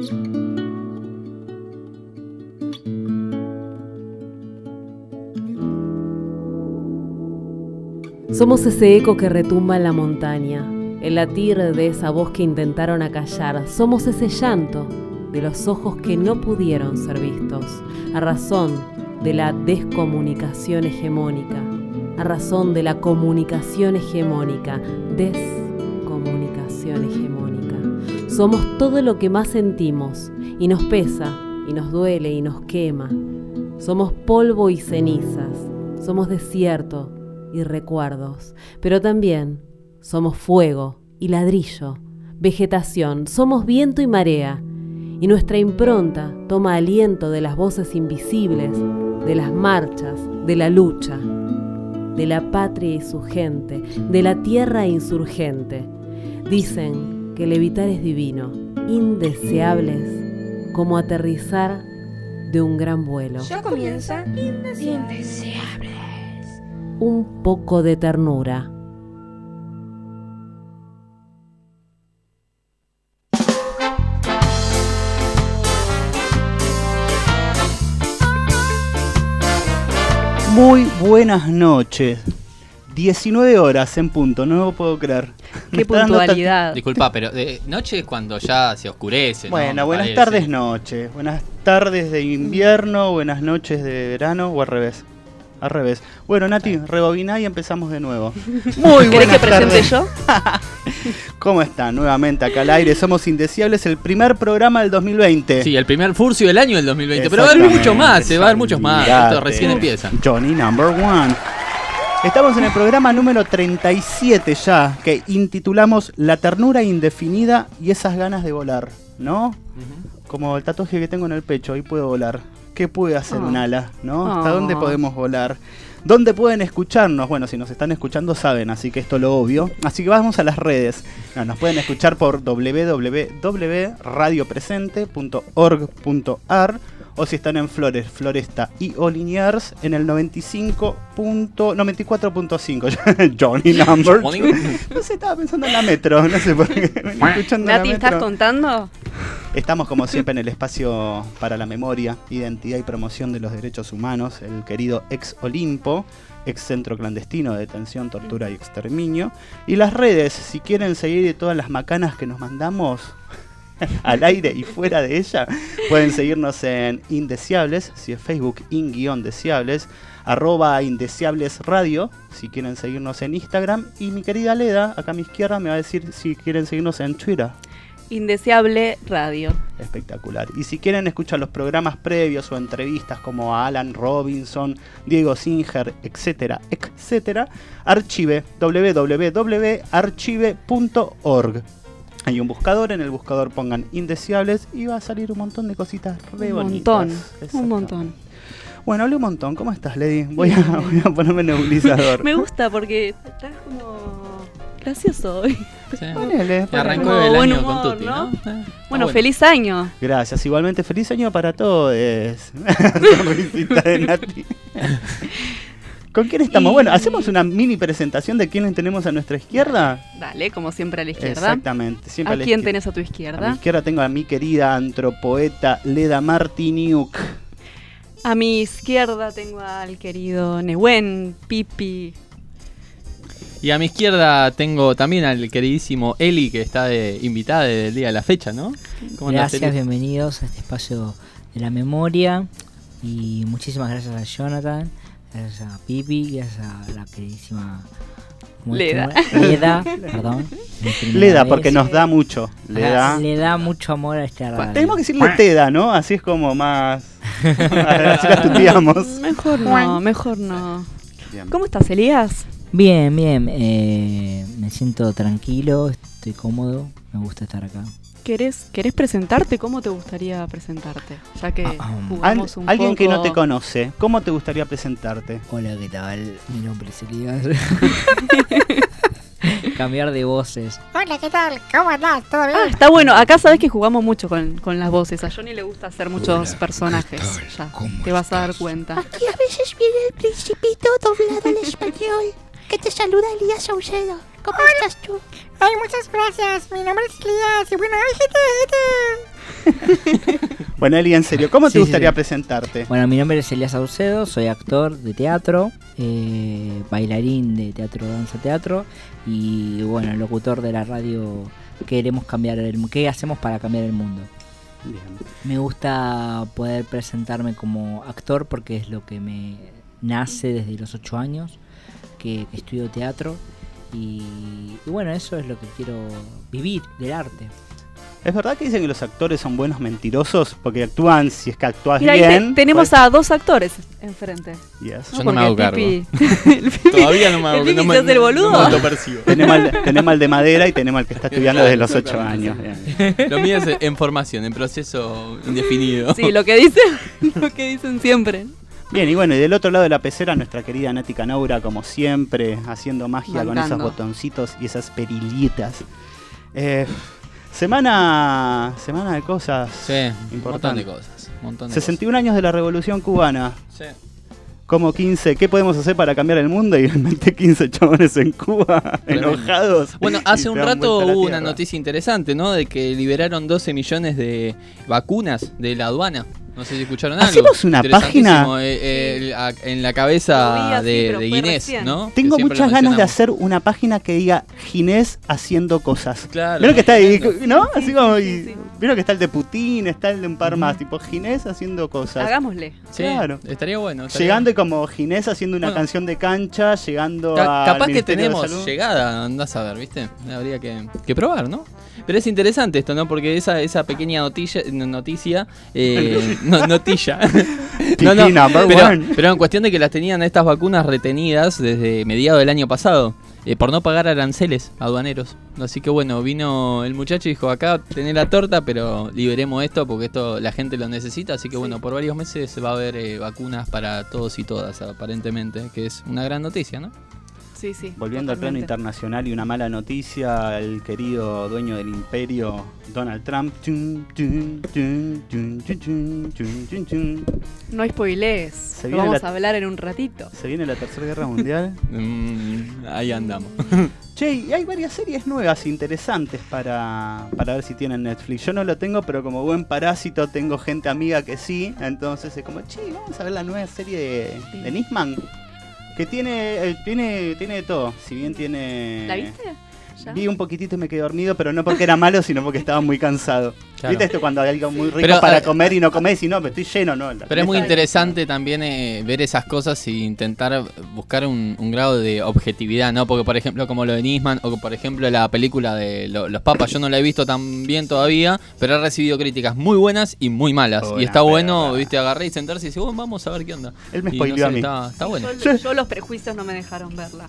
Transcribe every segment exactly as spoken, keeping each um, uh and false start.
Somos ese eco que retumba en la montaña, el latir de esa voz que intentaron acallar. Somos ese llanto de los ojos que no pudieron ser vistos, a razón de la descomunicación hegemónica, a razón de la comunicación hegemónica, descomunicación hegemónica. Somos todo lo que más sentimos y nos pesa, y nos duele y nos quema. Somos polvo y cenizas, somos desierto y recuerdos, pero también somos fuego y ladrillo, vegetación, somos viento y marea, y nuestra impronta toma aliento de las voces invisibles, de las marchas, de la lucha, de la patria y su gente, de la tierra insurgente. Dicen que levitar es divino, indeseables como aterrizar de un gran vuelo. Ya comienza Indeseables. Un poco de ternura. Muy buenas noches. diecinueve horas en punto, no lo puedo creer. Qué puntualidad. Disculpa, pero de noche es cuando ya se oscurece, ¿no? Bueno, buenas Parece. tardes, noche. Buenas tardes de invierno, buenas noches de verano o al revés. Al revés. Bueno, Nati, rebobina y empezamos de nuevo. Muy ¿Querés que buenas presente tardes. yo? ¿Cómo están? Nuevamente acá al aire. Somos Indeseables, el primer programa del dos mil veinte. Sí, el primer Furcio del año del dos mil veinte. Pero va a haber Exactamente, mucho más, se va a haber muchos más. olvidate. Esto recién empieza. Johnny number one. Estamos en el programa número treinta y siete ya, que intitulamos La ternura indefinida y esas ganas de volar, ¿no? Uh-huh. Como el tatuaje que tengo en el pecho, ahí puedo volar. ¿Qué puede hacer Oh. un ala, no? ¿Hasta Oh. dónde podemos volar? ¿Dónde pueden escucharnos? Bueno, si nos están escuchando saben, así que esto es lo obvio. Así que vamos a las redes. No, nos pueden escuchar por doble u doble u doble u punto radio presente punto org punto a r o si están en Flores, Floresta y Oliniers en el noventa y cinco noventa y cuatro punto cinco. Johnny Number. No sé, estaba pensando en la metro, no sé por qué. Vengo escuchando Nati, la ¿estás metro. contando? Estamos como siempre en el espacio para la memoria, identidad y promoción de los derechos humanos, el querido ex Olimpo, ex centro clandestino de detención, tortura y exterminio. Y las redes, si quieren seguir todas las macanas que nos mandamos al aire y fuera de ella, pueden seguirnos en Indeseables, si es Facebook, in-deseables, arroba Indeseables Radio, si quieren seguirnos en Instagram. Y mi querida Leda, acá a mi izquierda, me va a decir si quieren seguirnos en Twitter. Indeseable Radio. Espectacular. Y si quieren escuchar los programas previos o entrevistas como a Alan Robinson, Diego Singer, etcétera, etcétera, archive, doble u doble u doble u punto archive punto org. Hay un buscador, en el buscador pongan Indeseables y va a salir un montón de cositas re Un bonitas. montón, un montón. Bueno, hablé un montón. ¿Cómo estás, Lady? Voy a, voy a ponerme nebulizador. Me gusta porque estás como gracioso hoy. Sí. Ponele, ponele. Arrancó Como el buen año humor, con Tuti, ¿no? ¿no? Eh, Bueno, bueno. feliz año. Gracias, igualmente feliz año para todos. Sonrisita de Nati. ¿Con quién estamos? Y- Bueno, ¿hacemos una mini presentación de quiénes tenemos a nuestra izquierda? Dale, como siempre a la izquierda. Exactamente, siempre ¿A a la quién izquier- tenés a tu A mi izquierda? izquierda tengo a mi querida antropoeta Leda Martiniuk. A mi izquierda tengo al querido Nehuen Pipi. Y a mi izquierda tengo también al queridísimo Eli, que está de invitada desde el día de la fecha, ¿no? ¿Cómo andás, Gracias, Eli? bienvenidos a este espacio de la memoria. Y muchísimas gracias a Jonathan, gracias a Pipi, gracias a la queridísima ¿cómo es tu Leda. nombre? Leda, perdón. mi primera Leda, vez. porque nos da mucho. Ah, Leda. Le da mucho amor a esta radio. Tenemos que decirle Teda, ¿no? Así es como más. Así la estudiamos. Mejor no, mejor no. Bien. ¿Cómo estás, Elías? Bien, bien. eh, me siento tranquilo, estoy cómodo, me gusta estar acá. ¿Querés, ¿Querés presentarte? ¿Cómo te gustaría presentarte? Ya que Ah, um. Al- jugamos un alguien que poco... no te conoce, ¿cómo te gustaría presentarte? Hola, ¿qué tal? Mi nombre es Elías. Cambiar de voces. Hola, ¿qué tal? ¿Cómo andás? ¿Todo bien? Ah, está bueno. Acá sabes que jugamos mucho con, con las voces. A Johnny le gusta hacer muchos personajes. Ya, te vas a dar cuenta. Aquí a veces viene el principito doblado al español. Que te saluda Elías Saucedo. ¿Cómo estás tú? Ay, muchas gracias. Mi nombre es Elías. Y bueno, hay gente, gente Bueno, Eli, en serio, ¿cómo te Sí, gustaría sí, sí. presentarte? Bueno, mi nombre es Elías Saucedo, soy actor de teatro, eh, bailarín de teatro, danza, teatro y bueno, locutor de la radio Queremos Cambiar el Mundo. ¿Qué hacemos para cambiar el mundo? Bien. Me gusta poder presentarme como actor porque es lo que me nace desde los ocho años, que, que estudio teatro y, y bueno, eso es lo que quiero vivir del arte. ¿Es verdad que dicen que los actores son buenos mentirosos? Porque actúan, si es que actúas Mira, ahí te- bien... tenemos pues- a dos actores enfrente. Yes. Yo no me Porque hago el cargo. Pipi- el Pipi- Todavía no me hago el Pipi no se me, hace el boludo. no me autopercibo. Tenemos al, tenemos al de madera y tenemos al que está estudiando desde los ocho años. Bien. Lo mío es en formación, en proceso indefinido. Sí, lo que dicen, lo que dicen siempre. Bien, y bueno, y del otro lado de la pecera, nuestra querida Nati Canaura, como siempre, haciendo magia con esos Mandando. botoncitos y esas perillitas. Eh, semana semana de cosas Sí, un montón importantes. de cosas. Un montón de sesenta y un años de la Revolución Cubana. cosas. Sí. Como quince, ¿qué podemos hacer para cambiar el mundo? Y realmente quince chabones en Cuba, Tremendo. enojados. Bueno, y hace se un dan rato vuelta a la hubo una tierra. noticia interesante, ¿no? De que liberaron doce millones de vacunas de la aduana. No sé si escucharon algo. ¿Hacemos una Interesantísimo, página? eh, eh, el- a- en la Lo vi cabeza así, de, pero de fue Guinness, recién. ¿no? Que Tengo siempre muchas lo ganas de mencionamos. hacer una página que diga Ginés haciendo cosas. Claro. Vieron que está ahí, tremendo. ¿no? Sí, Así sí, como, sí, y- sí. vieron que está el de Putin, está el de un par más, tipo Ginés haciendo cosas. Hagámosle. Sí, Claro. estaría bueno. estaría Llegando y como Ginés haciendo una Bueno. canción de cancha, llegando Ca- a. capaz que tenemos llegada, andás a ver, ¿viste? Habría que, que probar, ¿no? Pero es interesante esto, ¿no? Porque esa, esa pequeña noticia, noticia eh, no, notilla. no, no, number pero, one. pero en cuestión de que las tenían estas vacunas retenidas desde mediados del año pasado, eh, por no pagar aranceles aduaneros. Así que bueno, vino el muchacho y dijo, acá tenés la torta, pero liberemos esto porque esto la gente lo necesita. Así que bueno, por varios meses va a haber eh, vacunas para todos y todas, aparentemente, que es una gran noticia, ¿no? Sí, sí. Volviendo al plano totalmente. internacional y una mala noticia, el querido dueño del imperio, Donald Trump. Chun, chun, chun, chun, chun, chun, chun, chun, chun. No spoilees. Se Lo viene vamos la- a hablar en un ratito. Se viene la Tercera Guerra Mundial. Mm, ahí andamos. Che, y hay varias series nuevas interesantes para, para ver si tienen Netflix. Yo no lo tengo, pero como buen parásito tengo gente amiga que sí. Entonces es como, che, vamos a ver la nueva serie de, de Nisman. Que tiene, eh, tiene, tiene de todo. Si bien tiene... ¿La viste? ¿Ya? Vi un poquitito y me quedé dormido, pero no porque era malo, sino porque estaba muy cansado. Claro. ¿Viste esto cuando hay algo muy rico Pero, para eh, comer y no comés y no, me estoy lleno, no? Pero es muy Esta- interesante también eh, ver esas cosas e intentar buscar un, un grado de objetividad, ¿no? Porque, por ejemplo, como lo de Nisman, o por ejemplo la película de lo- Los Papas, yo no la he visto tan bien todavía, pero ha recibido críticas muy buenas y muy malas. Una y está bueno, perra. viste, agarré y sentarse y decir, bueno, vamos a ver qué onda. Él me Y spoileó a mí. Está, está bueno. Yo, yo los prejuicios no me dejaron verla.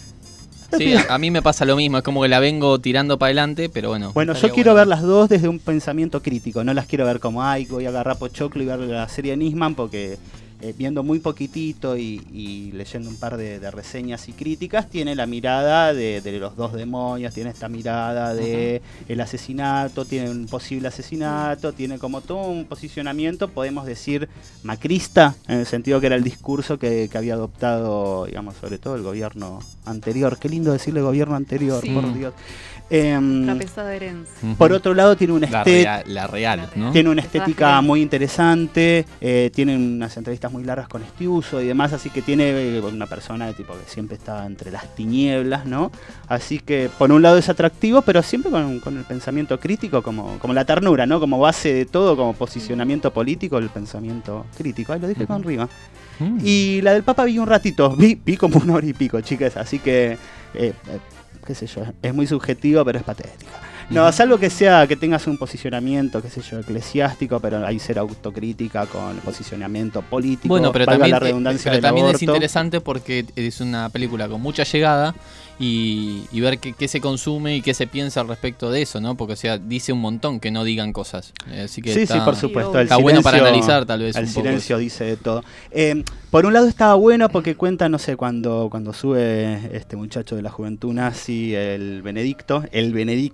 Sí, a, a mí me pasa lo mismo, es como que la vengo tirando para adelante, pero bueno. Bueno, yo estaría quiero bueno. ver las dos desde un pensamiento crítico. No las quiero ver como, ay, voy a agarrar pochoclo y ver la serie de Nisman, porque eh, viendo muy poquitito y, y leyendo un par de, de reseñas y críticas, tiene la mirada de, de los dos demonios, tiene esta mirada de el asesinato, tiene un posible asesinato, tiene como todo un posicionamiento, podemos decir, macrista, en el sentido que era el discurso que, que había adoptado, digamos, sobre todo el gobierno anterior. Qué lindo decirle gobierno anterior, Sí. por Dios. Em, La pesada herencia. Ujú. por otro lado, tiene una la estética. real, la real, ¿no? Tiene una Está estética genial. muy interesante, eh, tiene unas entrevistas muy largas con Estiuso y demás, así que tiene eh, una persona de tipo que siempre está entre las tinieblas, ¿no? Así que por un lado es atractivo, pero siempre con, con el pensamiento crítico, como, como la ternura, ¿no? Como base de todo, como posicionamiento político, el pensamiento crítico. Ahí lo dije con rima. Mm. Y la del Papa vi un ratito, vi, vi como una hora y pico, chicas, así que, eh, eh, qué sé yo, es muy subjetivo, pero es patética. No, salvo que sea que tengas un posicionamiento, qué sé yo, eclesiástico, pero hay ser autocrítica con posicionamiento político. Bueno, pero valga también, la eh, redundancia pero del también es aborto. interesante porque es una película con mucha llegada y, y ver qué, qué se consume y qué se piensa al respecto de eso, ¿no? Porque, o sea, dice un montón que no digan cosas. Eh, Así que Sí, está, sí, por supuesto. El está bueno para silencio- analizar, tal vez. El un poco silencio dice de todo. Eh, por un lado estaba bueno porque cuenta, no sé, cuando, cuando sube este muchacho de la juventud nazi, el Benedicto, el Benedicto,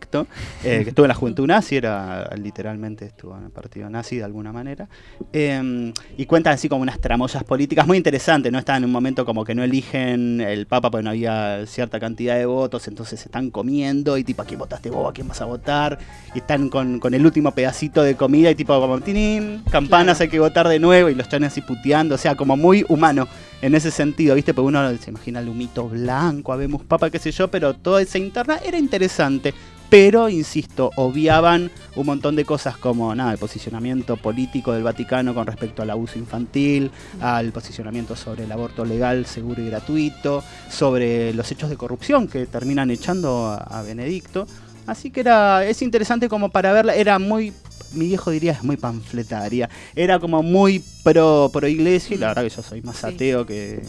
eh, que estuvo en la juventud nazi, era literalmente estuvo en el partido nazi de alguna manera, eh, y cuentan así como unas tramoyas políticas muy interesantes, ¿no? Están en un momento como que no eligen el Papa porque no había cierta cantidad de votos, entonces se están comiendo y tipo, ¿a quién votaste vos? ¿A quién vas a votar? Y están con, con el último pedacito de comida y tipo como, tinín, campanas, claro. Hay que votar de nuevo, y los chanes así puteando, o sea, como muy humano en ese sentido, ¿viste? Porque uno se imagina el humito blanco, habemos Papa, qué sé yo, pero toda esa interna era interesante. Pero, insisto, obviaban un montón de cosas como nada, el posicionamiento político del Vaticano con respecto al abuso infantil, al posicionamiento sobre el aborto legal, seguro y gratuito, sobre los hechos de corrupción que terminan echando a, a Benedicto. Así que era es interesante como para verla, era muy, mi viejo diría, es muy panfletaria, era como muy pro, pro iglesia, y la verdad que yo soy más sí. ateo que...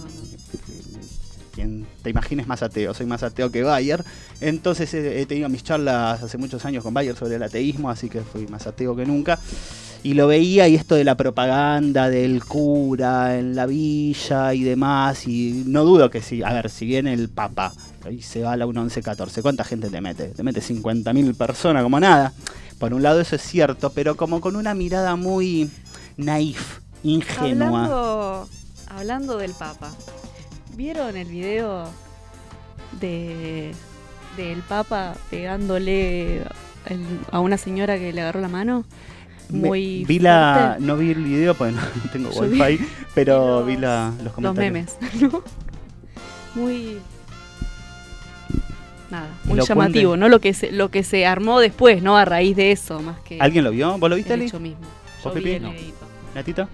quien te imagines más ateo, soy más ateo que Bayer, entonces he, he tenido mis charlas hace muchos años con Bayer sobre el ateísmo, así que fui más ateo que nunca, y lo veía, y esto de la propaganda del cura en la villa y demás, y no dudo que sí, a ver, si viene el Papa y se va a la once catorce, ¿cuánta gente te mete? Te mete cincuenta mil personas como nada, por un lado eso es cierto, pero como con una mirada muy naif, ingenua. Hablando, hablando del Papa, ¿vieron el video de del Papa pegándole el, a una señora que le agarró la mano? Muy Me, vi la, no vi el video porque no tengo Yo wifi, vi, pero los, vi la, los comentarios. Los memes, ¿no? Muy nada, muy Lo llamativo, cunde. ¿no? Lo que se lo que se armó después, ¿no? A raíz de eso, más que ¿Alguien lo vio? ¿Vos lo viste, el Ali? hecho mismo. Yo ¿Vos, vi Pipi? el No. videíto. ¿Natita?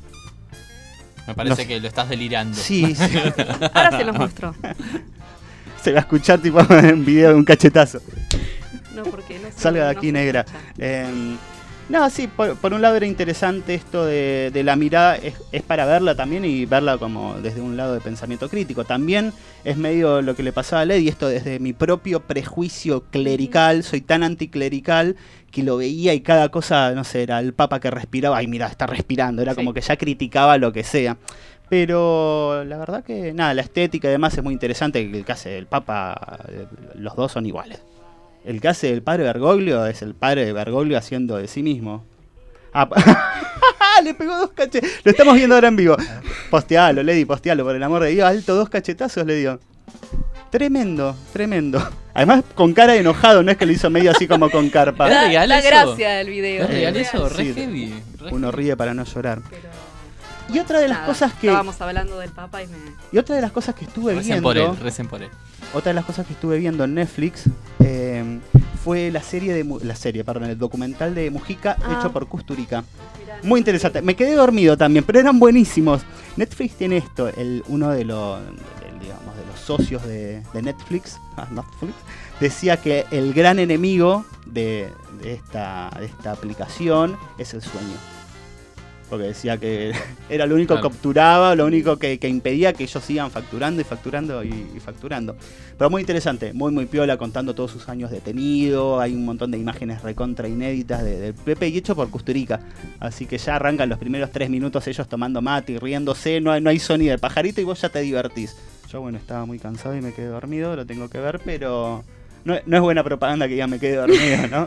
Me parece No. que lo estás delirando. Sí, sí. Ahora se los mostró. Se va a escuchar tipo en video de un cachetazo. No, porque no se- Salga de no aquí, se negra. escucha. Eh, no, sí, por, por un lado era interesante esto de, de la mirada, es, es para verla también y verla como desde un lado de pensamiento crítico. También es medio lo que le pasaba a Lady, esto desde mi propio prejuicio clerical, soy tan anticlerical que lo veía y cada cosa, no sé, era el Papa que respiraba, ay mira, está respirando, era Sí. como que ya criticaba lo que sea. Pero la verdad que nada, la estética además es muy interesante, el que hace el Papa, eh, los dos son iguales. El que hace el padre Bergoglio es el padre de Bergoglio haciendo de sí mismo. Ah, le pegó dos cachetas. Lo estamos viendo ahora en vivo. Postealo, Lady, postealo, por el amor de Dios. Alto, dos cachetazos le dio. Tremendo, tremendo. Además, con cara de enojado, no es que lo hizo medio así como con carpa. ¿Es La, real la eso? gracia del video. ¿Es real Eh, eso? Re sí. heavy. re Uno heavy. ríe para no llorar. Pero Y otra de las nada, cosas que estábamos hablando del Papa y me y otra de las cosas que estuve Recen por viendo, él, recen por él. otra de las cosas que estuve viendo en Netflix eh, fue la serie de Mu- la serie, perdón, el documental de Mujica Ah. hecho por Kusturica. Muy interesante. Me quedé dormido también, pero eran buenísimos. Netflix tiene esto, el uno de los del, digamos de los socios de, de Netflix, ah, Netflix, decía que el gran enemigo de, de esta de esta aplicación es el sueño. Porque decía que era lo único Claro. que obturaba, lo único que, que impedía que ellos sigan facturando y facturando y, y facturando. Pero muy interesante, muy muy piola, contando todos sus años detenido. Hay un montón de imágenes recontra inéditas de, del Pepe y hecho por Kusturica. Así que ya arrancan los primeros tres minutos ellos tomando mate y riéndose. No hay, no hay sonido del pajarito y vos ya te divertís. Yo, bueno, estaba muy cansado y me quedé dormido, lo tengo que ver, pero no, no es buena propaganda que ya me quedé dormido, ¿no?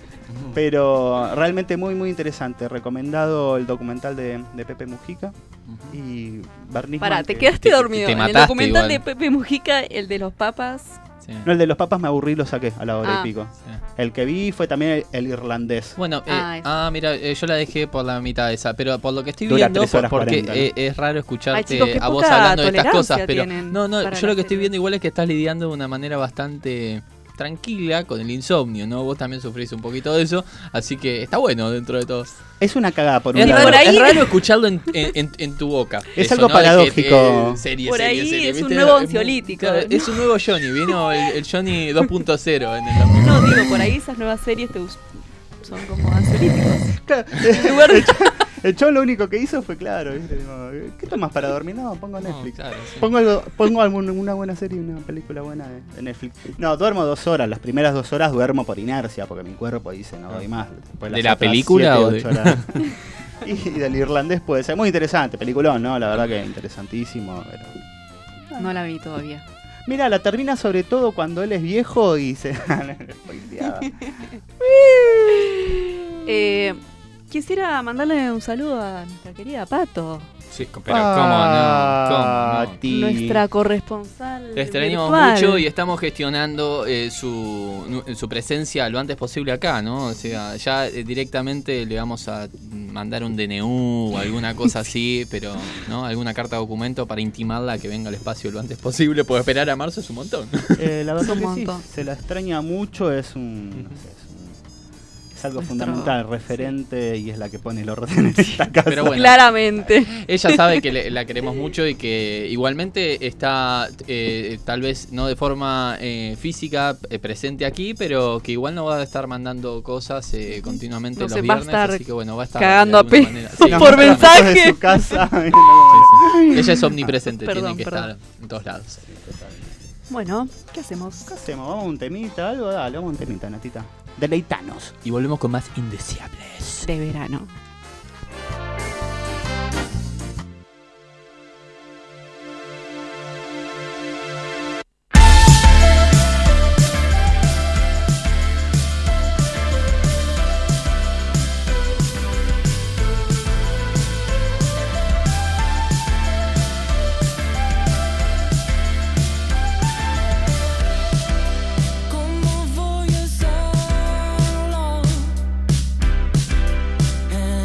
Pero realmente muy muy interesante. Recomendado el documental de, de Pepe Mujica y Bernisman. Pará, te que- quedaste te- dormido. te En el mataste documental igual. de Pepe Mujica, el de los papas. Sí, No, el de los papas me aburrí y lo saqué a la hora Ah. y pico. sí. El que vi fue también el, el irlandés. Bueno, eh, Ah, eso. ah, mira, eh, yo la dejé por la mitad esa, pero por lo que estoy Dura viendo, tres por- horas porque cuarenta, ¿no? eh, es raro escucharte Ay, chicos, qué a vos poca hablando de estas tolerancia cosas, pero tienen no, no, para yo lo la que estoy serie. viendo igual es que estás lidiando de una manera bastante tranquila con el insomnio, ¿no? Vos también sufrís un poquito de eso, así que está bueno dentro de todo. Es una cagada por un Es Y lado. raro, por ahí- es raro escucharlo en, en- en- en tu boca. Es eso, algo ¿no? De que, paradójico. eh, serie, Por serie, ahí serie, es un ¿viste? nuevo muy- ansiolítico, claro, ¿no? Es un nuevo Johnny, vino el, el Johnny dos punto cero en el dos mil. No, digo, por ahí esas nuevas series te us- son como ansiolíticos. Claro, En lugar de- el chon lo único que hizo fue claro, ¿viste? Digo, ¿qué tomas para dormir? No, pongo No, Netflix. claro, sí. Pongo, algo, pongo algún- una buena serie, una película buena de, de Netflix. No, duermo dos horas. Las primeras dos horas duermo por inercia, porque mi cuerpo dice no doy más. Después ¿De las la otras película siete, o de- ocho horas. Y, y del irlandés puede ser muy interesante. Peliculón, ¿no? La verdad que interesantísimo. Pero... No la vi todavía. Mira, la termina sobre todo cuando él es viejo y se... Spoileaba. Eh, quisiera mandarle un saludo a nuestra querida Pato, Sí, pero cómo no, cómo no. Pati. nuestra corresponsal Le extrañamos virtual. mucho y estamos gestionando eh, su, nu- su presencia lo antes posible acá, ¿no? O sea, ya eh, directamente le vamos a mandar un D N U o alguna cosa así, pero, ¿no? Alguna carta de documento para intimarla a que venga al espacio lo antes posible, porque esperar a marzo es un montón. Eh, la verdad Es un que sí, montón. se la extraña mucho, es un... no sé, es, un- es algo Nuestro- fundamental, referente, y es la que pone el orden en esta casa. Pero bueno, Claramente. ella sabe que le- la queremos mucho y que igualmente está eh, tal vez no de forma eh, física eh, presente aquí, pero que igual no va a estar mandando cosas eh, continuamente No los sé, va a viernes, estar así que bueno, va a estar cagando de alguna a pe- manera- Nos por muestra mensaje. fotos de su casa. Sí, sí. Ella es omnipresente, Perdón, tiene que perdón. estar en todos lados. Bueno, ¿qué hacemos? ¿Qué hacemos? ¿Vamos a un temita? Algo, dale, vamos a un temita, Natita. Deleitanos. Y volvemos con más indeseables. De verano. ¿Cómo voy a hacerlo?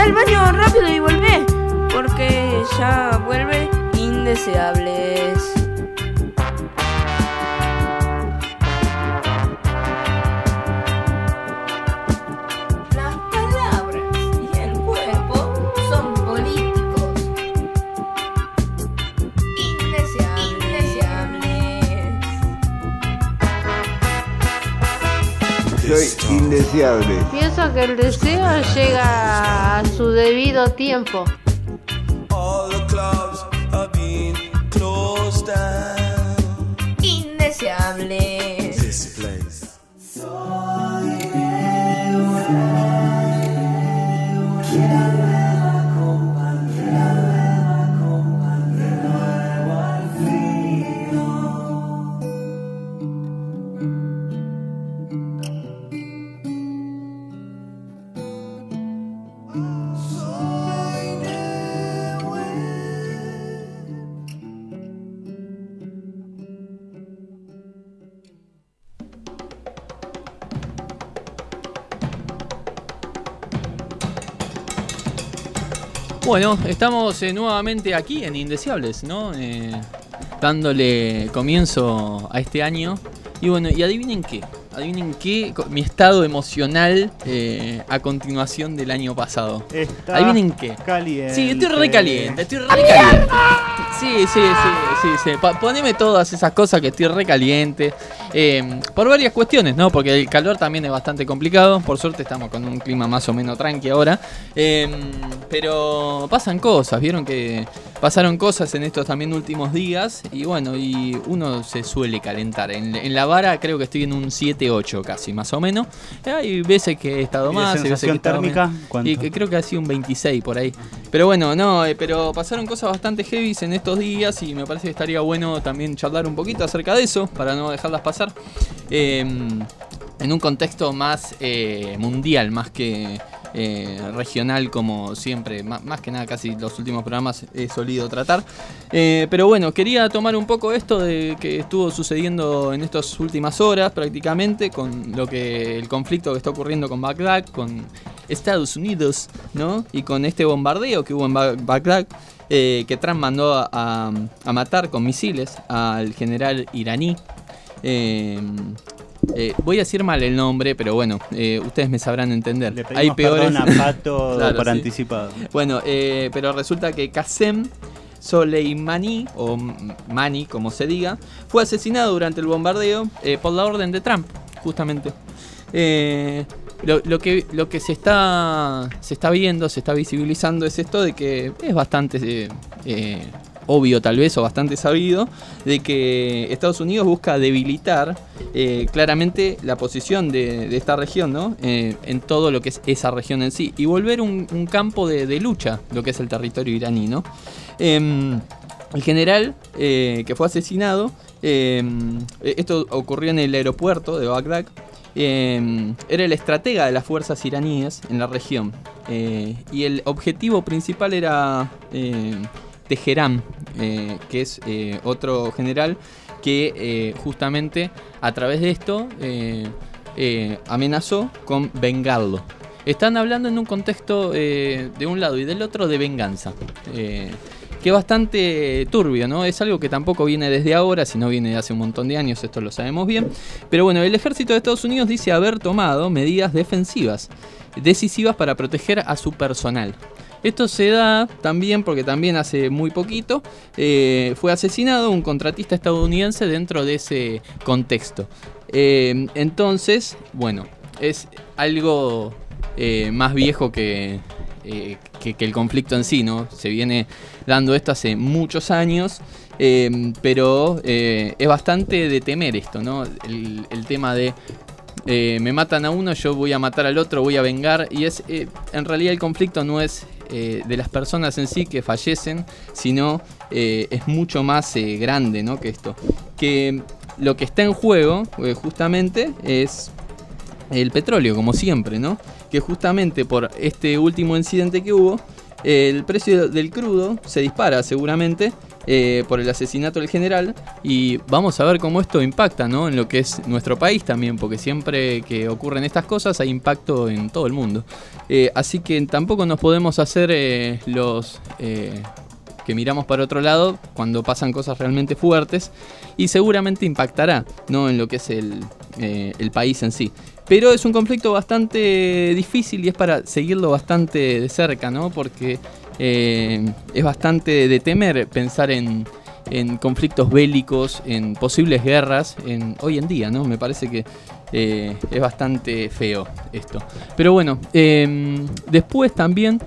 al baño rápido y volvé, porque ya vuelve Indeseables. Las palabras y el cuerpo son políticos. Indeseables. Soy indeseable. Pienso que el deseo llega a su debido tiempo. Indeseables. Bueno, estamos eh, nuevamente aquí en Indeseables, ¿no? Eh, dándole comienzo a este año. Y bueno, y adivinen qué, adivinen qué, mi estado emocional eh, a continuación del año pasado. Está Adivinen qué. Caliente. Sí, estoy re caliente, estoy re caliente. Sí, sí, sí, sí, sí. Pa- poneme todas esas cosas que estoy re caliente. Eh, por varias cuestiones, ¿no? Porque el calor también es bastante complicado. Por suerte estamos con un clima más o menos tranqui ahora. Eh, pero pasan cosas, vieron que pasaron cosas en estos también últimos días. Y bueno, y uno se suele calentar. En, en la vara creo que estoy en un siete ocho casi, más o menos. Hay veces que he estado ¿Y de más, hay veces que he sensación estado térmica? menos. ¿Cuánto? Y que creo que ha sido un veintiséis por ahí. Pero bueno, no, eh, pero pasaron cosas bastante heavies en estos días y me parece que estaría bueno también charlar un poquito acerca de eso para no dejarlas pasar. Eh, en un contexto más eh, mundial, más que eh, regional, como siempre, más, más que nada casi los últimos programas he solido tratar. Eh, pero bueno, quería tomar un poco esto de que estuvo sucediendo en estas últimas horas prácticamente, con lo que el conflicto que está ocurriendo con Bagdad, con Estados Unidos, ¿no? Y con este bombardeo que hubo en Ba- Bagdad. Eh, que Trump mandó a, a, a matar con misiles al general iraní. Eh, eh, voy a decir mal el nombre, pero bueno, eh, ustedes me sabrán entender. Le pedimos Hay peores. perdón a Pato Claro, por sí. anticipado. Bueno, eh, pero resulta que Qasem Soleimani, o Mani, como se diga, fue asesinado durante el bombardeo eh, por la orden de Trump, justamente. Eh, lo, lo que lo que se está se está viendo, se está visibilizando es esto de que es bastante eh, eh, obvio tal vez o bastante sabido de que Estados Unidos busca debilitar eh, claramente la posición de, de esta región, ¿no? Eh, en todo lo que es esa región en sí y volver un, un campo de, de lucha, lo que es el territorio iraní, ¿no? Eh, el general eh, que fue asesinado, eh, esto ocurrió en el aeropuerto de Bagdad. Eh, era el estratega de las fuerzas iraníes en la región eh, y el objetivo principal era eh, Teherán, eh, que es eh, otro general que eh, justamente a través de esto eh, eh, amenazó con vengarlo. Están hablando en un contexto eh, de un lado y del otro de venganza. Eh, que es bastante turbio, ¿no? Es algo que tampoco viene desde ahora, sino viene de hace un montón de años, esto lo sabemos bien. Pero bueno, el ejército de Estados Unidos dice haber tomado medidas defensivas, decisivas para proteger a su personal. Esto se da también porque también hace muy poquito eh, fue asesinado un contratista estadounidense dentro de ese contexto. Eh, entonces, bueno, es algo eh, más viejo que... Eh, que, que el conflicto en sí, ¿no? Se viene dando esto hace muchos años, eh, pero eh, es bastante de temer esto, ¿no? El, el tema de eh, me matan a uno, yo voy a matar al otro, voy a vengar, y es eh, en realidad el conflicto no es eh, de las personas en sí que fallecen, sino eh, es mucho más eh, grande, ¿no? Que esto. Que lo que está en juego, eh, justamente, es el petróleo, como siempre, ¿no? Que justamente por este último incidente que hubo, el precio del crudo se dispara seguramente eh, por el asesinato del general, y vamos a ver cómo esto impacta, ¿no?, en lo que es nuestro país también, porque siempre que ocurren estas cosas hay impacto en todo el mundo. Eh, así que tampoco nos podemos hacer eh, los... Eh, que miramos para otro lado cuando pasan cosas realmente fuertes, y seguramente impactará, ¿no?, en lo que es el, eh, el país en sí. Pero es un conflicto bastante difícil y es para seguirlo bastante de cerca, ¿no?, porque eh, es bastante de temer pensar en, en conflictos bélicos, en posibles guerras en, hoy en día, ¿no? Me parece que eh, es bastante feo esto. Pero bueno, eh, después también...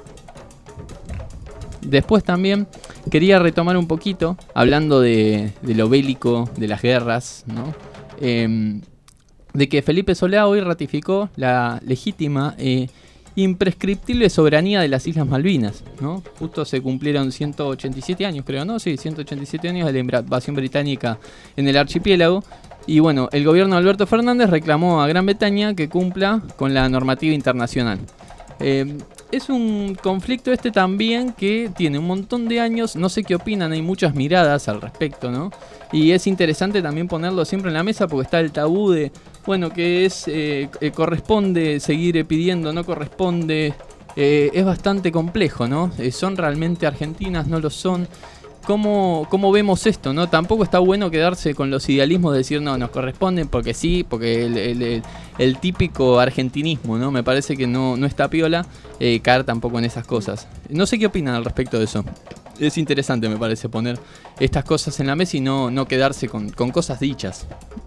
Después también quería retomar un poquito, hablando de, de lo bélico, de las guerras, ¿no? Eh, de que Felipe Solá hoy ratificó la legítima e imprescriptible soberanía de las Islas Malvinas, ¿no? Justo se cumplieron ciento ochenta y siete años, creo, ¿no? Sí, ciento ochenta y siete años de la invasión británica en el archipiélago. Y bueno, el gobierno de Alberto Fernández reclamó a Gran Bretaña que cumpla con la normativa internacional. Eh, Es un conflicto este también que tiene un montón de años, no sé qué opinan, hay muchas miradas al respecto, ¿no? Y es interesante también ponerlo siempre en la mesa porque está el tabú de, bueno, que es eh, eh, corresponde seguir pidiendo, no corresponde, eh, es bastante complejo, ¿no? Eh, ¿Son realmente argentinas? ¿No lo son? ¿Cómo, ¿Cómo vemos esto, no? Tampoco está bueno quedarse con los idealismos de decir, no, nos corresponden porque sí, porque el, el, el, el típico argentinismo, ¿no? Me parece que no, no está piola eh, caer tampoco en esas cosas. No sé qué opinan al respecto de eso. Es interesante, me parece, poner estas cosas en la mesa y no, no quedarse con, con cosas dichas.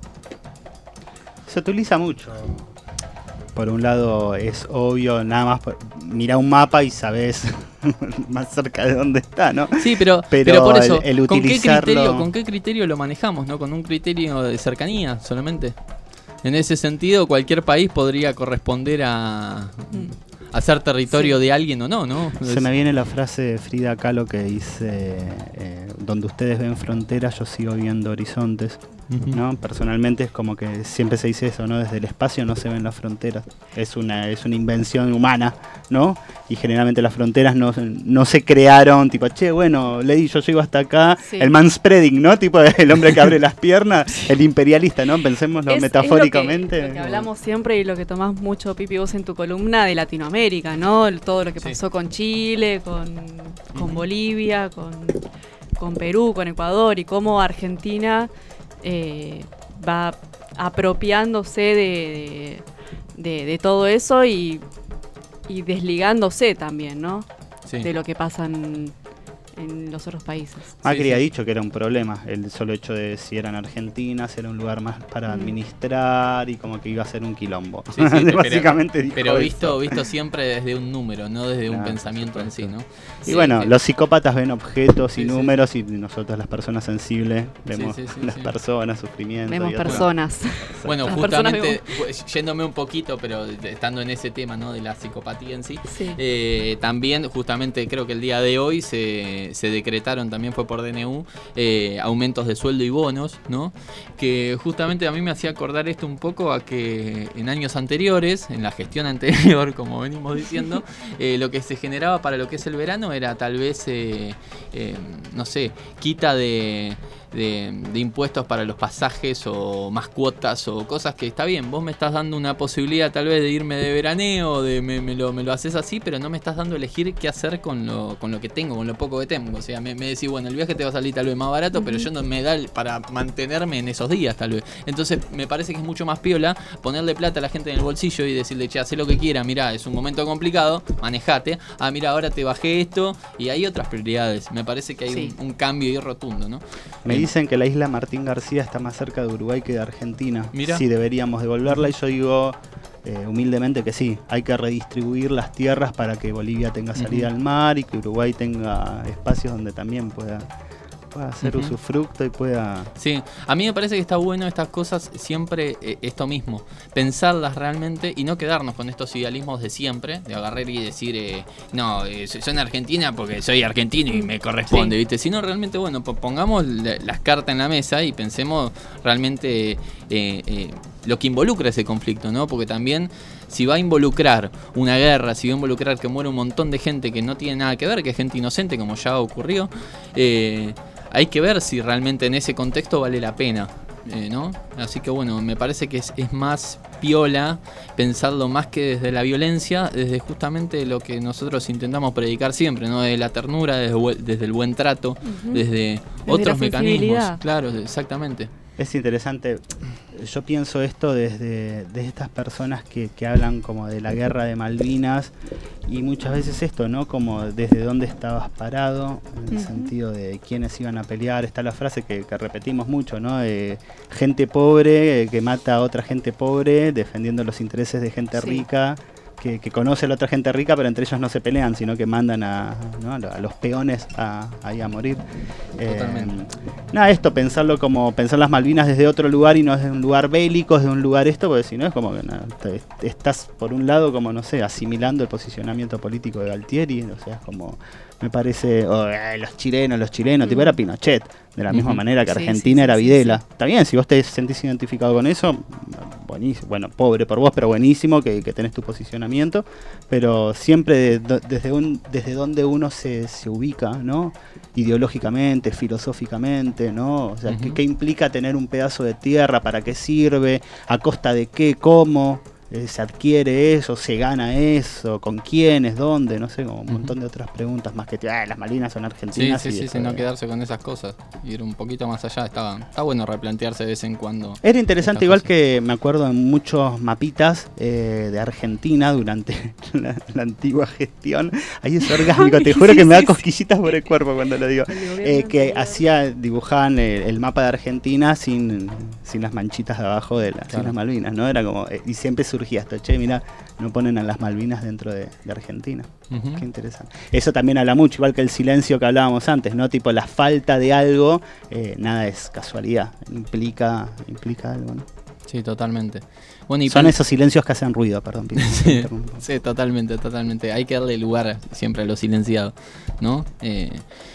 Se utiliza mucho. Por un lado es obvio, nada más mira un mapa y sabes más cerca de dónde está, ¿no? Sí, pero, pero, pero por eso, el, el ¿con, utilizarlo... qué criterio, ¿con qué criterio lo manejamos, no? ¿Con un criterio de cercanía solamente? En ese sentido, cualquier país podría corresponder a... a ser territorio sí. de alguien o no, ¿no? Se me viene la frase de Frida Kahlo que dice, eh, donde ustedes ven fronteras, yo sigo viendo horizontes, uh-huh. ¿no? Personalmente es como que siempre se dice eso, ¿no? Desde el espacio no se ven las fronteras, es una, es una invención humana, ¿no? Y generalmente las fronteras no, no se crearon, tipo, che, bueno, Lady, yo llego hasta acá, sí. el manspreading, ¿no? Tipo, el hombre que abre las piernas, el imperialista, ¿no? Pensémoslo es, metafóricamente. Es lo que, lo que hablamos siempre y lo que tomás mucho, Pipi, vos en tu columna de Latinoamérica, ¿no? Todo lo que pasó sí. con Chile, con, con uh-huh. Bolivia, con, con Perú, con Ecuador, y cómo Argentina eh, va apropiándose de, de, de, de todo eso y, y desligándose también, ¿no? Sí. De lo que pasa en, en los otros países. Macri sí, ha sí. dicho que era un problema el solo hecho de si eran argentinas, era un lugar más para mm. administrar y como que iba a ser un quilombo. Sí, sí, Básicamente pero, dijo pero visto, visto siempre desde un número, no desde claro, un pensamiento en sí, ¿no? Y sí, bueno, que... los psicópatas ven objetos y sí, números sí. y nosotros las personas sensibles vemos sí, sí, sí, las sí. personas, sufrimiento. Vemos y personas. Bueno, las justamente personas yéndome un poquito, pero estando en ese tema, ¿no? De la psicopatía en sí, sí. Eh, también justamente creo que el día de hoy se, se decretaron, también fue por D N U, eh, aumentos de sueldo y bonos, ¿no? Que justamente a mí me hacía acordar esto un poco a que en años anteriores, en la gestión anterior, como venimos diciendo, eh, lo que se generaba para lo que es el verano era tal vez, eh, eh, no sé, quita de... De, de impuestos para los pasajes o más cuotas o cosas que está bien, vos me estás dando una posibilidad tal vez de irme de veraneo, de me, me, lo, me lo haces así, pero no me estás dando a elegir qué hacer con lo, con lo que tengo, con lo poco que tengo. O sea, me, me decís, bueno, el viaje te va a salir tal vez más barato, uh-huh. pero yo no me da para mantenerme en esos días tal vez. Entonces me parece que es mucho más piola ponerle plata a la gente en el bolsillo y decirle, che, hacé lo que quiera, mirá, es un momento complicado, manejate, ah, mira, ahora te bajé esto y hay otras prioridades. Me parece que hay sí. un, un cambio ahí rotundo, ¿no? Me dicen que la isla Martín García está más cerca de Uruguay que de Argentina. Mira. Sí, deberíamos devolverla y yo digo eh, humildemente que sí. Hay que redistribuir las tierras para que Bolivia tenga salida uh-huh. al mar y que Uruguay tenga espacios donde también pueda, pueda hacer uh-huh. usufructo y pueda... Sí, a mí me parece que está bueno estas cosas siempre, eh, esto mismo, pensarlas realmente y no quedarnos con estos idealismos de siempre, de agarrar y decir, eh, no, eh, soy en Argentina porque soy argentino y me corresponde, sí. ¿viste? Sino realmente, bueno, pongamos las cartas en la mesa y pensemos realmente eh, eh, lo que involucra ese conflicto, ¿no? Porque también si va a involucrar una guerra, si va a involucrar que muere un montón de gente que no tiene nada que ver, que es gente inocente, como ya ocurrió, eh, hay que ver si realmente en ese contexto vale la pena. Eh, ¿no? Así que bueno, me parece que es, es más piola pensarlo más que desde la violencia, desde justamente lo que nosotros intentamos predicar siempre, ¿no? Desde la ternura, desde, desde el buen trato, uh-huh. desde, desde otros mecanismos. Claro, exactamente. Es interesante, yo pienso esto desde de estas personas que, que hablan como de la guerra de Malvinas y muchas veces esto, ¿no? Como desde dónde estabas parado, en el uh-huh. sentido de quiénes iban a pelear. Está la frase que, que repetimos mucho, ¿no? De gente pobre que mata a otra gente pobre defendiendo los intereses de gente sí. rica. Que, que conoce a la otra gente rica, pero entre ellos no se pelean, sino que mandan a, ¿no? a los peones a, ahí a morir. Totalmente. Eh, nada, esto, pensarlo como pensar las Malvinas desde otro lugar y no desde un lugar bélico, desde un lugar esto, porque si no es como que nada, te, estás por un lado como, no sé, asimilando el posicionamiento político de Galtieri, o sea, es como, me parece, oh, eh, los chilenos, los chilenos, mm. tipo era Pinochet, de la misma uh-huh. manera que Argentina sí, sí, era sí, Videla. Sí, sí. Está bien, si vos te sentís identificado con eso, buenísimo, bueno, pobre por vos, pero buenísimo que, que tenés tu posicionamiento, pero siempre de, de, desde, un, desde donde uno se, se ubica, ¿no? Ideológicamente, filosóficamente, ¿no? O sea, uh-huh. ¿qué, qué implica tener un pedazo de tierra? ¿Para qué sirve? ¿A costa de qué? ¿Cómo? Eh, ¿Se adquiere eso? ¿Se gana eso? ¿Con quiénes? ¿Dónde? No sé, como un uh-huh. montón de otras preguntas más que ah, las Malvinas son argentinas. Sí, sí, y sí, sí, no quedarse con esas cosas, ir un poquito más allá. Está, está bueno replantearse de vez en cuando. Era interesante, igual cosas. Que me acuerdo en muchos mapitas eh, de Argentina durante la, la antigua gestión. Ahí es orgánico, te juro que me da cosquillitas por el cuerpo cuando lo digo. Eh, que hacía, dibujaban el, el mapa de Argentina sin, sin las manchitas de abajo de la, claro. sin las Malvinas, ¿no? Era como, eh, y siempre surgía esto, che, mira, no ponen a las Malvinas dentro de, de Argentina. Uh-huh. Qué interesante. Eso también habla mucho, igual que el silencio que hablábamos antes, ¿no? Tipo, la falta de algo, eh, nada es casualidad, implica, implica algo, ¿no? Sí, totalmente. Bueno, y son esos silencios que hacen ruido, perdón. sí, sí, totalmente, totalmente. Hay que darle lugar siempre a lo silenciado, ¿no? Eh,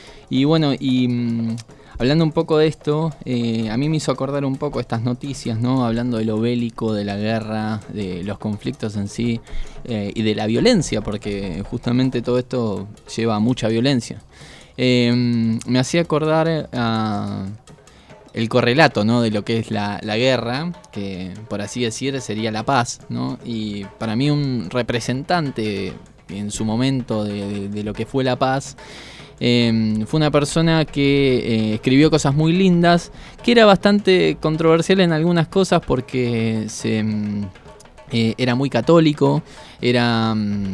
y bueno, y... Mmm, hablando un poco de esto, eh, a mí me hizo acordar un poco estas noticias, ¿no? Hablando de lo bélico, de la guerra, de los conflictos en sí eh, y de la violencia, porque justamente todo esto lleva a mucha violencia. Eh, me hacía acordar a el correlato, ¿no? De lo que es la, la guerra, que por así decir sería la paz, ¿no? Y para mí un representante en su momento de, de, de lo que fue la paz. Eh, fue una persona que eh, escribió cosas muy lindas, que era bastante controversial en algunas cosas porque se, eh, era muy católico, era,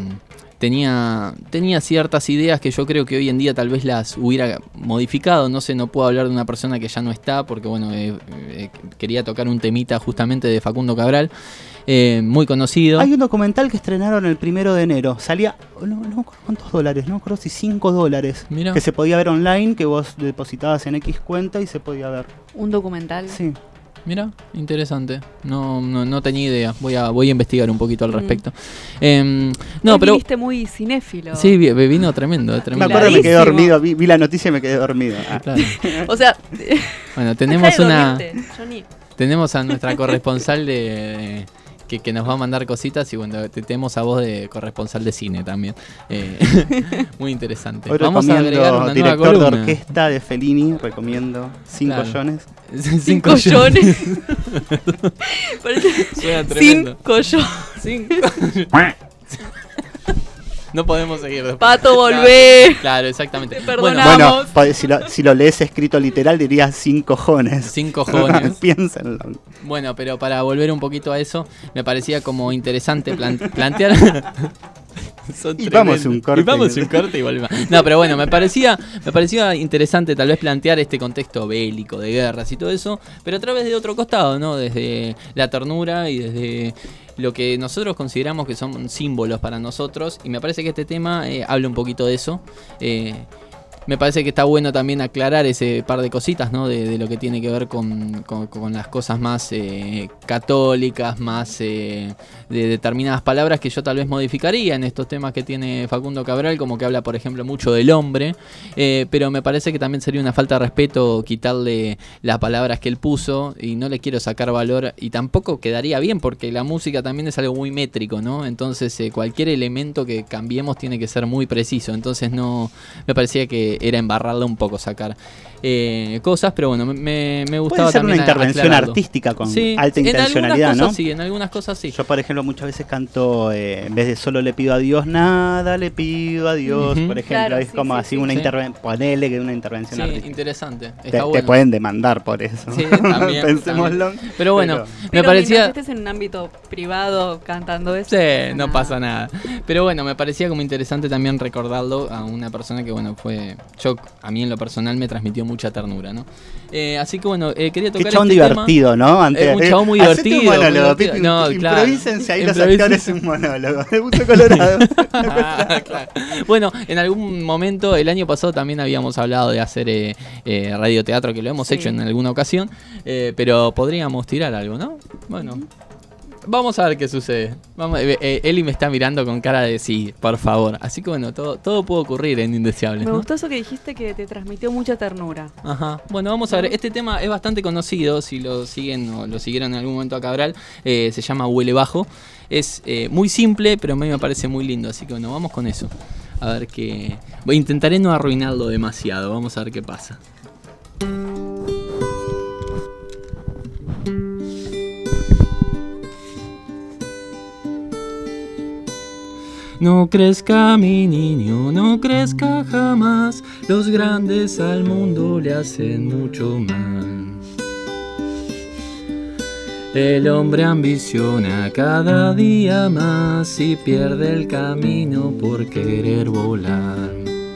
tenía, tenía ciertas ideas que yo creo que hoy en día tal vez las hubiera modificado. No sé, no puedo hablar de una persona que ya no está porque bueno, eh, eh, quería tocar un temita justamente de Facundo Cabral. Eh, muy conocido. Hay un documental que estrenaron el primero de enero. Salía, no, no me acuerdo cuántos dólares, no me acuerdo si cinco dólares. Mirá. Que se podía ver online, que vos depositabas en X cuenta y se podía ver. ¿Un documental? Sí. Mira, interesante. No, no, no tenía idea. Voy a, voy a investigar un poquito al respecto. Mm. Eh, no, Hoy pero viniste muy cinéfilo. Sí, vino tremendo, tremendo. Me acuerdo, me quedé dormido. Vi, vi la noticia y me quedé dormido. Ah. Claro. O sea, bueno, tenemos una. Tenemos a nuestra corresponsal de. de Que, que nos va a mandar cositas y bueno, te tenemos a vos de corresponsal de cine también. Eh, muy interesante. Hoy vamos a agregar una nueva columna. Director de orquesta de Fellini, recomiendo cinco claro. millones. Cinco millones. Suena tremendo. Cinco millones. Cinco. No podemos seguir después. Pato, volvé. Claro, claro, exactamente. Te perdonamos. Bueno, bueno si, lo, si lo lees escrito literal dirías cinco cojones. Cinco cojones. Piénsenlo. Bueno, pero para volver un poquito a eso, me parecía como interesante plan- plantear... y vamos un corte. Y vamos un corte y volvemos. No, pero bueno, me parecía, me parecía interesante tal vez plantear este contexto bélico, de guerras y todo eso, pero a través de otro costado, ¿no? Desde la ternura y desde lo que nosotros consideramos que son símbolos para nosotros, y me parece que este tema eh, habla un poquito de eso. Eh, me parece que está bueno también aclarar ese par de cositas, ¿no? De, de lo que tiene que ver con, con, con las cosas más eh, católicas, más eh, de determinadas palabras que yo tal vez modificaría en estos temas que tiene Facundo Cabral, como que habla, por ejemplo, mucho del hombre, eh, pero me parece que también sería una falta de respeto quitarle las palabras que él puso y no le quiero sacar valor y tampoco quedaría bien porque la música también es algo muy métrico, ¿no? Entonces eh, cualquier elemento que cambiemos tiene que ser muy preciso, entonces no me parecía que era embarrarla un poco, sacar eh, cosas, pero bueno, me, me gustaba Puede ser también una intervención aclararlo. artística con Sí, alta en intencionalidad, algunas ¿no? cosas sí, en algunas cosas sí. Yo, por ejemplo, muchas veces canto, eh, en vez de solo le pido a Dios, nada le pido a Dios, Ujú. por ejemplo, Claro, es sí, como sí, así sí. una Sí. intervención, ponele que una intervención Sí, artística. interesante. Está Te, te bueno. pueden demandar por eso. Sí, también, Pensémoslo. también. Pero bueno, me Pero parecía... mientras estés en un ámbito privado cantando eso. Sí, no pasa nada. Pero bueno, me parecía como interesante también recordarlo a una persona que, bueno, fue... Yo, a mí en lo personal, me transmitió mucha ternura, ¿no? Eh, así que, bueno, eh, quería tocar Qué chabón este divertido, tema. ¿no? Antes, Eh, un chabón muy hacete divertido. un monólogo, muy divertido. Pipi, No, claro. improvísense ahí los Improvisen. actores un monólogo. De Busto Colorado. Ah, claro. Bueno, en algún momento, el año pasado también habíamos hablado de hacer eh, eh, radioteatro, que lo hemos Sí. hecho en alguna ocasión, eh, pero podríamos tirar algo, ¿no? Bueno, vamos a ver qué sucede. Vamos, eh, eh, Eli me está mirando con cara de sí, por favor. Así que bueno, todo, todo puede ocurrir en Indeseables, Me ¿no? gustó eso que dijiste que te transmitió mucha ternura. Ajá. Bueno, vamos a ver. Este tema es bastante conocido. Si lo siguen o lo siguieron en algún momento a Cabral, eh, se llama Huele Bajo. Es eh, muy simple, pero a mí me parece muy lindo. Así que bueno, vamos con eso. A ver qué. Voy, intentaré no arruinarlo demasiado. Vamos a ver qué pasa. No crezca mi niño, no crezca jamás. Los grandes al mundo le hacen mucho mal. El hombre ambiciona cada día más y pierde el camino por querer volar.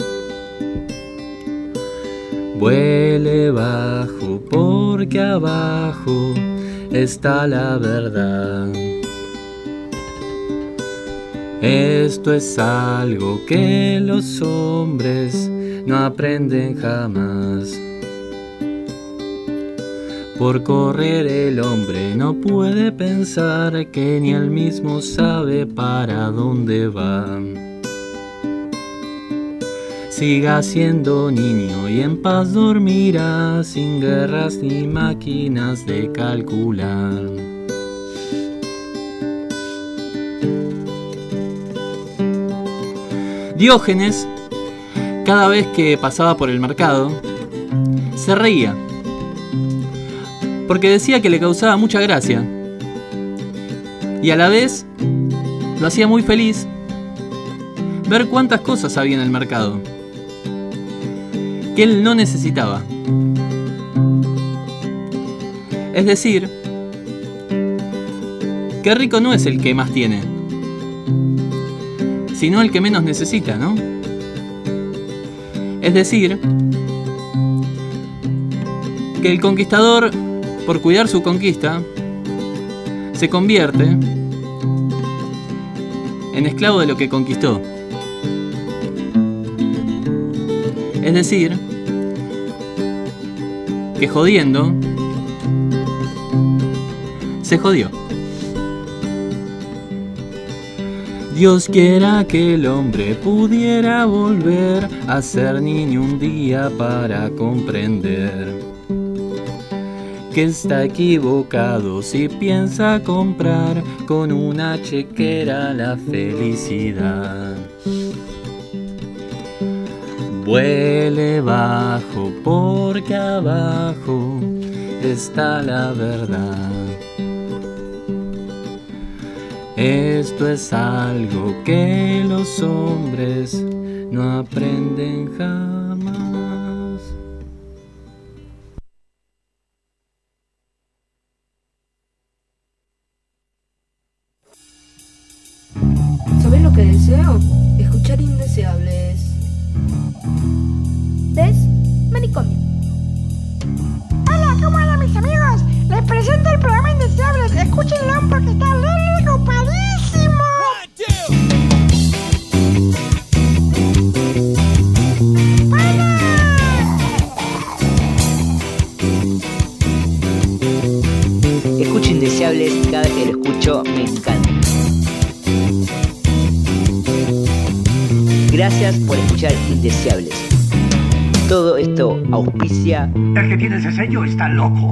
Vuele bajo porque abajo está la verdad. Esto es algo que los hombres no aprenden jamás. Por correr el hombre no puede pensar que ni él mismo sabe para dónde va. Siga siendo niño y en paz dormirá, sin guerras ni máquinas de calcular. Diógenes, cada vez que pasaba por el mercado, se reía, porque decía que le causaba mucha gracia, y a la vez lo hacía muy feliz ver cuántas cosas había en el mercado que él no necesitaba. Es decir, que rico no es el que más tiene, sino el que menos necesita, ¿no? Es decir, que el conquistador, por cuidar su conquista, se convierte en esclavo de lo que conquistó. Es decir, que jodiendo, se jodió. Dios quiera que el hombre pudiera volver a ser niño un día para comprender que está equivocado si piensa comprar con una chequera la felicidad. Vuele bajo porque abajo está la verdad. Esto es algo que los hombres no aprenden jamás. ¿Sabes lo que deseo? Escuchar Indeseables. ¿Ves? Manicomio. Hola, ¿cómo andan mis amigos? Les presento el programa Indeseables. Escúchenlo porque está lele ocupadísimo. ¡Hola! Gracias por escuchar Indeseables. Todo esto auspicia... El que tiene ese sello está loco.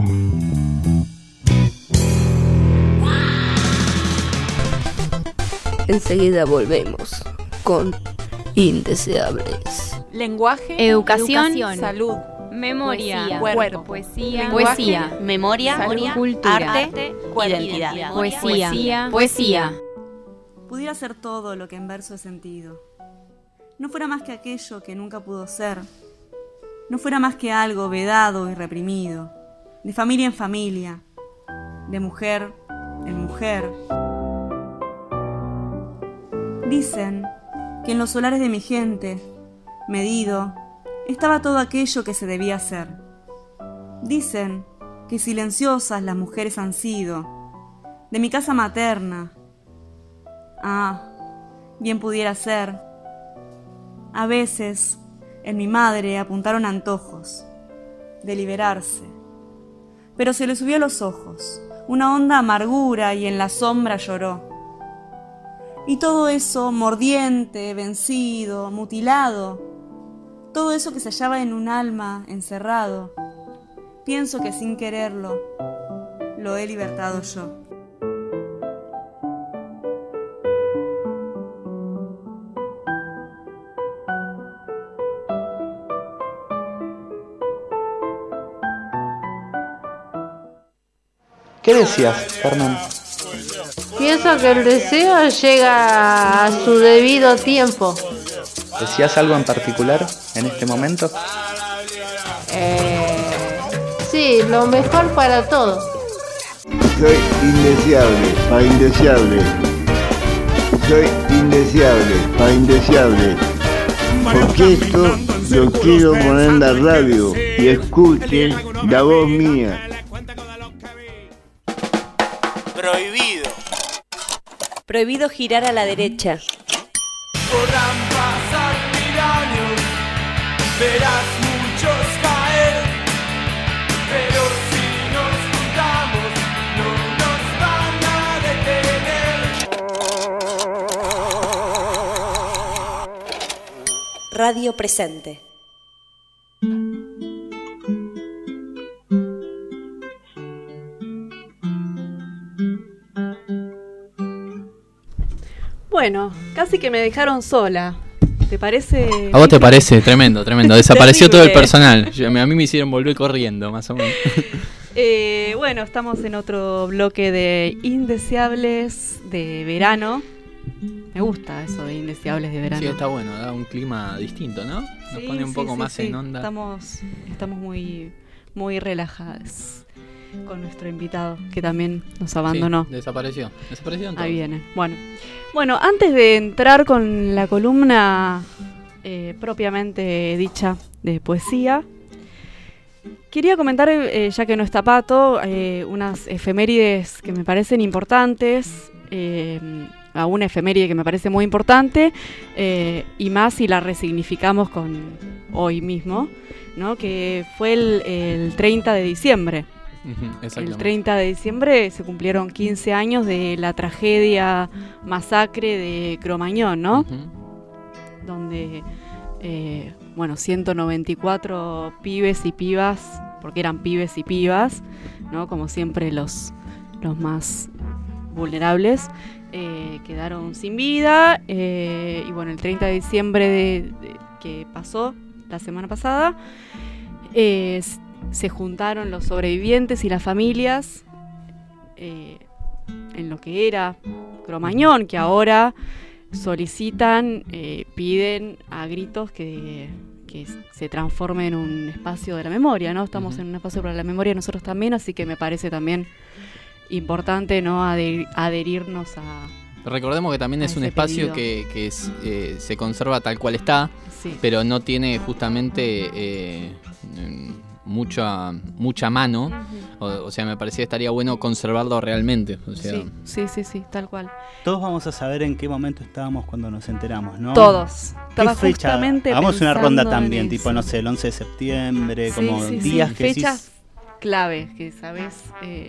Enseguida volvemos con Indeseables. Lenguaje, educación, educación, salud, memoria, poesía, cuerpo, poesía, lenguaje, poesía, memoria, salud, cultura, arte, arte, identidad. identidad. Poesía, poesía, poesía. Pudiera ser todo lo que en verso he sentido. No fuera más que aquello que nunca pudo ser. No fuera más que algo vedado y reprimido. De familia en familia. De mujer en mujer. Dicen que en los solares de mi gente, medido, estaba todo aquello que se debía hacer. Dicen que silenciosas las mujeres han sido, de mi casa materna. Ah, bien pudiera ser. A veces, en mi madre apuntaron antojos, de liberarse. Pero se le subió a los ojos, una honda amargura y en la sombra lloró. Y todo eso mordiente, vencido, mutilado, todo eso que se hallaba en un alma encerrado, pienso que sin quererlo, lo he libertado yo. ¿Qué decías, Fernán? Pienso que el deseo llega a su debido tiempo. ¿Decías algo en particular en este momento? Eh, sí, lo mejor para todos. Soy indeseable, para indeseable. Soy indeseable, para indeseable. Porque esto lo quiero poner en la radio y escuchen la voz mía. Prohibido. Prohibido girar a la derecha. Podrán pasar mil años, verás muchos caer, pero si nos juntamos no nos van a detener. Radio presente. Bueno, casi que me dejaron sola. ¿Te parece? ¿A vos te parece? Tremendo, tremendo. Desapareció todo el Terrible. personal. Yo- a mí me hicieron volver corriendo, más o menos. Eh, bueno, estamos en otro bloque de Indeseables de verano. Me gusta eso de Indeseables de verano. Sí, está bueno, da un clima distinto, ¿no? Nos Sí, pone un sí, poco sí, más sí. en onda. Estamos, estamos muy, muy relajados con nuestro invitado, que también nos abandonó. Sí, desapareció. Desapareció en todo. Ahí viene. Bueno, bueno, antes de entrar con la columna eh, propiamente dicha de poesía, quería comentar, eh, ya que no está Pato, eh, unas efemérides que me parecen importantes. Eh, a una efeméride que me parece muy importante, eh, y más si la resignificamos con hoy mismo, ¿no? Que fue el, el treinta de diciembre. Ujú, El exactamente. treinta de diciembre se cumplieron quince años de la tragedia masacre de Cromañón, ¿no? Ujú. Donde, eh, bueno, ciento noventa y cuatro pibes y pibas, porque eran pibes y pibas, ¿no? Como siempre los, los más vulnerables, eh, quedaron sin vida. Eh, y bueno, el treinta de diciembre de, de- que pasó la semana pasada, eh, s- se juntaron los sobrevivientes y las familias eh, en lo que era Cromañón, que ahora solicitan, eh, piden a gritos que, que se transforme en un espacio de la memoria, ¿no? Estamos Ujú. en un espacio para la memoria nosotros también, así que me parece también importante, ¿no? Adher- adherirnos a... Recordemos que también a es un ese espacio pedido. que, que es, eh, se conserva tal cual está, Sí. pero no tiene justamente eh, mm, mucha mucha mano. O, o sea, me parecía que estaría bueno conservarlo realmente. O sea, Sí, sí, sí, sí, tal cual. Todos vamos a saber en qué momento estábamos cuando nos enteramos, ¿no? Todos. ¿Qué Estaba fecha? justamente Hagamos una ronda pensando en también, eso. tipo, no sé, el once de septiembre, Sí, como sí, sí, días que fechas decís, clave, que sabes eh,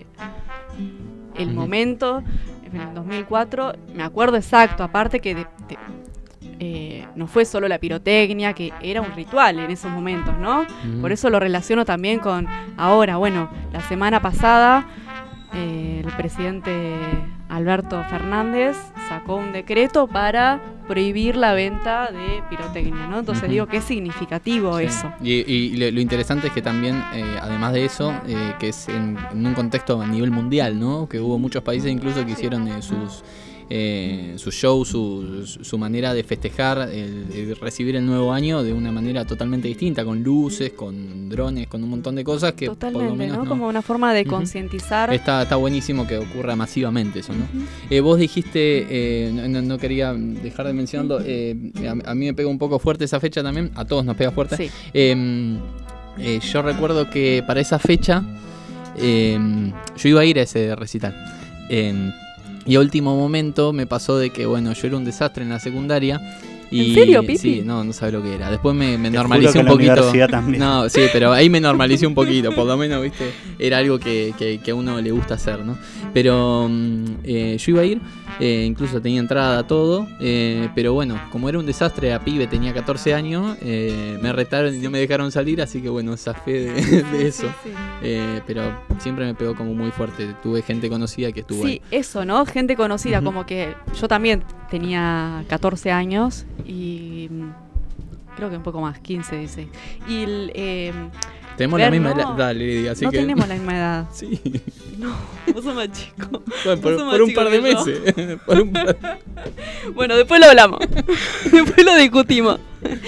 el Ujú. momento, en el dos mil cuatro, me acuerdo exacto, aparte que de- de- eh, no fue solo la pirotecnia, que era un ritual en esos momentos, ¿no? Ujú. Por eso lo relaciono también con ahora. Bueno, la semana pasada eh, el presidente Alberto Fernández sacó un decreto para prohibir la venta de pirotecnia, ¿no? Entonces Ujú. digo que es significativo Sí. eso. Y, y lo, lo interesante es que también, eh, además de eso, eh, que es en, en un contexto a nivel mundial, ¿no? Que hubo muchos países incluso que hicieron eh, sus eh, su show, su, su manera de festejar, el, el recibir el nuevo año de una manera totalmente distinta, con luces, con drones, con un montón de cosas que por lo Totalmente, menos ¿no? no. Como una forma de Ujú. concientizar. Está, está buenísimo que ocurra masivamente eso, ¿no? Ujú. Eh, vos dijiste, eh, no, no- no quería dejar de mencionarlo, eh, a, a mí me pega un poco fuerte esa fecha también, a todos nos pega fuerte. Sí. Eh, eh, yo recuerdo que para esa fecha eh, yo iba a ir a ese recital. Eh, y a último momento me pasó de que, bueno, yo era un desastre en la secundaria. Y, ¿En serio, Pipi? Sí, no, no sabe lo que era. Después me, me Te normalicé juro un que en la poquito. universidad también. No, sí, pero ahí me normalicé un poquito, por lo menos, viste, era algo que, que, que a uno le gusta hacer, ¿no? Pero mm, eh, yo iba a ir, eh, incluso tenía entrada, todo, eh, pero bueno, como era un desastre, a pibe, tenía catorce años, eh, me retaron y no me dejaron salir, así que bueno, zafé de, de eso. Sí, sí. Eh, pero siempre me pegó como muy fuerte, tuve gente conocida que estuvo Sí, ahí. eso, ¿no? Gente conocida, Ujú. como que yo también tenía catorce años y mm, creo que un poco más, quince, dieciséis. Y el, eh, Tenemos ver, la misma ¿no? edad, dale, Lidia, así no que... tenemos la misma edad. Sí. No, vos sos más chico. Bueno, por, Vos sos más por un chico par de que yo. meses. Por un par- Bueno, después lo hablamos. Después lo discutimos.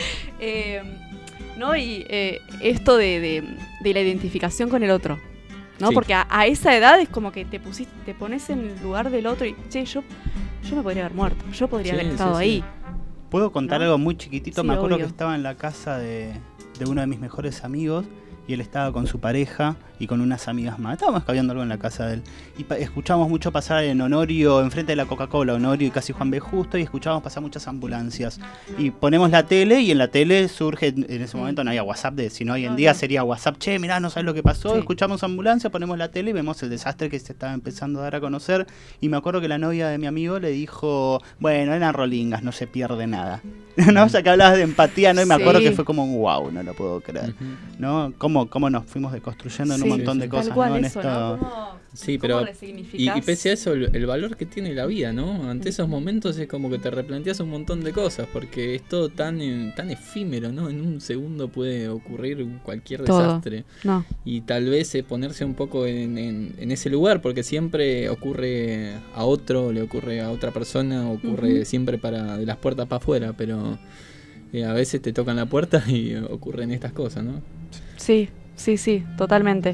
Eh, ¿No? Y eh, esto de, de, de la identificación con el otro. ¿No? Sí. Porque a, a esa edad es como que te pusiste, te pones en el lugar del otro y, che, yo, yo me podría haber muerto. Yo podría Sí, haber sí, estado sí. ahí. ¿Puedo contar ¿No? algo muy chiquitito? Sí, Me acuerdo obvio. que estaba en la casa de, de uno de mis mejores amigos y él estaba con su pareja y con unas amigas más. Estábamos caviando algo en la casa de él. Y pa- escuchábamos mucho pasar en Honorio, enfrente de la Coca-Cola, Honorio y casi Juan B. Justo, y escuchábamos pasar muchas ambulancias. Y ponemos la tele y en la tele surge, en ese momento no había WhatsApp, de, sino hoy en No, día no. sería WhatsApp, che, mirá, no sabes lo que pasó, Sí. escuchamos ambulancia, ponemos la tele y vemos el desastre que se estaba empezando a dar a conocer. Y me acuerdo que la novia de mi amigo le dijo, bueno, eran rolingas, no se pierde nada. ¿No? Ya que hablabas de empatía, ¿no? Y me acuerdo Sí. que fue como, wow, no lo puedo creer. Ujú. ¿No? ¿Cómo, cómo nos fuimos deconstruyendo en un Sí, montón sí, de sí. cosas, Tal cual ¿no? En eso, esto... ¿no? ¿Cómo, Sí, cómo pero y, resignificás? y pese a eso, el, el valor que tiene la vida, ¿no? Ante esos momentos es como que te replanteas un montón de cosas, porque es todo tan, eh, tan efímero, ¿no? En un segundo puede ocurrir cualquier Todo. desastre. No. Y tal vez eh, ponerse un poco en, en- en ese lugar, porque siempre ocurre a otro, le ocurre a otra persona, ocurre Ujú. siempre para de las puertas para afuera, pero eh, a veces te tocan la puerta y ocurren estas cosas, ¿no? Sí, sí, sí, totalmente.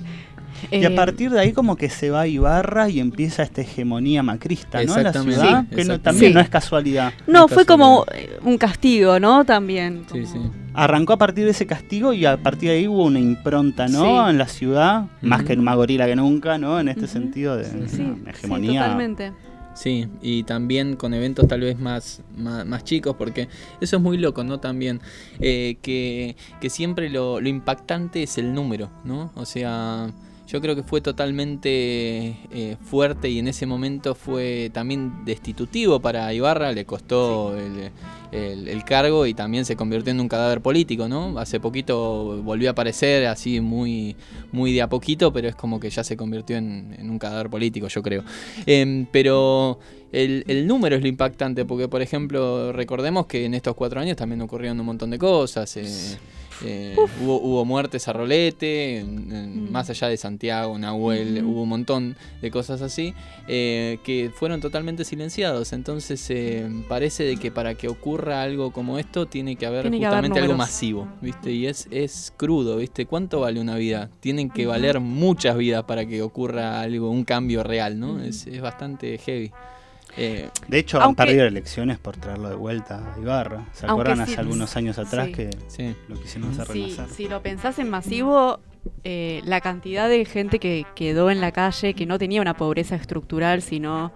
Y Eh, a partir de ahí como que se va a Ibarra y empieza esta hegemonía macrista, ¿no? En la Exactamente. ciudad, Sí, que no, exactamente. también Sí. no es casualidad. No, es fue casualidad. como eh, un castigo, ¿no? También. Sí, como- sí. Arrancó a partir de ese castigo y a partir de ahí hubo una impronta, ¿no? Sí. En la ciudad, más Ujú. que más gorila que nunca, ¿no? En este Ujú. sentido de Sí, una sí, hegemonía. totalmente. Sí, y también con eventos tal vez más, más, más chicos, porque eso es muy loco, ¿no? También, eh, que, que siempre lo, lo impactante es el número, ¿no? O sea, yo creo que fue totalmente eh, fuerte y en ese momento fue también destitutivo para Ibarra, le costó el, el- el cargo y también se convirtió en un cadáver político, ¿no? Hace poquito volvió a aparecer así muy, muy de a poquito, pero es como que ya se convirtió en, en un cadáver político, yo creo. Em, pero el, el número es lo impactante, porque por ejemplo, recordemos que en estos cuatro años también ocurrieron un montón de cosas. eh, eh, hubo, hubo muertes a rolete, en- en- Mm. más allá de Santiago, Nahuel, Ujú. hubo un montón de cosas así, eh, que fueron totalmente silenciados. Entonces eh, parece de que para que ocurra algo como esto tiene que haber Tiene que haber justamente algo números. masivo, ¿viste? Y es, es crudo, ¿viste? ¿Cuánto vale una vida? Tienen que Ujú. valer muchas vidas para que ocurra algo, un cambio real, ¿no? Ujú. Es, es bastante heavy. Eh, De hecho, Aunque- han perdido elecciones por traerlo de vuelta a Ibarra. ¿Se Aunque acuerdan sí, hace algunos años atrás sí. que sí. lo quisieron hacer Sí, renacer? si lo pensás en masivo, eh, la cantidad de gente que quedó en la calle, que no tenía una pobreza estructural, sino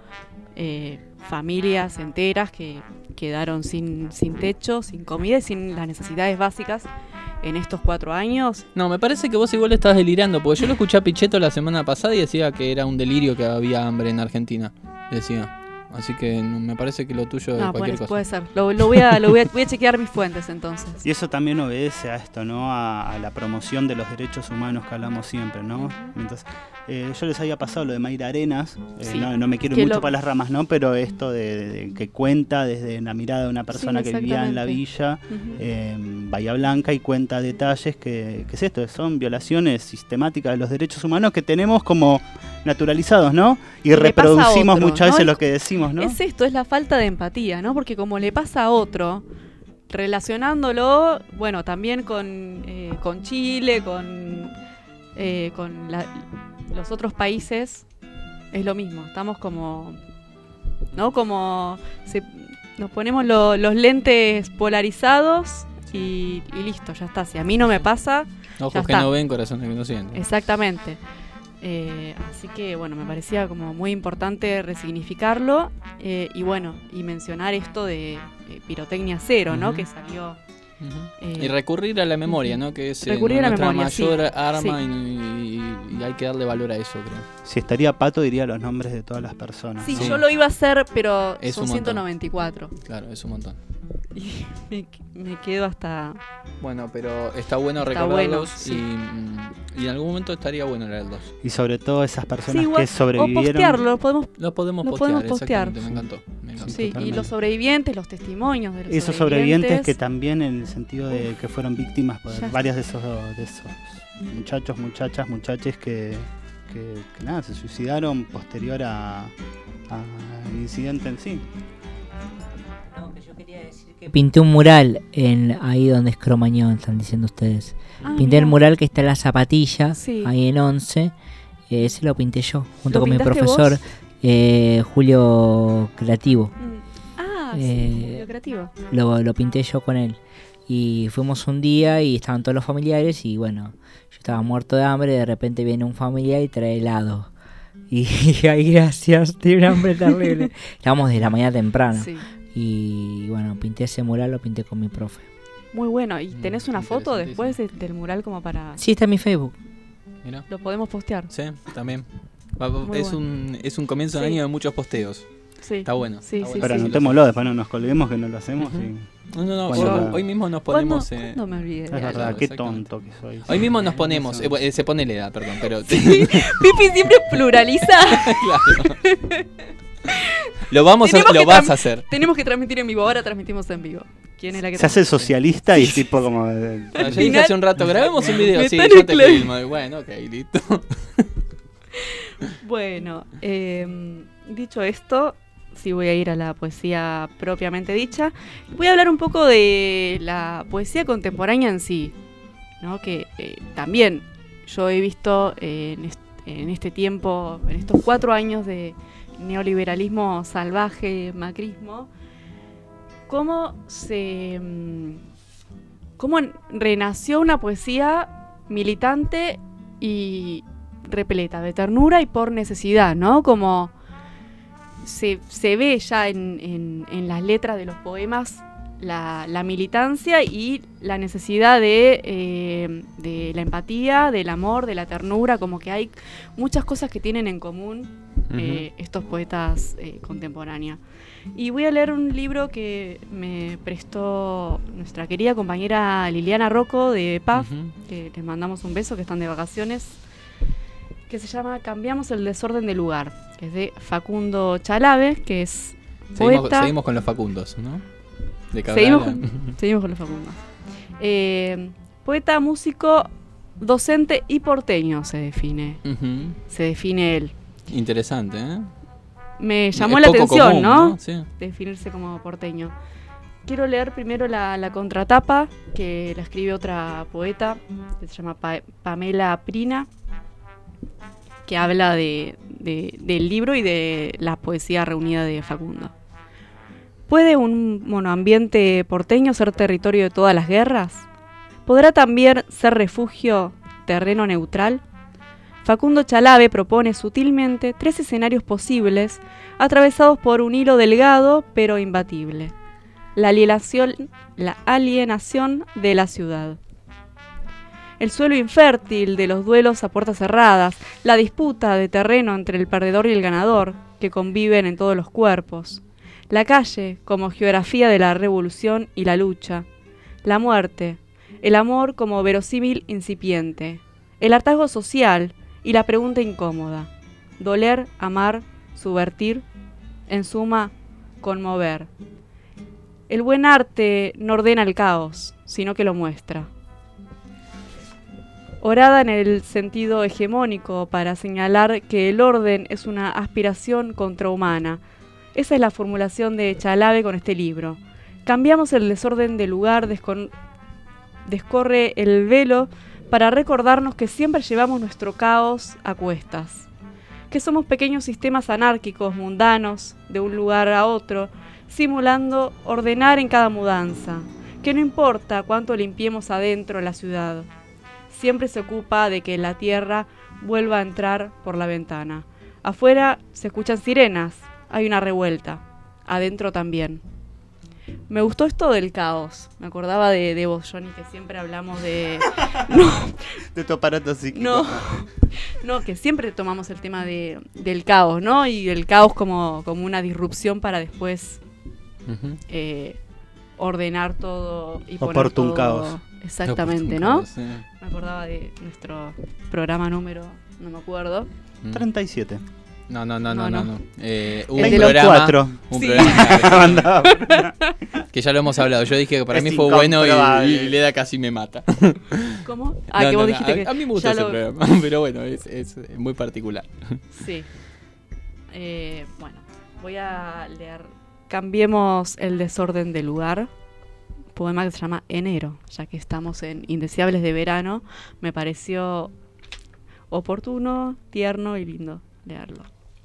eh, familias enteras que quedaron sin, sin techo, sin comida y sin las necesidades básicas en estos cuatro años. No, me parece que vos igual estás delirando, porque yo lo escuché a Pichetto la semana pasada y decía que era un delirio que había hambre en Argentina. Decía. Así que no, me parece que lo tuyo es No, cualquier puede, cosa. puede ser. Lo, lo, voy a, lo voy, a, voy a chequear mis fuentes entonces. Y eso también obedece a esto, ¿no? A, a la promoción de los derechos humanos que hablamos siempre, ¿no? Mientras, eh, yo les había pasado lo de Mayra Arenas, eh, Sí. no, no me quiero Que mucho lo- para las ramas, ¿no? Pero esto de, de- de que cuenta desde la mirada de una persona Sí, que vivía en la villa, Ujú. eh, en Bahía Blanca, y cuenta detalles que, que es esto, son violaciones sistemáticas de los derechos humanos que tenemos como naturalizados, ¿no? Y Le pasa a reproducimos otro, muchas ¿no? veces Es- lo que decimos, ¿no? Es esto, es la falta de empatía, ¿no? Porque como le pasa a otro, relacionándolo, bueno, también con, eh, con Chile, con, eh, con la- los otros países, es lo mismo. Estamos como, ¿no? Como se- nos ponemos lo- los lentes polarizados y, y listo, ya está. Si a mí no me pasa, ya Ojos que está. no ven, corazones que no sienten. Exactamente. Eh, así que bueno, me parecía como muy importante resignificarlo eh, y bueno, y mencionar esto de eh, pirotecnia cero, ¿no? Ujú. Que salió. eh, Y recurrir a la memoria, ¿no? Que es eh, Recurrir a la nuestra memoria, sí. mayor arma Sí. y, y- y hay que darle valor a eso, creo. Si estaría Pato, diría los nombres de todas las personas. Sí, ¿no? yo lo iba a hacer, pero Es son un montón. ciento noventa y cuatro. Claro, es un montón. Y me, me quedo hasta. Bueno, pero está bueno Está recordarlos bueno, sí. y, mm, y en algún momento estaría bueno leerlos. Y sobre todo esas personas Sí, igual- que sobrevivieron. O postearlo, lo podemos, Lo podemos lo postear, podemos postear. exactamente, me encantó. Me encantó. Sí, y totalmente. los sobrevivientes, los testimonios de los Esos sobrevivientes que también en el sentido de que fueron víctimas por Ya varios de esos, de esos muchachos, muchachas, muchaches que, que, que nada, se suicidaron posterior a, al incidente en sí. Que pinté un mural en ahí donde es Cromañón, están diciendo ustedes. Ah, pinté mirá. el mural que está en la zapatilla, Sí. ahí en once. Eh, ese lo pinté yo, junto ¿Lo con mi pintaste profesor vos? eh, Julio Creativo. Ah, Eh, sí, video creativo. Lo, lo pinté yo con él. Y fuimos un día y estaban todos los familiares y bueno, yo estaba muerto de hambre, de repente viene un familiar y trae helado. Y, ay, gracias, tiene un hambre terrible. Estábamos de la mañana temprano. Sí. Y bueno, pinté ese mural, lo pinté con mi profe. Muy bueno. ¿Y Mm, tenés una foto después de- del mural como para...? Sí, está en mi Facebook. Mira. Lo podemos postear. Sí, también. Va- va- Muy es, bueno. un, es un comienzo de Sí. año de muchos posteos. Sí. Está bueno. Sí, está sí, bueno. Pero sí. anotémoslo, después no nos colguemos que no lo hacemos. Ujú. y- No, no, no, Cuando hoy, la- hoy mismo nos ¿Cuándo, ponemos... eh, cuándo me olvidé? Es de verdad, algo? qué exactamente. tonto que soy. Hoy mismo nos ponemos... eh, eh, se pone la edad, perdón, pero... Pipi siempre pluraliza. Claro. Lo vamos a, Tenemos lo que vas tram- a hacer. Tenemos que transmitir en vivo. Ahora transmitimos en vivo. ¿Quién es la que Se hace socialista y tipo como... de- Ah, yo final- dije hace un rato, grabemos un video. Me Sí, están yo te esclav- filmo. Bueno, ok, listo. Bueno, eh, dicho esto, sí voy a ir a la poesía propiamente dicha. Voy a hablar un poco de la poesía contemporánea en sí, ¿no? Que eh, también yo he visto eh, en, est- en este tiempo, en estos cuatro años de neoliberalismo salvaje, macrismo, cómo se mm, cómo renació una poesía militante y repleta de ternura y por necesidad, ¿no? Como se, se ve ya en, en- en las letras de los poemas la, la militancia y la necesidad de, eh, de la empatía, del amor, de la ternura, como que hay muchas cosas que tienen en común eh, estos poetas eh, contemporáneos. Y voy a leer un libro que me prestó nuestra querida compañera Liliana Rocco de P A F, Ujú. que les mandamos un beso, que están de vacaciones, que se llama Cambiamos el desorden de lugar, que es de Facundo Chalave, que es Seguimos, poeta. seguimos con los Facundos, ¿no? De Cabral. Seguimos con, seguimos con los Facundos. Eh, poeta, músico, docente y porteño se define. Ujú. Se define él. Interesante, ¿eh? Me llamó Es la poco atención, común, ¿no? ¿no? Sí. Definirse como porteño. Quiero leer primero la, la contratapa, que la escribe otra poeta, que se llama Pa- Pamela Prina, que habla de, de- del libro y de la poesía reunida de Facundo. ¿Puede un monoambiente porteño ser territorio de todas las guerras? ¿Podrá también ser refugio, terreno neutral? Facundo Chalave propone sutilmente tres escenarios posibles, atravesados por un hilo delgado pero imbatible: la alienación, la alienación de la ciudad, el suelo infértil de los duelos a puertas cerradas, la disputa de terreno entre el perdedor y el ganador, que conviven en todos los cuerpos. La calle como geografía de la revolución y la lucha. La muerte, el amor como verosímil incipiente. El hartazgo social y la pregunta incómoda. Doler, amar, subvertir, en suma, conmover. El buen arte no ordena el caos, sino que lo muestra. Orada en el sentido hegemónico para señalar que el orden es una aspiración contrahumana. Esa es la formulación de Chalabe con este libro. Cambiamos el desorden de lugar, descon- descorre el velo para recordarnos que siempre llevamos nuestro caos a cuestas. Que somos pequeños sistemas anárquicos, mundanos, de un lugar a otro, simulando ordenar en cada mudanza. Que no importa cuánto limpiemos adentro la ciudad. Siempre se ocupa de que la tierra vuelva a entrar por la ventana. Afuera se escuchan sirenas, hay una revuelta. Adentro también. Me gustó esto del caos. Me acordaba de, de vos, Johnny, que siempre hablamos de... No, de tu aparato psíquico. No, no, que siempre tomamos el tema de, del caos, ¿no? Y el caos como, como una disrupción para después uh-huh. eh, ordenar todo y poner Oportun todo... caos. Exactamente, Oportun ¿no? caos, sí. Me acordaba de nuestro programa número, no me acuerdo. treinta y siete. No, no, no, no, no. no. Eh, un el programa, un sí. programa que ya lo hemos hablado. Yo dije que para es mí fue bueno y, y Leda casi me mata. ¿Cómo? Ah, no, que no, vos no. dijiste a, que a mí me gusta ese lo... programa, pero bueno, es, es muy particular. Sí. Eh, bueno, voy a leer. Cambiemos el desorden de lugar. Poema que se llama Enero, ya que estamos en Indeseables de verano. Me pareció oportuno, tierno y lindo leerlo.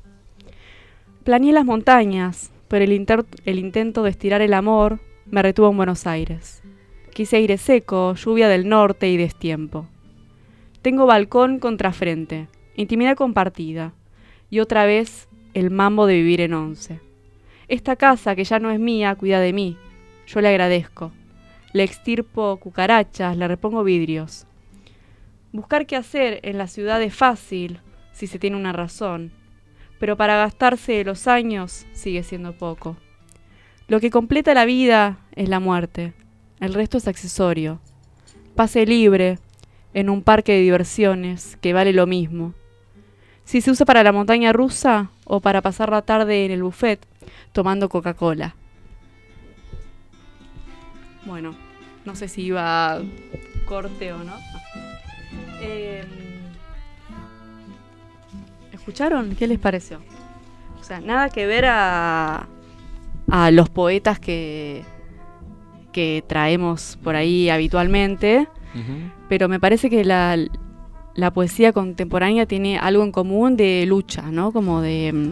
Planeé las montañas, pero el, inter- el intento de estirar el amor me retuvo en Buenos Aires. Quise aire seco, lluvia del norte y destiempo. Tengo balcón contra frente, intimidad compartida, y otra vez el mambo de vivir en once. Esta casa, que ya no es mía, cuida de mí. Yo le agradezco. Le extirpo cucarachas, le repongo vidrios. Buscar qué hacer en la ciudad es fácil, si se tiene una razón. Pero para gastarse los años sigue siendo poco. Lo que completa la vida es la muerte. El resto es accesorio. Pase libre en un parque de diversiones que vale lo mismo. Si se usa para la montaña rusa o para pasar la tarde en el buffet tomando Coca-Cola. Bueno, no sé si iba a corte o no. Eh, ¿Escucharon? ¿Qué les pareció? O sea, nada que ver a, a los poetas que, que traemos por ahí habitualmente, uh-huh. pero me parece que la, la poesía contemporánea tiene algo en común de lucha, ¿no? Como de...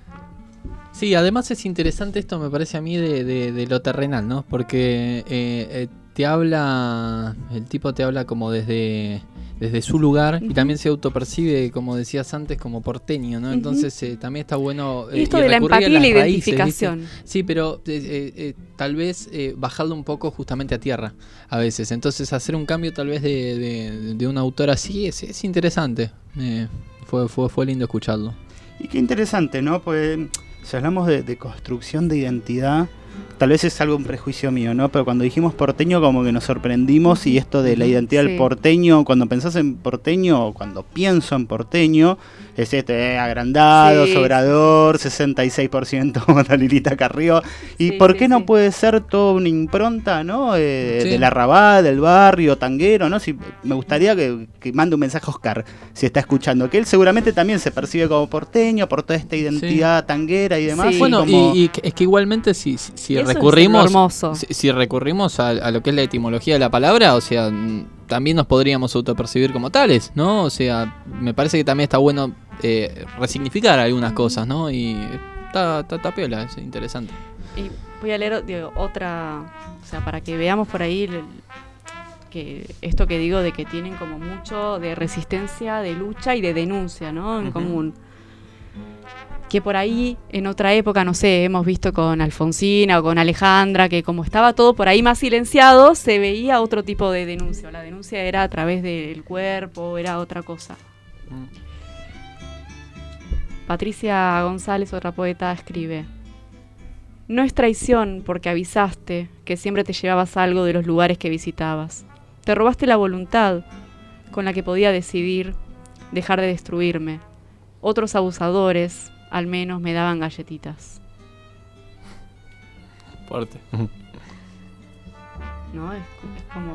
Sí, además es interesante esto, me parece a mí, de, de, de lo terrenal, ¿no? Porque eh, eh, te habla, el tipo te habla como desde... desde su lugar, uh-huh. y también se autopercibe, como decías antes, como porteño, ¿no? Uh-huh. Entonces eh, también está bueno eh, y esto y de la empatía y la raíces, identificación. ¿viste? Sí, pero eh, eh, tal vez eh, bajarlo un poco justamente a tierra a veces. Entonces hacer un cambio tal vez de, de, de un autor así es, es interesante. Eh, fue, fue, fue lindo escucharlo. Y qué interesante, ¿no? Pues si hablamos de, de construcción de identidad, tal vez es algo un prejuicio mío, ¿no? Pero cuando dijimos porteño como que nos sorprendimos, y esto de la identidad sí. del porteño, cuando pensás en porteño o cuando pienso en porteño, es este eh, agrandado, sí, sobrador, sí, sí. sesenta y seis por ciento de Lilita Carrió. ¿Y sí, por qué sí, no sí. puede ser toda una impronta, ¿no? Eh, sí. Del arrabal, del barrio, tanguero, ¿no? Si, me gustaría que, que mande un mensaje a Oscar, si está escuchando, que él seguramente también se percibe como porteño por toda esta identidad sí. tanguera y demás. Sí. Y bueno, como... y, y es que igualmente si, si, si recurrimos si, si recurrimos a, a lo que es la etimología de la palabra, o sea, también nos podríamos autopercibir como tales, ¿no? O sea, me parece que también está bueno eh, resignificar algunas cosas, ¿no? Y está, está, está piola, es interesante. Y voy a leer digo, otra, o sea, para que veamos por ahí el, que esto que digo de que tienen como mucho de resistencia, de lucha y de denuncia, ¿no? En uh-huh. común. Que por ahí, en otra época, no sé, hemos visto con Alfonsina o con Alejandra, que como estaba todo por ahí más silenciado, se veía otro tipo de denuncia. La denuncia era a través del cuerpo, era otra cosa. Patricia González, otra poeta, escribe: no es traición porque avisaste que siempre te llevabas algo de los lugares que visitabas. Te robaste la voluntad con la que podía decidir dejar de destruirme. Otros abusadores, al menos, me daban galletitas. Fuerte. ¿No? Es, es como...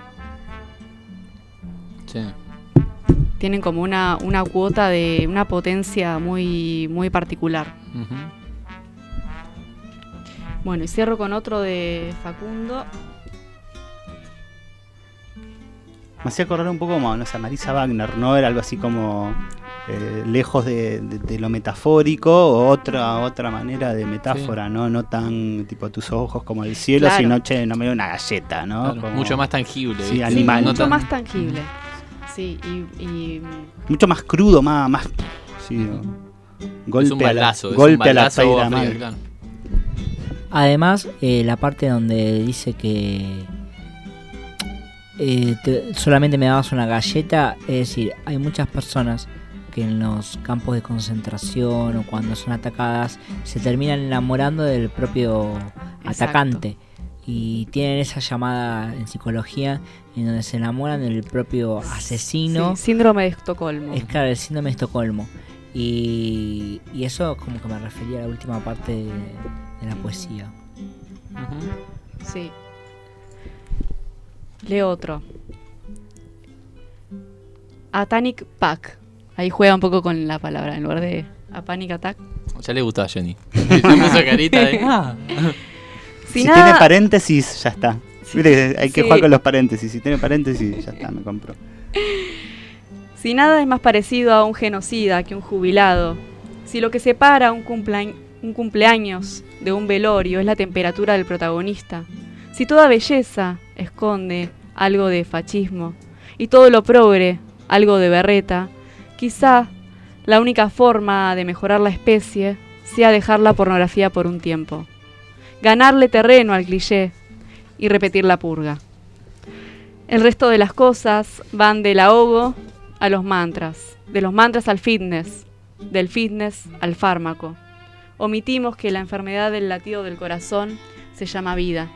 Sí. Tienen como una, una cuota de una potencia muy, muy particular. Uh-huh. Bueno, y cierro con otro de Facundo. Me hacía acordar un poco como, no sé, Marisa Wagner, ¿no? Era algo así como eh, lejos de, de, de lo metafórico, o otra, otra manera de metáfora, sí. ¿no? No tan tipo tus ojos como el cielo, claro. sino, che, no me dio una galleta, ¿no? Claro, como, mucho más tangible. Sí, sí animal. Sí, mucho tan... más tangible. Sí, y, y... mucho más crudo, más... más sí, ¿no? Golpe es un balazo, a la, es golpe un balazo a la fría, madre. claro. Además, eh, la parte donde dice que eh, te, solamente me dabas una galleta, es decir, hay muchas personas que en los campos de concentración o cuando son atacadas se terminan enamorando del propio Exacto. atacante y tienen esa llamada en psicología en donde se enamoran del propio asesino. Sí, síndrome de Estocolmo. Es claro, el síndrome de Estocolmo. Y, y eso como que me refería a la última parte de, de la poesía. Uh-huh. Sí. Leo otro. Atanic Pack. Ahí juega un poco con la palabra en lugar de a Panic Attack. Ya le gustaba a Jenny. Se puso carita de... Ah. Si, si nada... tiene paréntesis, ya está. Sí. Mire, hay que Sí. jugar con los paréntesis. Si tiene paréntesis, ya está, me compro. Si nada es más parecido a un genocida que un jubilado, si lo que separa un, cumplea- un cumpleaños de un velorio es la temperatura del protagonista, si toda belleza esconde algo de fascismo y todo lo progre algo de berreta, quizá la única forma de mejorar la especie sea dejar la pornografía por un tiempo, ganarle terreno al cliché y repetir la purga. El resto de las cosas van del ahogo a los mantras, de los mantras al fitness, del fitness al fármaco. Omitimos que la enfermedad del latido del corazón se llama vida.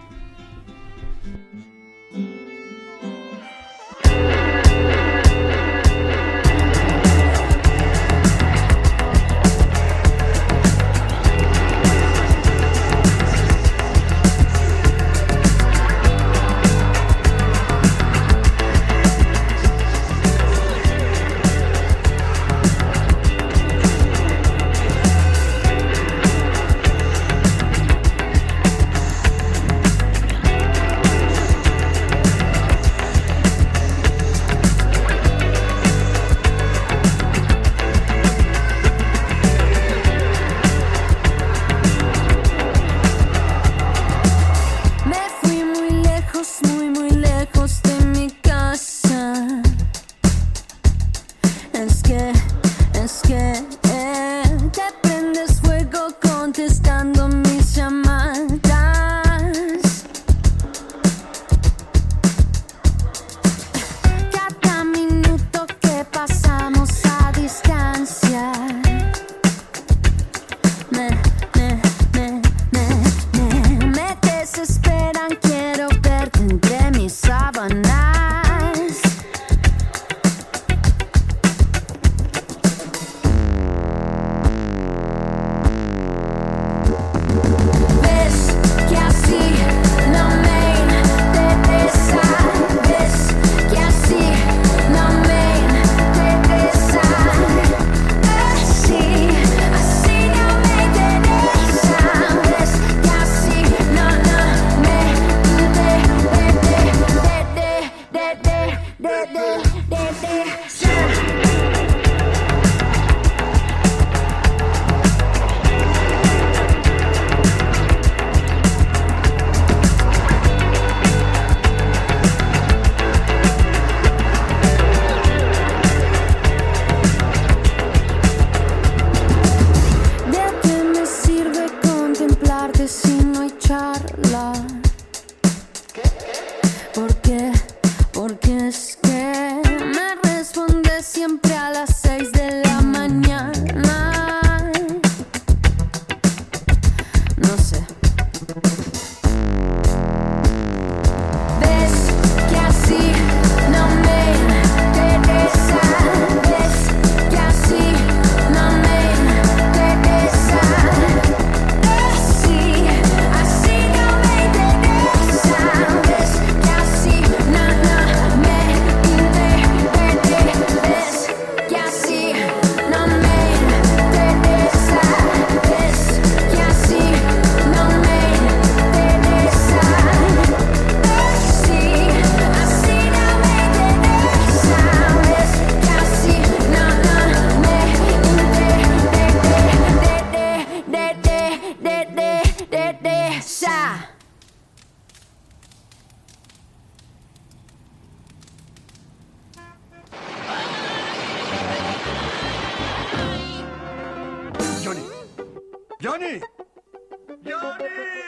Johnny! Johnny!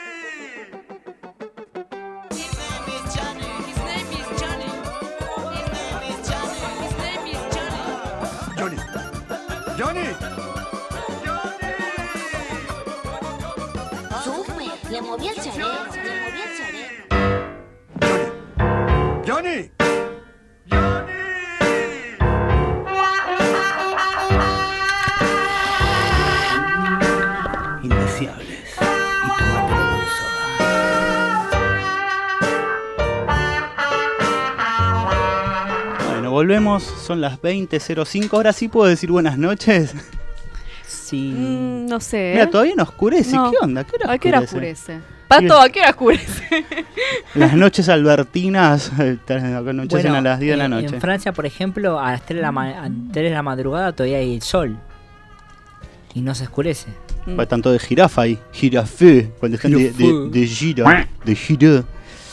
Johnny! Johnny! Supe, le moví el cerebro, le moví el cerebro. Johnny! Indeseables. Y tomátelo con Bueno, volvemos, son las veinte cero cinco. Ahora sí puedo decir buenas noches. Sí. Mm, no sé. Mira, todavía no oscurece. No. ¿Qué onda? ¿Qué hora ¿A qué hora oscurece? oscurece? Pato, ¿a qué hora oscurece? Las noches albertinas eh, anochecen a las diez de la en- noche. En Francia, por ejemplo, a las tres de la, ma- a tres de la madrugada todavía hay el sol. Y no se oscurece. Pues tanto de jirafa ahí. Jirafe. Cuando están de, de, de gira. De gira.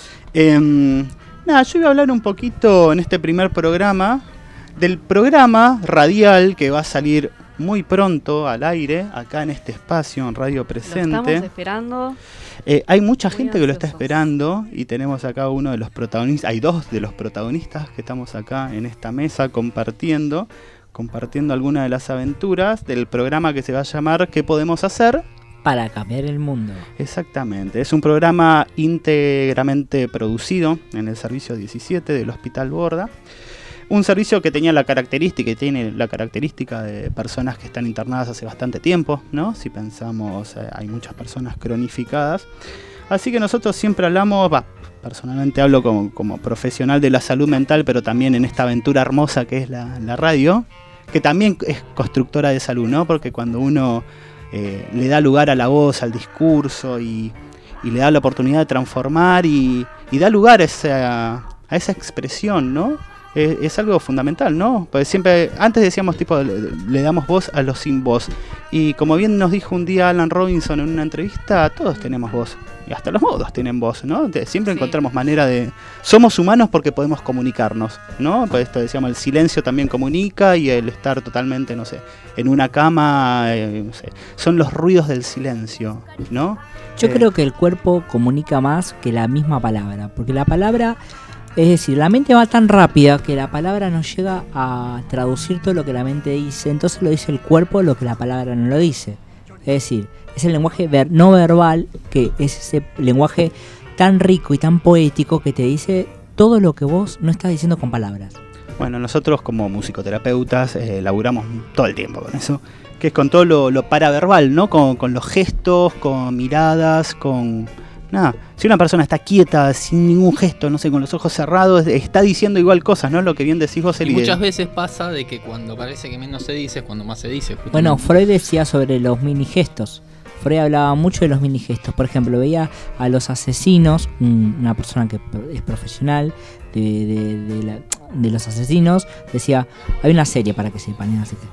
Em, nada, yo voy a hablar un poquito en este primer programa del programa radial que va a salir muy pronto al aire, acá en este espacio, en Radio Lo Presente. estamos esperando. Eh, hay mucha gente que lo está esperando y tenemos acá uno de los protagonistas, hay dos de los protagonistas que estamos acá en esta mesa compartiendo, compartiendo algunas de las aventuras del programa que se va a llamar ¿Qué podemos hacer? Para cambiar el mundo. Exactamente, es un programa íntegramente producido en el servicio diecisiete del Hospital Borda. Un servicio que tenía la característica y tiene la característica de personas que están internadas hace bastante tiempo, ¿no? Si pensamos, eh, hay muchas personas cronificadas. Así que nosotros siempre hablamos, bah, personalmente hablo como, como profesional de la salud mental, pero también en esta aventura hermosa que es la, la radio, que también es constructora de salud, ¿no? Porque cuando uno eh, le da lugar a la voz, al discurso y, y le da la oportunidad de transformar y, y da lugar a esa, a esa expresión, ¿no? Es, es algo fundamental, ¿no? Porque siempre, antes decíamos tipo, le, le damos voz a los sin voz. Y como bien nos dijo un día Alan Robinson en una entrevista, todos tenemos voz. Y hasta los mudos tienen voz, ¿no? De- siempre Sí. encontramos manera de... Somos humanos porque podemos comunicarnos, ¿no? Por esto decíamos, el silencio también comunica y el estar totalmente, no sé, en una cama, eh, no sé, son los ruidos del silencio, ¿no? Yo Eh, creo que el cuerpo comunica más que la misma palabra. Porque la palabra, es decir, la mente va tan rápida que la palabra no llega a traducir todo lo que la mente dice. Entonces lo dice el cuerpo lo que la palabra no lo dice. Es decir, es el lenguaje ver- no verbal, que es ese lenguaje tan rico y tan poético que te dice todo lo que vos no estás diciendo con palabras. Bueno, nosotros como musicoterapeutas eh, laburamos todo el tiempo con eso, que es con todo lo, lo paraverbal, ¿no? Con, con los gestos, con miradas, con... Nada, si una persona está quieta, sin ningún gesto, no sé, con los ojos cerrados, está diciendo igual cosas, ¿no? Lo que bien decís vos, Y Eli. muchas veces pasa de que cuando parece que menos se dice es cuando más se dice. justamente. Bueno, Freud decía sobre los mini gestos. Freud hablaba mucho de los mini gestos. Por ejemplo, veía a los asesinos, un- una persona que pro- es profesional de, de- de la- de los asesinos, decía, hay una serie para que sepan, ¿eh? Así que,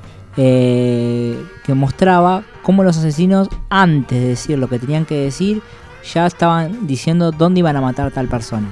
eh, que mostraba cómo los asesinos, antes de decir lo que tenían que decir, ya estaban diciendo dónde iban a matar a tal persona.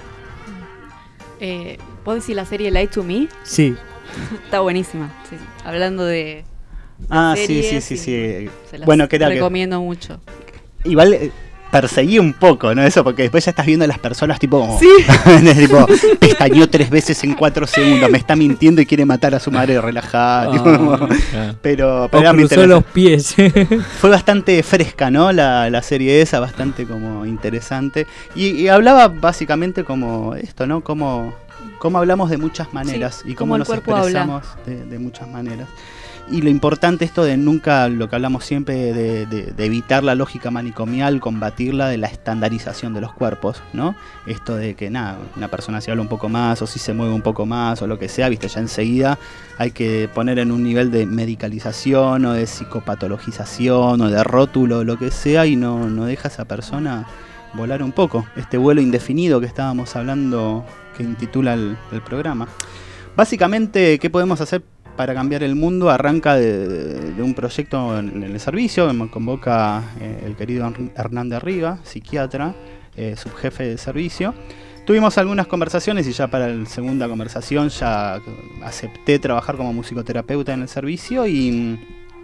Eh, ¿Puedo decir la serie Lie to Me? Sí. Está buenísima. Sí. Hablando de. Ah, sí, sí, series sí, y sí. se las Bueno, que era que... recomiendo mucho. Igual eh, perseguí un poco, ¿no? Eso, porque después ya estás viendo a las personas tipo como... Sí. tipo, pestañeó tres veces en cuatro segundos, me está mintiendo y quiere matar a su madre relajada. tipo, Ah, como- claro. pero O pero era muy cruzó interesante. los pies. Fue bastante fresca, ¿no? La, la serie esa, bastante como interesante. Y, y hablaba básicamente como esto, ¿no? Como, como hablamos de muchas maneras Sí, y cómo cómo el nos cuerpo habla. expresamos de, de muchas maneras. Y lo importante esto de nunca, lo que hablamos siempre, de, de- de evitar la lógica manicomial, combatirla de la estandarización de los cuerpos, ¿no? Esto de que, nada, una persona si habla un poco más o si se mueve un poco más o lo que sea, viste, ya enseguida hay que poner en un nivel de medicalización o de psicopatologización o de rótulo o lo que sea y no, no deja a esa persona volar un poco. Este vuelo indefinido que estábamos hablando, que intitula el, el programa. Básicamente, ¿qué podemos hacer para cambiar el mundo? Arranca de, de- de un proyecto en, en el servicio, me convoca eh, el querido Hern- Hernán de Riva, psiquiatra, eh, subjefe de servicio. Tuvimos algunas conversaciones y ya para la segunda conversación ya acepté trabajar como musicoterapeuta en el servicio y,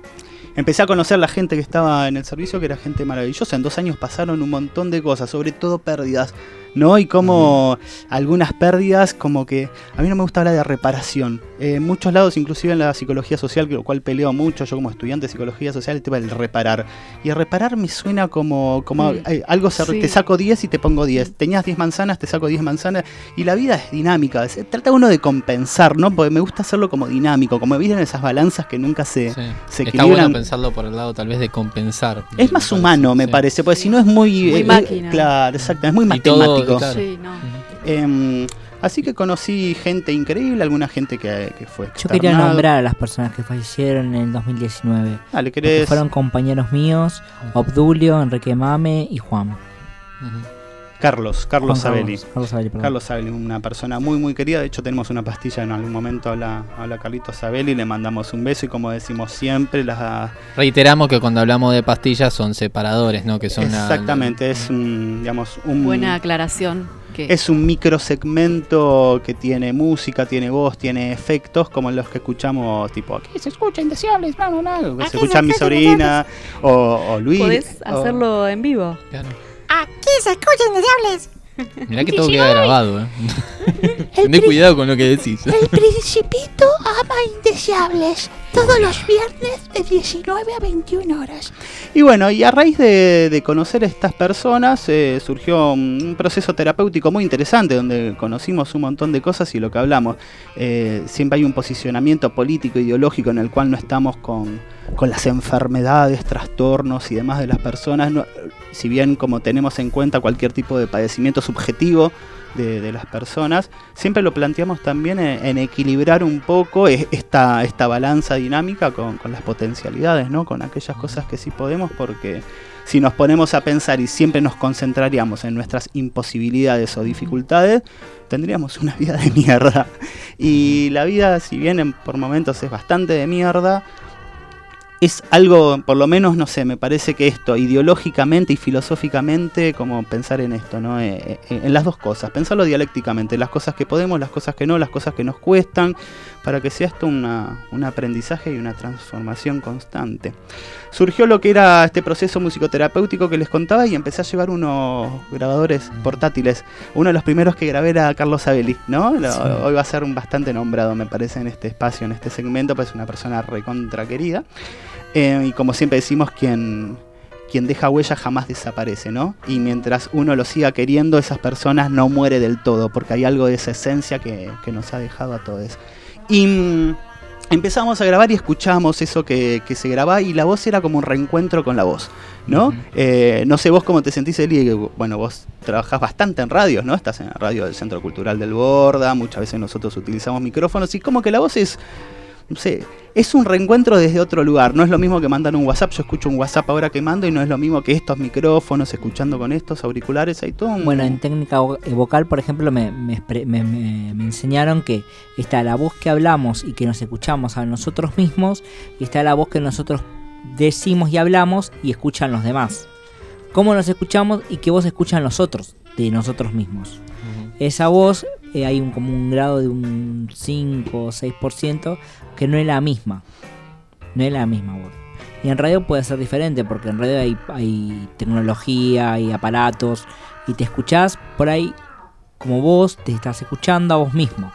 empecé a conocer la gente que estaba en el servicio, que era gente maravillosa. En dos años pasaron un montón de cosas, sobre todo pérdidas, ¿no? Y como uh-huh. algunas pérdidas, como que a mí no me gusta hablar de reparación. Eh, en muchos lados, inclusive en la psicología social, que lo cual peleo mucho, yo como estudiante de psicología social, el tema del reparar. Y el reparar me suena como, como mm. eh, algo, se, sí. te saco diez y te pongo diez. Tenías diez manzanas, te saco diez manzanas. Y la vida es dinámica. Se trata uno de compensar, ¿no? Porque me gusta hacerlo como dinámico, como vivir en esas balanzas que nunca se, sí. se Está equilibran. Bueno pensarlo por el lado tal vez de compensar. Es más humano, me sí. parece, porque sí. si no es muy... Muy eh, máquina. Claro, exacto, es muy y matemático. Todo, claro. Sí, no. Eh, así que conocí gente increíble, alguna gente que, que fue externado. Yo quería nombrar a las personas que fallecieron en el dos mil diecinueve. Dale, ¿querés? Fueron compañeros míos, Obdulio, Enrique Mame y Juan. Uh-huh. Carlos, Carlos Juan Sabelli. Carlos, Carlos Sabelli, perdón. Carlos Sabelli, una persona muy muy querida. De hecho tenemos una pastilla en algún momento, habla, habla Carlitos Sabelli, le mandamos un beso y como decimos siempre, las... Reiteramos que cuando hablamos de pastillas son separadores, ¿no? Que son Exactamente, una... es un, digamos, un... Buena aclaración. ¿Qué? Es un microsegmento que tiene música, tiene voz, tiene efectos, como los que escuchamos, tipo, aquí se escucha Indeseables, no, no, no, que se escucha mi sobrina, o, o Luis. ¿Podés o... hacerlo en vivo? Claro. Aquí se escucha Indeseables. Mirá que todo queda grabado, ¿eh? Tené cuidado con lo que decís. El Principito ama Indeseables. Todos los viernes de diecinueve a veintiuna horas. Y bueno, y a raíz de, de conocer a estas personas eh, surgió un proceso terapéutico muy interesante donde conocimos un montón de cosas y lo que hablamos. Eh, siempre hay un posicionamiento político, ideológico en el cual no estamos con, con las enfermedades, trastornos y demás de las personas. No, si bien como tenemos en cuenta cualquier tipo de padecimiento subjetivo de, de las personas, siempre lo planteamos también en, en equilibrar un poco esta, esta balanza dinámica con, con las potencialidades, ¿no? Con aquellas cosas que sí podemos, porque si nos ponemos a pensar y siempre nos concentraríamos en nuestras imposibilidades o dificultades, tendríamos una vida de mierda. Y la vida, si bien en, por momentos es bastante de mierda, es algo, por lo menos, no sé, me parece que esto, ideológicamente y filosóficamente, como pensar en esto, ¿no? Eh, eh, en las dos cosas, pensarlo dialécticamente, las cosas que podemos, las cosas que no, las cosas que nos cuestan, para que sea esto una, un aprendizaje y una transformación constante. Surgió lo que era este proceso musicoterapéutico que les contaba y empecé a llevar unos grabadores portátiles. Uno de los primeros que grabé era Carlos Sabelli, ¿no? Lo, sí. Hoy va a ser un bastante nombrado, me parece, en este espacio, en este segmento, pues es una persona recontra querida. Eh, y como siempre decimos, quien, quien deja huella jamás desaparece, ¿no? Y mientras uno lo siga queriendo, esas personas no muere del todo, porque hay algo de esa esencia que, que nos ha dejado a todos. Y mmm, empezamos a grabar y escuchamos eso que, que se grababa y la voz era como un reencuentro con la voz, ¿no? Uh-huh. Eh, no sé vos cómo te sentís, Eli, bueno, vos trabajás bastante en radios, ¿no? Estás en la radio del Centro Cultural del Borda, muchas veces nosotros utilizamos micrófonos y como que la voz es... no sé, es un reencuentro desde otro lugar. No es lo mismo que mandan un WhatsApp. Yo escucho un WhatsApp ahora que mando y no es lo mismo que estos micrófonos, escuchando con estos auriculares. Hay todo un... Bueno, en técnica vocal, por ejemplo, me, me, me, me, me enseñaron que está la voz que hablamos y que nos escuchamos a nosotros mismos, y está la voz que nosotros decimos y hablamos y escuchan los demás. Cómo nos escuchamos y qué voz escuchan los otros de nosotros mismos. Uh-huh. Esa voz... Eh, hay un, como un grado de un cinco o seis por ciento que no es la misma. No es la misma voz. Y en radio puede ser diferente, porque en radio hay, hay tecnología, hay aparatos, y te escuchás por ahí como vos te estás escuchando a vos mismo.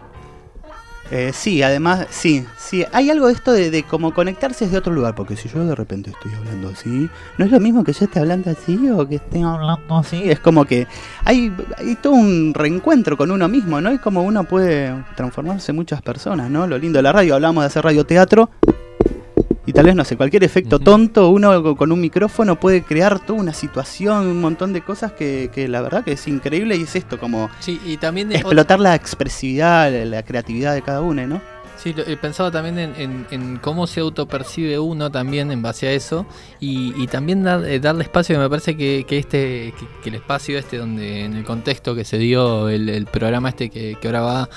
Eh, sí, además, sí, sí, hay algo de esto de, de como conectarse desde otro lugar, porque si yo de repente estoy hablando así, no es lo mismo que yo esté hablando así o que esté hablando así, es como que hay, hay todo un reencuentro con uno mismo, ¿no? Y como uno puede transformarse en muchas personas, ¿no? Lo lindo de la radio, hablamos de hacer radioteatro, y tal vez, no sé, cualquier efecto uh-huh. tonto, uno con un micrófono puede crear toda una situación, un montón de cosas que, que la verdad que es increíble, y es esto, como sí, y también de explotar otra... la expresividad, la creatividad de cada uno, ¿no? Sí, he pensado también en, en, en cómo se autopercibe uno también en base a eso, y, y también dar, eh, darle espacio. Me parece que, que este que, que el espacio este donde en el contexto que se dio el, el programa este que, que ahora va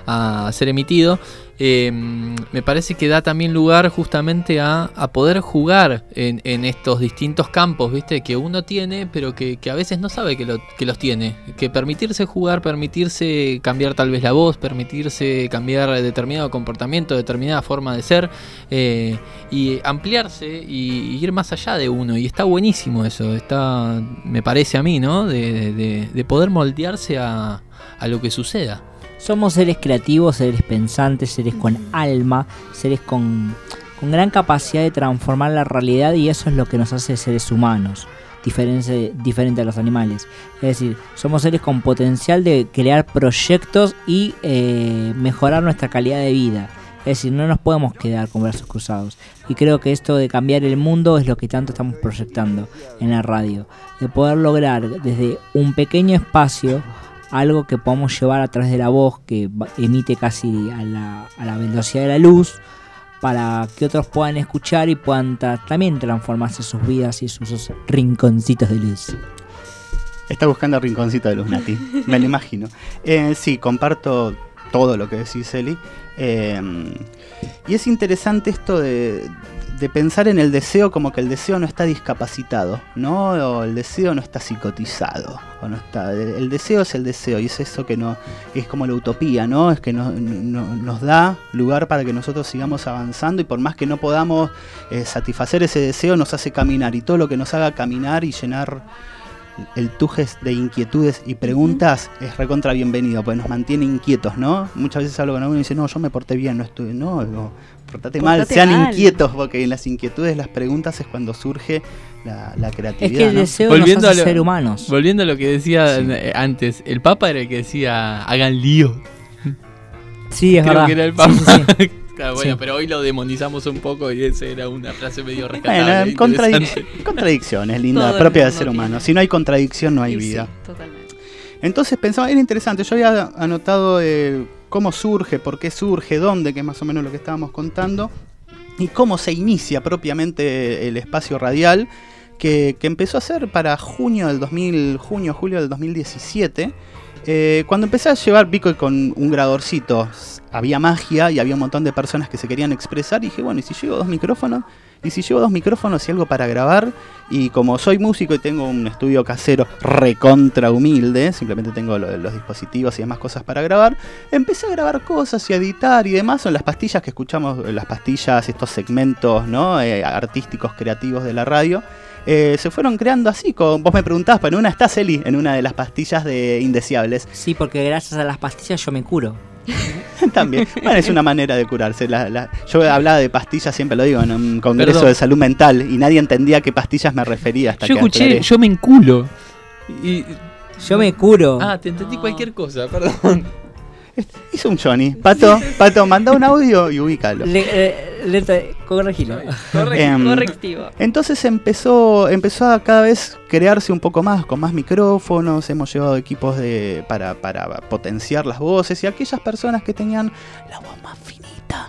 a ser emitido, eh, me parece que da también lugar justamente a, a poder jugar en, en estos distintos campos, ¿viste? Que uno tiene, pero que, que a veces no sabe que, lo, que los tiene. Que permitirse jugar, permitirse cambiar tal vez la voz, permitirse cambiar determinado comportamiento, determinada forma de ser, eh, y ampliarse y, y ir más allá de uno. Y está buenísimo eso, está, me parece a mí, ¿no? De, de, de poder moldearse a, a lo que suceda. Somos seres creativos, seres pensantes, seres con alma, seres con, con gran capacidad de transformar la realidad, y eso es lo que nos hace seres humanos, diferente, diferente a los animales. Es decir, somos seres con potencial de crear proyectos y eh, mejorar nuestra calidad de vida. Es decir, no nos podemos quedar con brazos cruzados. Y creo que esto de cambiar el mundo es lo que tanto estamos proyectando en la radio. De poder lograr desde un pequeño espacio algo que podamos llevar a través de la voz, que emite casi a la, a la velocidad de la luz, para que otros puedan escuchar y puedan tra- también transformarse sus vidas y sus rinconcitos de luz. Está buscando rinconcito de luz, Nati, me lo imagino. Eh, sí, comparto todo lo que decís, Eli. Eh, y es interesante esto de, de pensar en el deseo como que el deseo no está discapacitado, ¿no? O el deseo no está psicotizado, o no está, el deseo es el deseo, y es eso que no es como la utopía, ¿no? Es que no, no, nos da lugar para que nosotros sigamos avanzando, y por más que no podamos eh, satisfacer ese deseo, nos hace caminar, y todo lo que nos haga caminar y llenar el tujes de inquietudes y preguntas es recontra bienvenido, porque nos mantiene inquietos, ¿no? Muchas veces hablo con alguno y dice, no, yo me porté bien, no estuve, no, no portate mal, sean mal. Inquietos, porque en las inquietudes, las preguntas es cuando surge la, la creatividad. Es que el ¿no? deseo volviendo nos hace a lo, ser humanos. Volviendo a lo que decía sí. antes, el Papa era el que decía, hagan lío. Sí, es Creo verdad. que era el Papa. Sí, sí. Claro, bueno, sí. Pero hoy lo demonizamos un poco y esa era una frase medio rescatable. Bueno, contradic- contradicciones, linda, propia del ser humano. Si no hay contradicción, no hay sí, vida. Sí, totalmente. Entonces pensaba, era interesante, yo había anotado eh, cómo surge, por qué surge, dónde, que es más o menos lo que estábamos contando, y cómo se inicia propiamente el espacio radial, que, que empezó a ser para junio del dos mil, junio, julio del dos mil diecisiete. Eh, cuando empecé a llevar Bico con un gradorcito, había magia y había un montón de personas que se querían expresar, y dije, bueno, ¿y si llevo dos micrófonos? Y si llevo dos micrófonos y algo para grabar, y como soy músico y tengo un estudio casero recontra humilde, simplemente tengo lo, los dispositivos y demás cosas para grabar, empecé a grabar cosas y a editar y demás. Son las pastillas que escuchamos, las pastillas, estos segmentos, ¿no? eh, artísticos, creativos de la radio. Eh, se fueron creando así, con, vos me preguntabas, pero en una estás, Eli, en una de las pastillas de Indeseables. Sí, porque gracias a las pastillas yo me curo. También, bueno, es una manera de curarse. La, la, yo hablaba de pastillas, siempre lo digo, en un congreso Perdón. de salud mental, y nadie entendía a qué pastillas me refería hasta yo que escuché, aclaré. yo me enculo. Y... Yo me curo. Ah, te entendí cualquier cosa, perdón. Hizo un Johnny. Pato, Pato, manda un audio y ubícalo. Le, eh, le, corregilo. Em, Correctivo. Entonces empezó, empezó a cada vez crearse un poco más, con más micrófonos. Hemos llevado equipos de para, para potenciar las voces, y aquellas personas que tenían la voz más finita,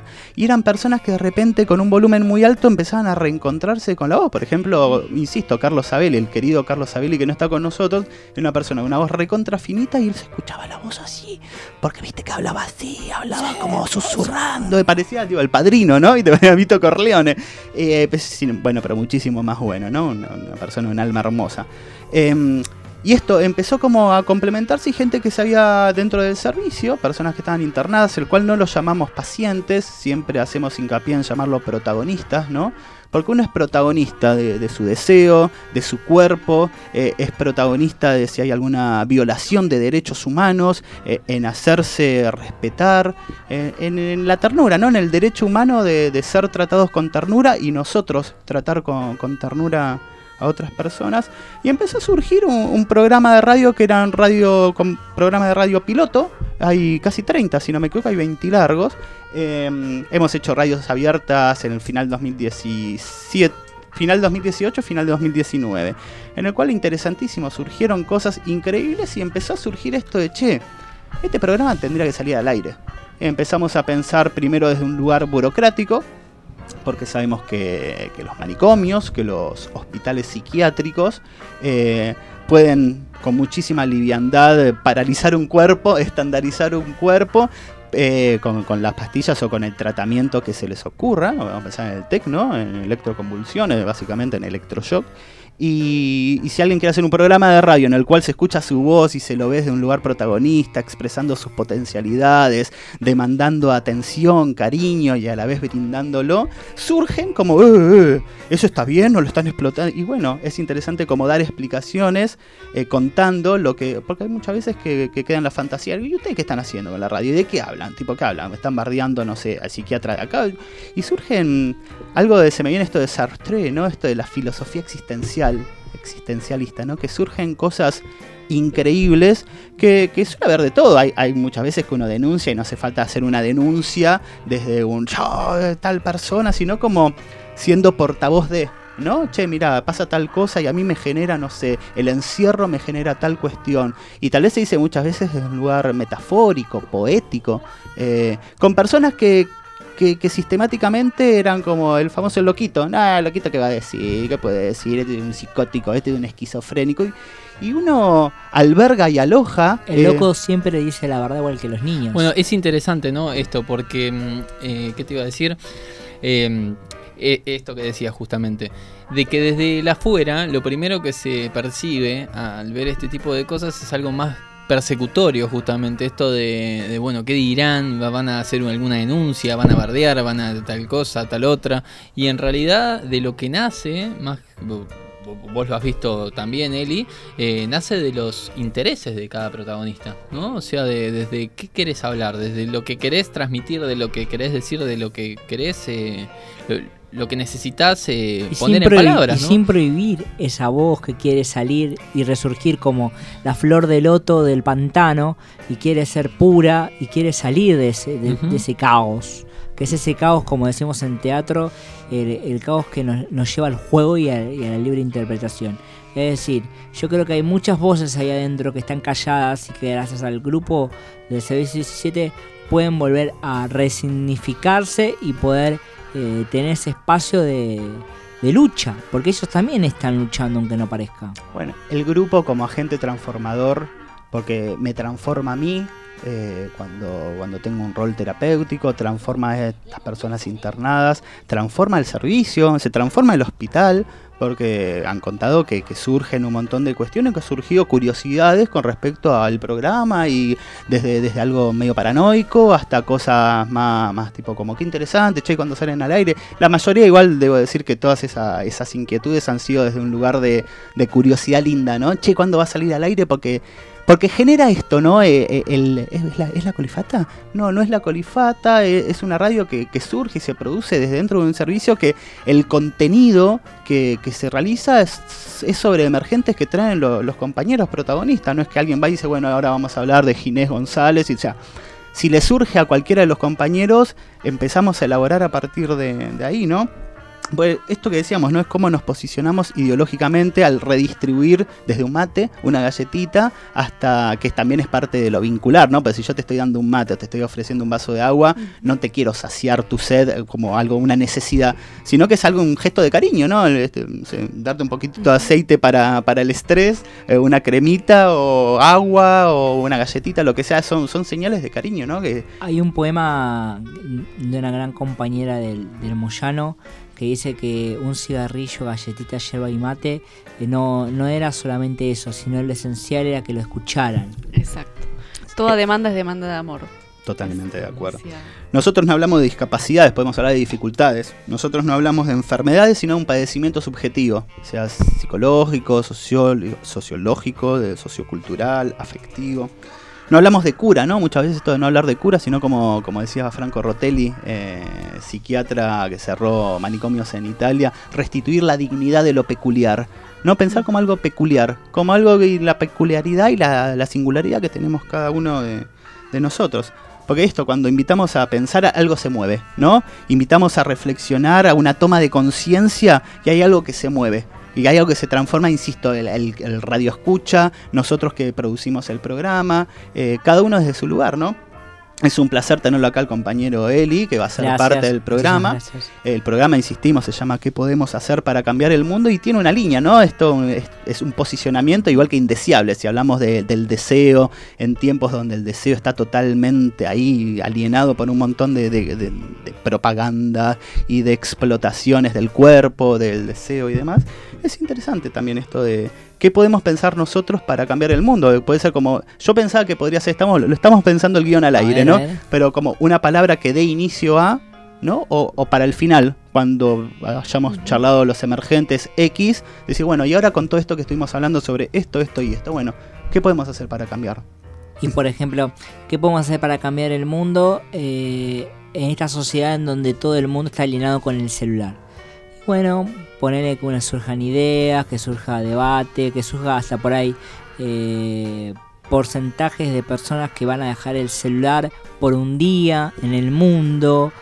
y eran personas que de repente con un volumen muy alto empezaban a reencontrarse con la voz. Por ejemplo, insisto, Carlos Sabelli, el querido Carlos Sabelli, que no está con nosotros, era una persona con una voz recontra finita, y él se escuchaba la voz así, porque viste que hablaba así, hablaba sí, como susurrando, me parecía tío, el Padrino, ¿no? Y te venía Vito Corleone. Eh, pues, bueno, pero muchísimo más bueno, ¿no? Una, una persona, un alma hermosa. Eh, Y esto empezó como a complementarse, y gente que se había dentro del servicio, personas que estaban internadas, el cual no los llamamos pacientes, siempre hacemos hincapié en llamarlos protagonistas, ¿no? Porque uno es protagonista de, de su deseo, de su cuerpo, eh, es protagonista de si hay alguna violación de derechos humanos, eh, en hacerse respetar, eh, en, en la ternura, ¿no? En el derecho humano de, de ser tratados con ternura, y nosotros tratar con, con ternura a otras personas. Y empezó a surgir un, un programa de radio que era un radio, con programa de radio piloto. Hay casi treinta, si no me equivoco, hay veinte largos. Eh, hemos hecho radios abiertas en el final dos mil diecisiete, final dos mil dieciocho, final de dos mil diecinueve, en el cual, interesantísimo, surgieron cosas increíbles, y empezó a surgir esto de, che, este programa tendría que salir al aire. Empezamos a pensar primero desde un lugar burocrático, porque sabemos que, que los manicomios, que los hospitales psiquiátricos eh, pueden con muchísima liviandad paralizar un cuerpo, estandarizar un cuerpo, eh, con, con las pastillas o con el tratamiento que se les ocurra. Vamos a pensar en el tecno, en electroconvulsiones, básicamente en electroshock. Y, y si alguien quiere hacer un programa de radio en el cual se escucha su voz y se lo ve desde un lugar protagonista, expresando sus potencialidades, demandando atención, cariño y a la vez brindándolo, surgen como, eh, eh, ¿eso está bien? ¿No lo están explotando? Y bueno, es interesante como dar explicaciones eh, contando lo que... Porque hay muchas veces que, que queda en la fantasía. ¿Y ustedes qué están haciendo con la radio? ¿De qué hablan? ¿Tipo qué hablan? Me están bardeando, no sé, al psiquiatra de acá. Y surgen algo de... Se me viene esto de Sartre, ¿no? Esto de la filosofía existencial. existencialista, ¿no? Que surgen cosas increíbles que, que suele haber de todo. Hay, hay muchas veces que uno denuncia y no hace falta hacer una denuncia desde un yo, tal persona, sino como siendo portavoz de, ¿no? Che, mira, pasa tal cosa y a mí me genera, no sé, el encierro me genera tal cuestión. Y tal vez se dice muchas veces en un lugar metafórico, poético, eh, con personas que Que, que sistemáticamente eran como el famoso loquito. Nah, el loquito, ¿qué va a decir? ¿Qué puede decir? Este es un psicótico, este es un esquizofrénico. Y, y uno alberga y aloja. El eh, loco siempre dice la verdad igual que los niños. Bueno, es interesante, ¿no? Esto, porque, eh, ¿qué te iba a decir? Eh, esto que decía justamente, de que desde la afuera lo primero que se percibe al ver este tipo de cosas es algo más persecutorio, justamente esto de, de bueno, ¿qué dirán? ¿Van a hacer alguna denuncia? ¿Van a bardear? ¿Van a tal cosa, tal otra? Y en realidad de lo que nace, más vos lo has visto también, Eli, eh, nace de los intereses de cada protagonista, ¿no? O sea, de, desde qué querés hablar, desde lo que querés transmitir, de lo que querés decir, de lo que querés... Eh, lo, lo que necesitas eh, poner en palabras, y ¿no? sin prohibir esa voz que quiere salir y resurgir como la flor de loto del pantano y quiere ser pura y quiere salir de ese, de, uh-huh. de ese caos, que es ese caos, como decimos en teatro, el, el caos que nos, nos lleva al juego y a, y a la libre interpretación. Es decir, yo creo que hay muchas voces ahí adentro que están calladas y que gracias al grupo del Servicio diecisiete pueden volver a resignificarse y poder Eh, tener ese espacio de, de lucha, porque ellos también están luchando aunque no parezca. Bueno, el grupo como agente transformador, porque me transforma a mí eh, cuando, cuando tengo un rol terapéutico, transforma a estas personas internadas, transforma el servicio, se transforma el hospital, porque han contado que, que surgen un montón de cuestiones, que han surgido curiosidades con respecto al programa y desde, desde algo medio paranoico hasta cosas más, más tipo como que interesante, che, cuando salen al aire. La mayoría igual debo decir que todas esa, esas inquietudes han sido desde un lugar de, de curiosidad linda, ¿no? Che, ¿cuándo va a salir al aire? Porque... Porque genera esto, ¿no? Eh, eh, el, ¿es, la, ¿Es la colifata? No, no es la colifata, eh, es una radio que, que surge y se produce desde dentro de un servicio que el contenido que, que se realiza es, es sobre emergentes que traen lo, los compañeros protagonistas. No es que alguien va y dice, bueno, ahora vamos a hablar de Ginés González. Y, o sea, si le surge a cualquiera de los compañeros, empezamos a elaborar a partir de, de ahí, ¿no? Pues esto que decíamos, ¿no? Es cómo nos posicionamos ideológicamente al redistribuir desde un mate, una galletita, hasta que también es parte de lo vincular, ¿no? Pero si yo te estoy dando un mate o te estoy ofreciendo un vaso de agua, no te quiero saciar tu sed como algo, una necesidad, sino que es algo, un gesto de cariño, ¿no? Este, no sé, darte un poquitito de aceite para, para el estrés, eh, una cremita o agua o una galletita, lo que sea, son, son señales de cariño, ¿no? Que... Hay un poema de una gran compañera del, del Moyano que dice que un cigarrillo, galletita, yerba y mate eh, no, no era solamente eso, sino lo esencial era que lo escucharan. Exacto. Toda demanda es demanda de amor. Totalmente de acuerdo. Nosotros no hablamos de discapacidades, podemos hablar de dificultades. Nosotros no hablamos de enfermedades, sino de un padecimiento subjetivo, sea psicológico, socio- sociológico, de sociocultural, afectivo. No hablamos de cura, ¿no? Muchas veces esto de no hablar de cura, sino como, como decía Franco Rotelli, eh, psiquiatra que cerró manicomios en Italia, restituir la dignidad de lo peculiar. No pensar como algo peculiar, como algo de la peculiaridad y la, la singularidad que tenemos cada uno de, de nosotros. Porque esto, cuando invitamos a pensar, algo se mueve, ¿no? Invitamos a reflexionar, a una toma de conciencia, y hay algo que se mueve. Y hay algo que se transforma, insisto, el, el, el radio escucha, nosotros que producimos el programa, eh, cada uno desde su lugar, ¿no? Es un placer tenerlo acá el compañero Eli, que va a ser Gracias. parte del programa. Gracias. El programa, insistimos, se llama ¿Qué podemos hacer para cambiar el mundo? Y tiene una línea, ¿no? Esto es, es un posicionamiento igual que Indeseable. Si hablamos de, del deseo en tiempos donde el deseo está totalmente ahí alienado por un montón de, de, de, de propaganda y de explotaciones del cuerpo, del deseo y demás, es interesante también esto de ¿qué podemos pensar nosotros para cambiar el mundo? Puede ser como, yo pensaba que podría ser, estamos, lo estamos pensando el guión al aire, ¿no? Pero como una palabra que dé inicio a, ¿no? O, o para el final, cuando hayamos uh-huh. charlado los emergentes X, decir, bueno, y ahora con todo esto que estuvimos hablando sobre esto, esto y esto, bueno, ¿qué podemos hacer para cambiar? Y por ejemplo, ¿qué podemos hacer para cambiar el mundo eh, en esta sociedad en donde todo el mundo está alienado con el celular? Bueno, ponerle que surjan ideas, que surja debate, que surja hasta por ahí eh, porcentajes de personas que van a dejar el celular por un día en el mundo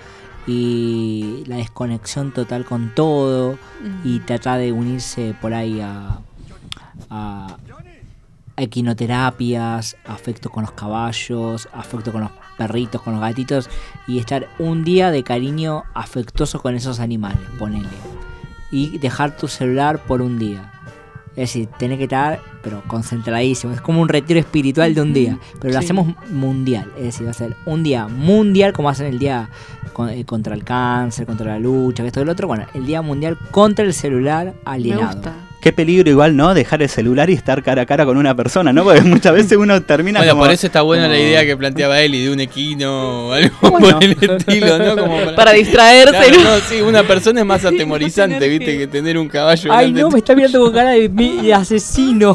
y la desconexión total con todo uh-huh. y tratar de unirse por ahí a, a, a equinoterapias, afecto con los caballos, afecto con los perritos, con los gatitos y estar un día de cariño afectuoso con esos animales, ponele. Y dejar tu celular por un día. Es decir, tenés que estar, pero concentradísimo. Es como un retiro espiritual de un día. Pero lo sí. hacemos mundial. Es decir, va a ser un día mundial, como hacen el día con, eh, contra el cáncer, contra la lucha, que esto y lo otro. Bueno, el día mundial contra el celular alienado. Me gusta. Qué peligro igual, ¿no? Dejar el celular y estar cara a cara con una persona, ¿no? Porque muchas veces uno termina bueno, como... por eso está buena como... la idea que planteaba Eli de un equino o algo bueno. por el estilo, ¿no? Como para... para distraerse. Claro, no, sí, una persona es más atemorizante, ¿viste? Que... que tener un caballo. Ay, no, me está mirando con cara de, de asesino.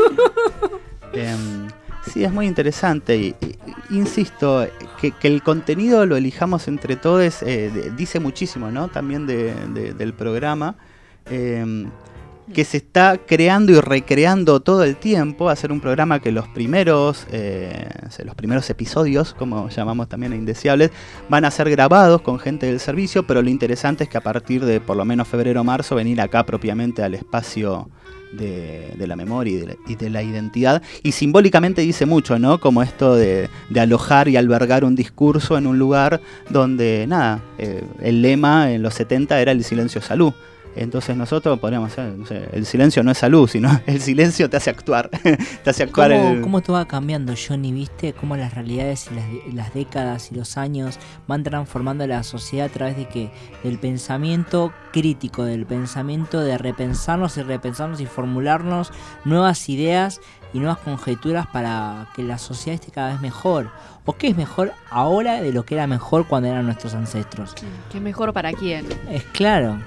eh, sí, es muy interesante. Y, y, insisto, que, que el contenido lo elijamos entre todos eh, de, dice muchísimo, ¿no? También de, de, del programa. Eh, que se está creando y recreando todo el tiempo, hacer un programa que los primeros eh, los primeros episodios, como llamamos también a Indeseables, van a ser grabados con gente del servicio, pero lo interesante es que a partir de por lo menos febrero o marzo venir acá propiamente al espacio de, de la memoria y de la, y de la identidad, y simbólicamente dice mucho, ¿no? Como esto de, de alojar y albergar un discurso en un lugar donde, nada, eh, el lema en los setenta era el silencio salud. Entonces nosotros podríamos hacer, no sé, el silencio no es salud, sino el silencio te hace actuar. te hace actuar ¿Cómo, el... ¿Cómo todo va cambiando, Johnny? ¿Viste? Cómo las realidades y las, las décadas y los años van transformando la sociedad a través de que del pensamiento crítico, del pensamiento de repensarnos y repensarnos y formularnos nuevas ideas y nuevas conjeturas para que la sociedad esté cada vez mejor. ¿O qué es mejor ahora de lo que era mejor cuando eran nuestros ancestros? ¿Qué es mejor para quién? Es claro.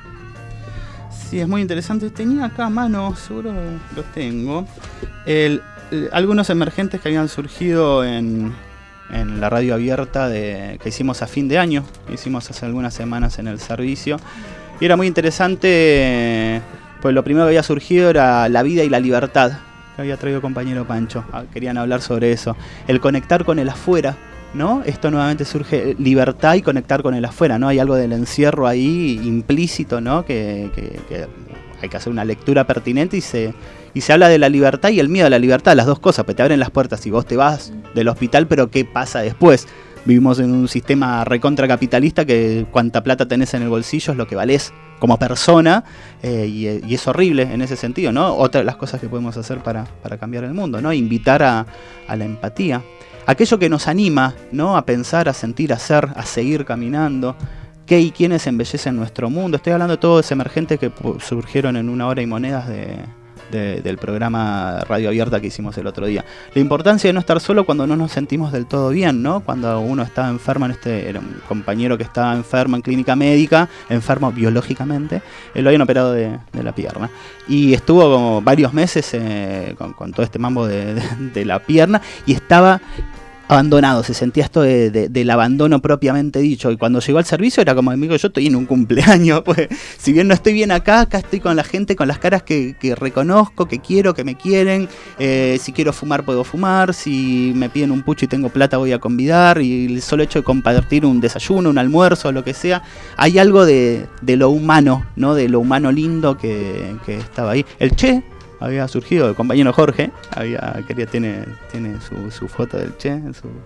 Sí, es muy interesante. Tenía acá a mano, seguro lo tengo, el, el, algunos emergentes que habían surgido en, en la radio abierta de, que hicimos a fin de año, que hicimos hace algunas semanas en el servicio. Y era muy interesante, pues lo primero que había surgido era la vida y la libertad, que había traído el compañero Pancho. Ah, querían hablar sobre eso. El conectar con el afuera, ¿no? Esto nuevamente surge, libertad y conectar con el afuera, ¿no? Hay algo del encierro ahí implícito, ¿no? Que, que, que hay que hacer una lectura pertinente y se, y se habla de la libertad y el miedo a la libertad, las dos cosas, pues te abren las puertas y vos te vas del hospital, pero ¿qué pasa después? Vivimos en un sistema recontracapitalista que cuanta plata tenés en el bolsillo es lo que valés como persona, eh, y, y es horrible en ese sentido, ¿no? Otra de las cosas que podemos hacer para, para cambiar el mundo, ¿no? Invitar a, a la empatía. Aquello que nos anima, ¿no? A pensar, a sentir, a hacer, a seguir caminando. ¿Qué y quiénes embellecen nuestro mundo? Estoy hablando de todos los emergentes que surgieron en Una Hora y Monedas de, de, del programa Radio Abierta que hicimos el otro día. La importancia de no estar solo cuando no nos sentimos del todo bien, ¿no? Cuando uno está enfermo, en este era un compañero que estaba enfermo en clínica médica, enfermo biológicamente, él lo habían operado de, de la pierna. Y estuvo como varios meses eh, con, con todo este mambo de, de, de la pierna y estaba abandonado, se sentía esto de, de, del abandono propiamente dicho, y cuando llegó al servicio era como, amigo, yo estoy en un cumpleaños, pues si bien no estoy bien acá, acá estoy con la gente, con las caras que, que reconozco, que quiero, que me quieren, eh, si quiero fumar puedo fumar, si me piden un pucho y tengo plata voy a convidar, y el solo hecho de compartir un desayuno, un almuerzo, lo que sea, hay algo de, de lo humano, ¿no? De lo humano lindo que, que estaba ahí. El Che había surgido, el compañero Jorge, había quería tiene tiene su, su foto del Che en su,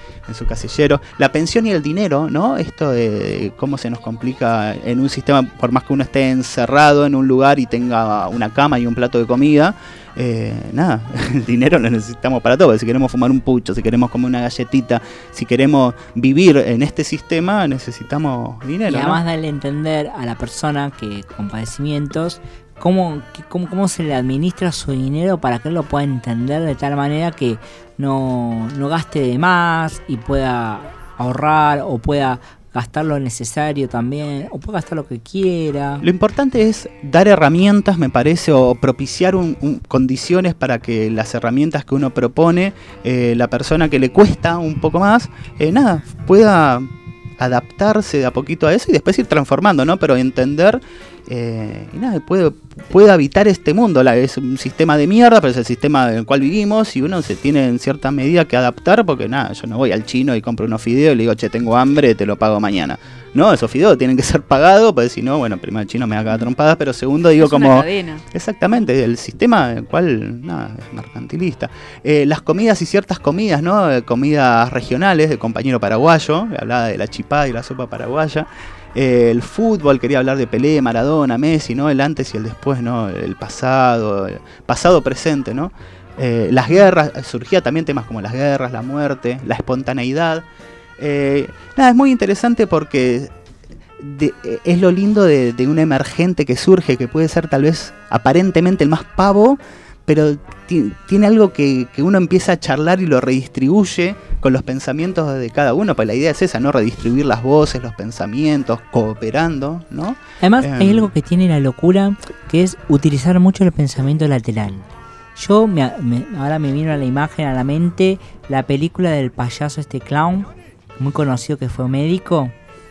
en su casillero. La pensión y el dinero, ¿no? Esto de cómo se nos complica en un sistema, por más que uno esté encerrado en un lugar y tenga una cama y un plato de comida, eh, nada, el dinero lo necesitamos para todo. Si queremos fumar un pucho, si queremos comer una galletita, si queremos vivir en este sistema, necesitamos dinero. Y además ¿no? darle a entender a la persona que con padecimientos cómo, cómo, cómo se le administra su dinero para que él lo pueda entender de tal manera que no, no gaste de más y pueda ahorrar o pueda gastar lo necesario también, o pueda gastar lo que quiera. Lo importante es dar herramientas, me parece, o propiciar un, un, condiciones para que las herramientas que uno propone, eh, la persona que le cuesta un poco más, eh, nada, pueda adaptarse de a poquito a eso y después ir transformando, ¿no? Pero entender eh, y nada, puede, puede habitar este mundo. La, es un sistema de mierda, pero es el sistema en el cual vivimos y uno se tiene en cierta medida que adaptar, porque nada, yo no voy al chino y compro unos fideos y le digo, che, tengo hambre, te lo pago mañana. No, esos fideos tienen que ser pagados, porque si no, bueno, primero el chino me va a cagar trompadas, pero segundo digo es como... una cadena. Exactamente, el sistema en el cual, nada, es mercantilista. Eh, las comidas y ciertas comidas, ¿no? Eh, comidas regionales del compañero paraguayo, que hablaba de la chipá y la sopa paraguaya. Eh, el fútbol, quería hablar de Pelé, Maradona, Messi, ¿no? El antes y el después, ¿no? El pasado, el pasado presente, ¿no? Eh, las guerras, surgía también temas como las guerras, la muerte, la espontaneidad. Eh, nada, es muy interesante porque de, es lo lindo de, de un emergente que surge, que puede ser tal vez aparentemente el más pavo, pero t- tiene algo que, que uno empieza a charlar y lo redistribuye con los pensamientos de cada uno, pues la idea es esa, ¿no? Redistribuir las voces, los pensamientos, cooperando, ¿no? Además eh, hay algo que tiene la locura, que es utilizar mucho el pensamiento lateral. Yo me, me, ahora me vino a la imagen, a la mente, la película del payaso este clown, muy conocido, que fue médico,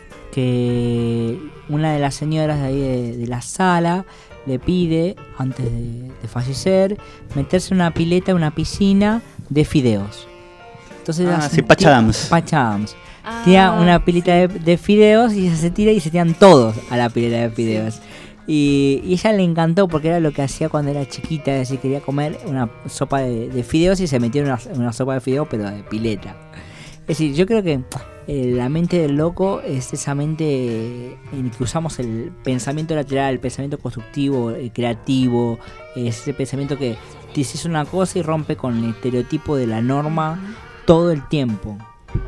que una de las señoras de ahí de, de la sala le pide, antes de, de fallecer, meterse en una pileta, una piscina de fideos. Entonces ah, la, sí, Patch Adams. Patch Adams. Ah, Tira una pileta de, de fideos y ella se tira y se tiran todos a la pileta de fideos. Sí. Y, y ella le encantó porque era lo que hacía cuando era chiquita, es decir, quería comer una sopa de, de fideos y se metió en una, una sopa de fideos, pero de pileta. Es decir, yo creo que eh, la mente del loco es esa mente en que usamos el pensamiento lateral, el pensamiento constructivo, el creativo, es ese pensamiento que dices una cosa y rompe con el estereotipo de la norma todo el tiempo.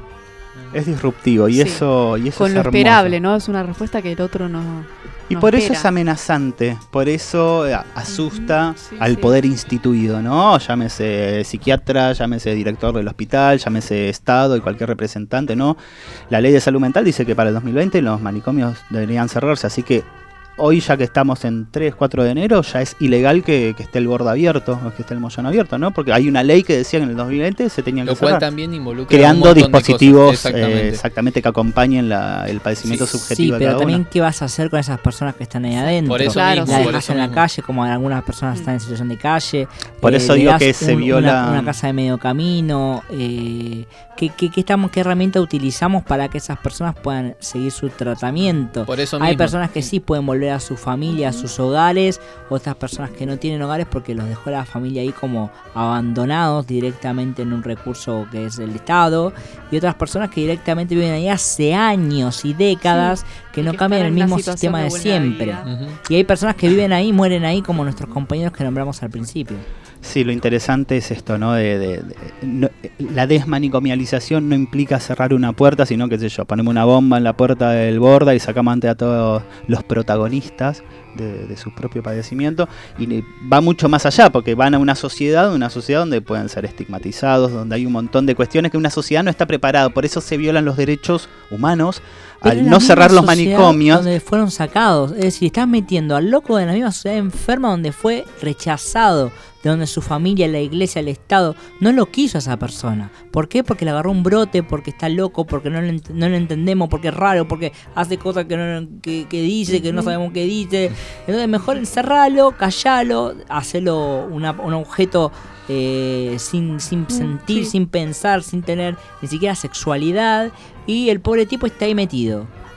Es disruptivo y sí. eso, y eso con es lo hermoso. esperable, ¿no? Es una respuesta que el otro no... Y no por espera. eso es amenazante, por eso asusta uh-huh, sí, al sí. poder instituido, ¿no? Llámese psiquiatra, llámese director del hospital, llámese Estado y cualquier representante, ¿no? La ley de salud mental dice que para el dos mil veinte los manicomios deberían cerrarse, así que hoy, ya que estamos en tres, cuatro de enero, ya es ilegal que, que esté el borde abierto o que esté el mollón abierto, ¿no? Porque hay una ley que decía que en el dos mil veinte se tenían Lo que cerrar. Lo cual también involucra creando un dispositivos exactamente. Eh, exactamente que acompañen la, el padecimiento sí, subjetivo sí, de cada pero también uno. qué vas a hacer con esas personas que están ahí adentro. Por eso claro, mismo, la por dejas eso en la mismo. calle, como algunas personas están en situación de calle. Por eh, eso le digo das que se un- viola- una, una casa de medio camino. Eh, ¿qué, qué, qué, estamos, ¿Qué herramienta utilizamos para que esas personas puedan seguir su tratamiento? Por eso Hay mismo. personas que sí pueden volver a su familia, a sus hogares, otras personas que no tienen hogares porque los dejó la familia ahí como abandonados directamente en un recurso que es el Estado, y otras personas que directamente viven ahí hace años y décadas, sí, que no que cambian el están en una mismo situación sistema de, de siempre. vulnerabilidad. Uh-huh. Y hay personas que viven ahí, mueren ahí, como nuestros compañeros que nombramos al principio. Sí, lo interesante es esto, ¿no? De, de, de, no la desmanicomialización no implica cerrar una puerta, sino, qué sé yo, ponemos una bomba en la puerta del borda y sacamos ante a todos los protagonistas de, de su propio padecimiento, y va mucho más allá, porque van a una sociedad, una sociedad donde pueden ser estigmatizados, donde hay un montón de cuestiones que una sociedad no está preparada, por eso se violan los derechos humanos. Pero al en la no misma cerrar los sociedad manicomios. donde fueron sacados, es decir, estás metiendo al loco de la misma sociedad enferma donde fue rechazado, de donde su familia, la iglesia, el Estado no lo quiso a esa persona. ¿Por qué? Porque le agarró un brote, porque está loco, porque no lo, ent- no lo entendemos, porque es raro, porque hace cosas que, no, que, que dice, que no sabemos qué dice. Entonces mejor encerralo, callalo, hacelo una, un objeto eh, sin, sin sentir, sí. sin pensar, sin tener ni siquiera sexualidad, y el pobre tipo está ahí metido.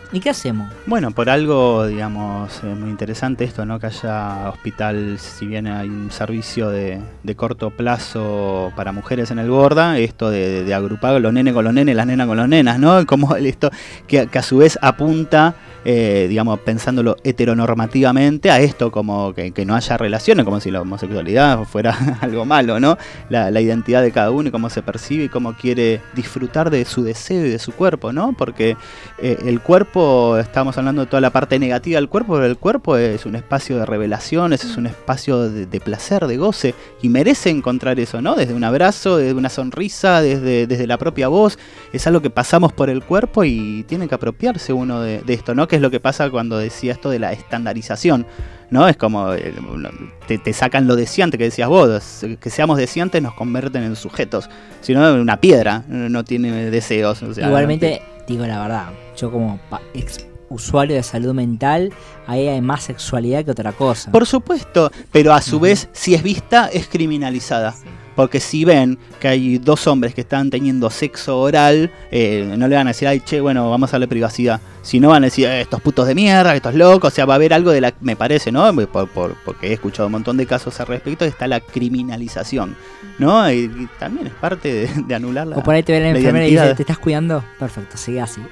¿Y qué hacemos? Bueno, por algo, digamos, es muy interesante esto, ¿no? Que haya hospital, si bien hay un servicio de, de corto plazo para mujeres en el Borda, esto de, de, de agrupar los nenes con los nenes, las nenas con los nenas, ¿no? Como esto que, que a su vez apunta, eh, digamos, pensándolo heteronormativamente, a esto como que, que no haya relaciones, como si la homosexualidad fuera algo malo, ¿no? La, la identidad de cada uno y cómo se percibe y cómo quiere disfrutar de su deseo y de su cuerpo, ¿no? Porque eh, el cuerpo, estamos hablando de toda la parte negativa del cuerpo, pero el cuerpo es un espacio de revelaciones, es un espacio de, de placer, de goce, y merece encontrar eso, ¿no? Desde un abrazo, desde una sonrisa, desde, desde la propia voz, es algo que pasamos por el cuerpo y tiene que apropiarse uno de, de esto, ¿no? Que es lo que pasa cuando decía esto de la estandarización, ¿no? Es como eh, te, te sacan lo deseante que decías vos, que seamos deseantes nos convierten en sujetos, si no una piedra no tiene deseos. O sea, igualmente, no digo la verdad, yo como pa- ex usuario de salud mental, ahí hay más sexualidad que otra cosa. Por supuesto, pero a su uh-huh. vez, si es vista, es criminalizada. Sí. Porque si ven que hay dos hombres que están teniendo sexo oral, eh, no le van a decir, ay, che, bueno, vamos a darle privacidad. Si no van a decir, eh, estos putos de mierda, estos locos, o sea, va a haber algo de la... Me parece, ¿no? Por, por, porque he escuchado un montón de casos al respecto, está la criminalización, ¿no? Y, y también es parte de, de anular la... O por ahí te ve la, la enfermera identidad. Y dice, ¿te estás cuidando? Perfecto, sigue así.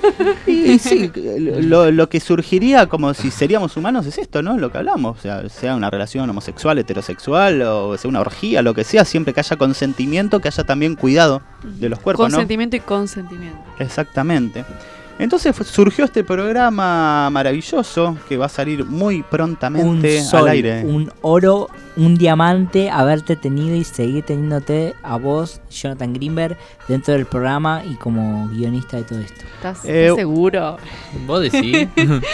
Y sí, lo, lo que surgiría como si seríamos humanos es esto, ¿no? Lo que hablamos, o sea, sea una relación homosexual, heterosexual, o sea una orgía, lo que sea, siempre que haya consentimiento, que haya también cuidado de los cuerpos, consentimiento ¿no? y consentimiento. Exactamente. Entonces fue, surgió este programa maravilloso que va a salir muy prontamente un sol, al aire. Un oro, un diamante, haberte tenido y seguir teniéndote a vos, Jonathan Greenberg, dentro del programa y como guionista de todo esto. ¿Estás eh, seguro? ¿Vos decís?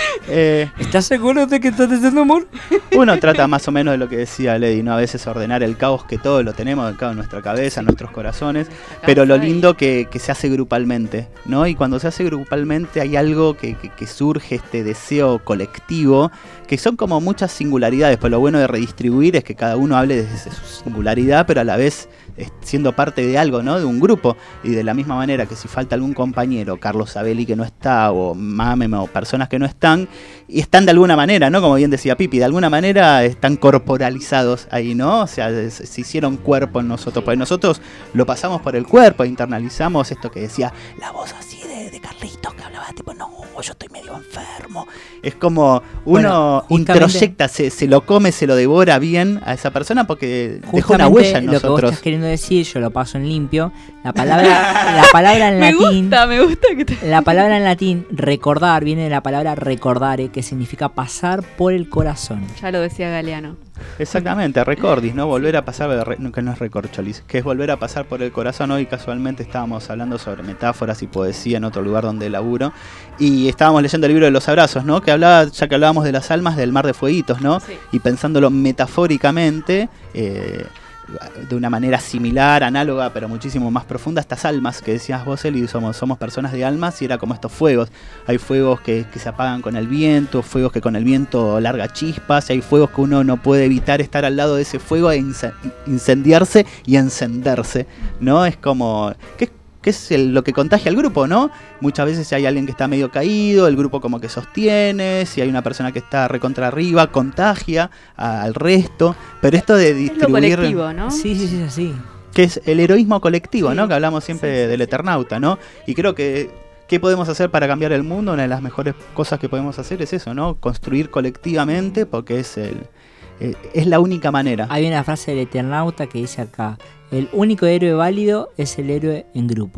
eh, ¿Estás seguro de que estás diciendo amor? Uno trata más o menos de lo que decía Lady, ¿no? A veces ordenar el caos que todos lo tenemos acá en nuestra cabeza, en nuestros corazones, pero lo lindo que, que se hace grupalmente, ¿no? Y cuando se hace grupalmente hay algo que, que, que surge, este deseo colectivo, que son como muchas singularidades, pero lo bueno de redistribuir es que cada uno hable desde su singularidad, pero a la vez siendo parte de algo, ¿no? De un grupo, y de la misma manera que si falta algún compañero, Carlos Sabelli que no está, o Mame, o personas que no están, y están de alguna manera, ¿no? Como bien decía Pipi, de alguna manera están corporalizados ahí, ¿no? O sea, se hicieron cuerpo en nosotros, porque nosotros lo pasamos por el cuerpo, internalizamos esto que decía la voz así de, de Carlitos, que hablaba tipo, no, yo estoy medio enfermo. Es como uno bueno, introyecta, se, se lo come, se lo devora bien a esa persona porque dejó una huella en lo nosotros. Que vos estás queriendo decir, yo lo paso en limpio. La palabra, la palabra en me latín. Gusta, me gusta que te... La palabra en latín, recordar, viene de la palabra recordare, que significa pasar por el corazón. Ya lo decía Galeano. Exactamente, recordis, ¿no? Volver a pasar, que no es recorcholis, que es volver a pasar por el corazón. Hoy casualmente estábamos hablando sobre metáforas y poesía en otro lugar donde laburo, y estábamos leyendo el libro de los abrazos, ¿no? Que hablaba, ya que hablábamos de las almas, del mar de fueguitos, ¿no? Sí. Y pensándolo metafóricamente, eh, de una manera similar, análoga, pero muchísimo más profunda, estas almas que decías vos, Eli, somos, somos personas de almas, y era como estos fuegos. Hay fuegos que, que se apagan con el viento, fuegos que con el viento larga chispas, y hay fuegos que uno no puede evitar estar al lado de ese fuego e incendiarse y encenderse, ¿no? Es como... ¿qué, qué es el, lo que contagia al grupo, ¿no? Muchas veces si hay alguien que está medio caído, el grupo como que sostiene, si hay una persona que está recontra arriba, contagia a, al resto, pero esto de distribuir... Es lo colectivo, ¿no? Sí, sí, sí, así. Que es el heroísmo colectivo, sí, ¿no? Que hablamos siempre sí, sí, del sí. Eternauta, ¿no? Y creo que ¿qué podemos hacer para cambiar el mundo? Una de las mejores cosas que podemos hacer es eso, ¿no? Construir colectivamente, porque es el eh, es la única manera. Hay una frase del Eternauta que dice acá: el único héroe válido es el héroe en grupo.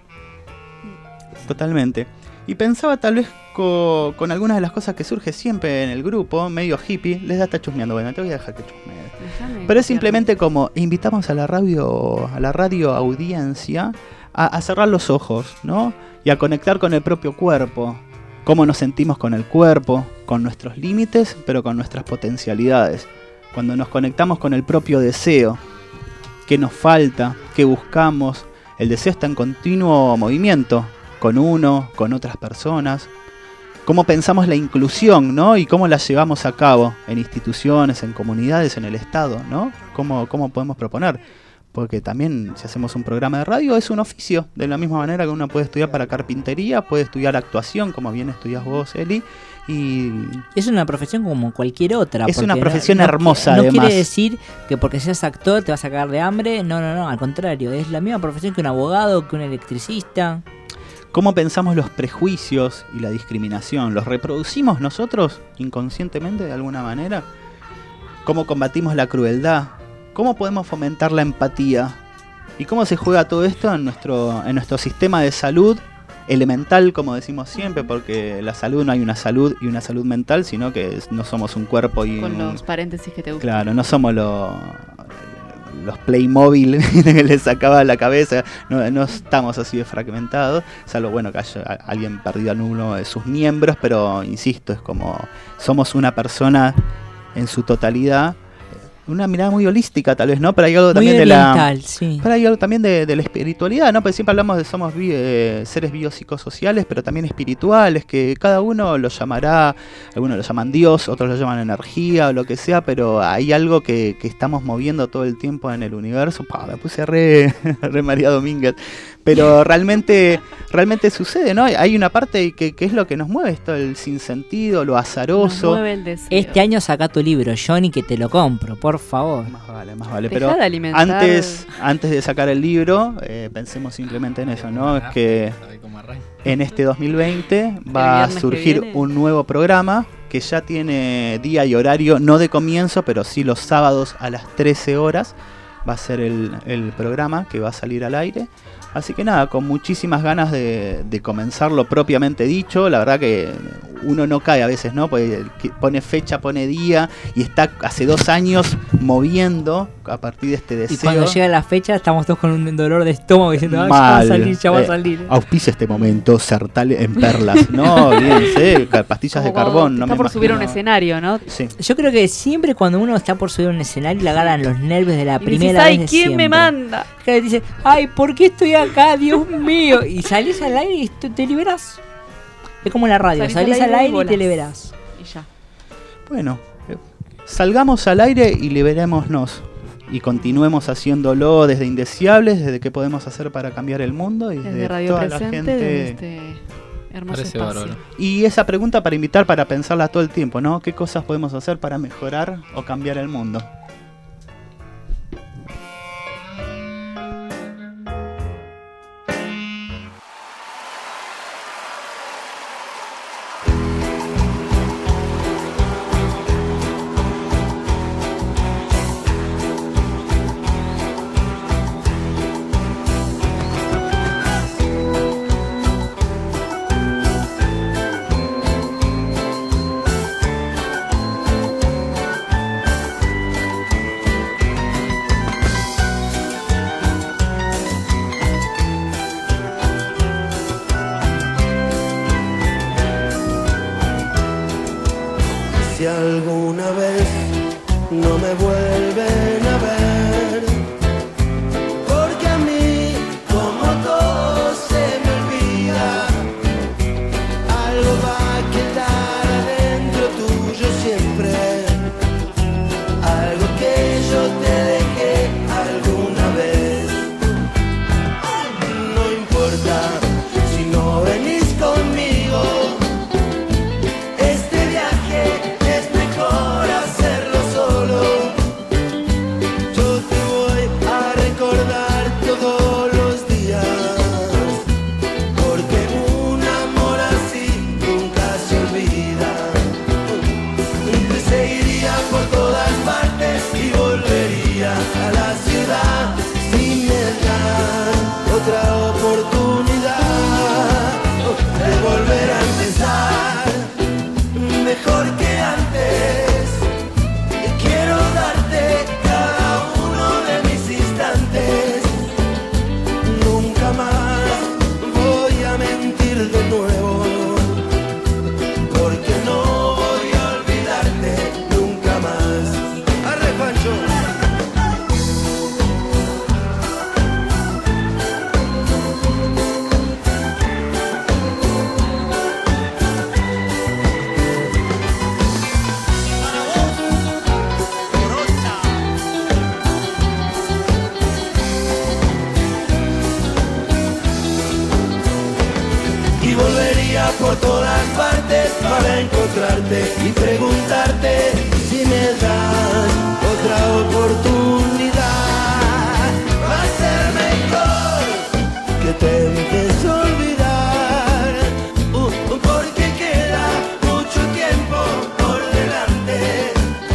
Totalmente. Y pensaba tal vez co- con algunas de las cosas que surge siempre en el grupo, medio hippie, les da hasta chusmeando, bueno, te voy a dejar que chusmee. Pero es simplemente como invitamos a la radio, a la radio audiencia a, a cerrar los ojos, ¿no? Y a conectar con el propio cuerpo, cómo nos sentimos con el cuerpo, con nuestros límites, pero con nuestras potencialidades. Cuando nos conectamos con el propio deseo, qué nos falta, qué buscamos, el deseo está en continuo movimiento, con uno, con otras personas. Cómo pensamos la inclusión, ¿no? Y cómo la llevamos a cabo en instituciones, en comunidades, en el Estado, ¿no? Cómo, cómo podemos proponer. porque también si hacemos un programa de radio es un oficio, de la misma manera que uno puede estudiar para carpintería, puede estudiar actuación, como bien estudias vos, Eli, y es una profesión como cualquier otra. Es una profesión no, no, hermosa, no además. No quiere decir que porque seas actor te vas a cagar de hambre, no, no, no, al contrario, es la misma profesión que un abogado, que un electricista. ¿Cómo pensamos los prejuicios y la discriminación? ¿Los reproducimos nosotros inconscientemente de alguna manera? ¿Cómo combatimos la crueldad? ¿Cómo podemos fomentar la empatía? ¿Y cómo se juega todo esto en nuestro, en nuestro sistema de salud elemental, como decimos siempre? Porque la salud, no hay una salud y una salud mental, sino que no somos un cuerpo y con un, los paréntesis que te gustan. Claro, no somos los los Playmobil que les sacaba la cabeza, no, no estamos así de fragmentados, salvo bueno que haya alguien perdido en uno de sus miembros, pero insisto, es como somos una persona en su totalidad. Una mirada muy holística tal vez, ¿no? Pero hay algo muy también oriental, de la sí. Pero hay algo también de, de la espiritualidad, ¿no? Porque siempre hablamos de somos bi, eh, seres biopsicosociales, pero también espirituales, que cada uno lo llamará, algunos lo llaman Dios, otros lo llaman energía o lo que sea, pero hay algo que, que estamos moviendo todo el tiempo en el universo. Pa, me puse re, re María Domínguez. Pero realmente realmente sucede, ¿no? Hay una parte que, que es lo que nos mueve, esto, el sinsentido, lo azaroso. Nos mueve el deseo. Este año saca tu libro, Johnny, que te lo compro, por favor. Más vale, más vale. Dejá Pero de alimentar. antes, antes de sacar el libro, eh, pensemos simplemente en eso, ¿no? Es que en este dos mil veinte va a surgir un nuevo programa que ya tiene día y horario, no de comienzo, pero sí los sábados a las trece horas. Va a ser el, el programa que va a salir al aire. Así que nada, con muchísimas ganas de, de comenzarlo propiamente dicho. La verdad que uno no cae a veces, ¿no? Porque pone fecha, pone día y está hace dos años moviendo a partir de este deseo. Y cuando llega la fecha estamos todos con un dolor de estómago diciendo, ah, ya va a salir, ya va a salir. Eh, auspicia este momento, Sertal en perlas. No, bien, sé, pastillas de carbón. No está me por imagino. subir a un escenario, ¿no? Sí. Yo creo que siempre cuando uno está por subir a un escenario le agarran los nervios de la y primera dices, vez. ay, ¿quién siempre. me manda? Que dice, ay, ¿por qué estoy acá? Dios mío. Y salís al aire y te, te liberás. Es como la radio, salís, salís al aire, al aire y te liberás. Y ya. Bueno, eh, salgamos al aire y liberémonos. Y continuemos haciéndolo desde Indeseables, desde qué podemos hacer para cambiar el mundo. Y desde desde Radio toda Presente, la gente. desde este hermoso Parece espacio. bárbaro. Y esa pregunta para invitar, para pensarla todo el tiempo, ¿no? ¿Qué cosas podemos hacer para mejorar o cambiar el mundo? Si alguna vez no me vuelven a ver, porque a mí, como todo se me olvida, algo va a quedar adentro tuyo siempre, algo que yo te dejé alguna vez. No importa si no venís conmigo, este viaje es mejor hacerlo solo. Yo te voy a recordar todos los días, porque un amor así nunca se olvida. Te seguiría por todas partes y volvería a la ciudad sin dar otra oportunidad de volver a empezar mejor que antes. Quiero darte cada uno de mis instantes. Nunca más voy a mentir de nuevo, porque no voy a olvidarte nunca más. Arre, Pancho. busca por todas partes para encontrarte y preguntarte si me das otra oportunidad. Va a ser mejor que te empiezo a olvidar, uh, porque queda mucho tiempo por delante.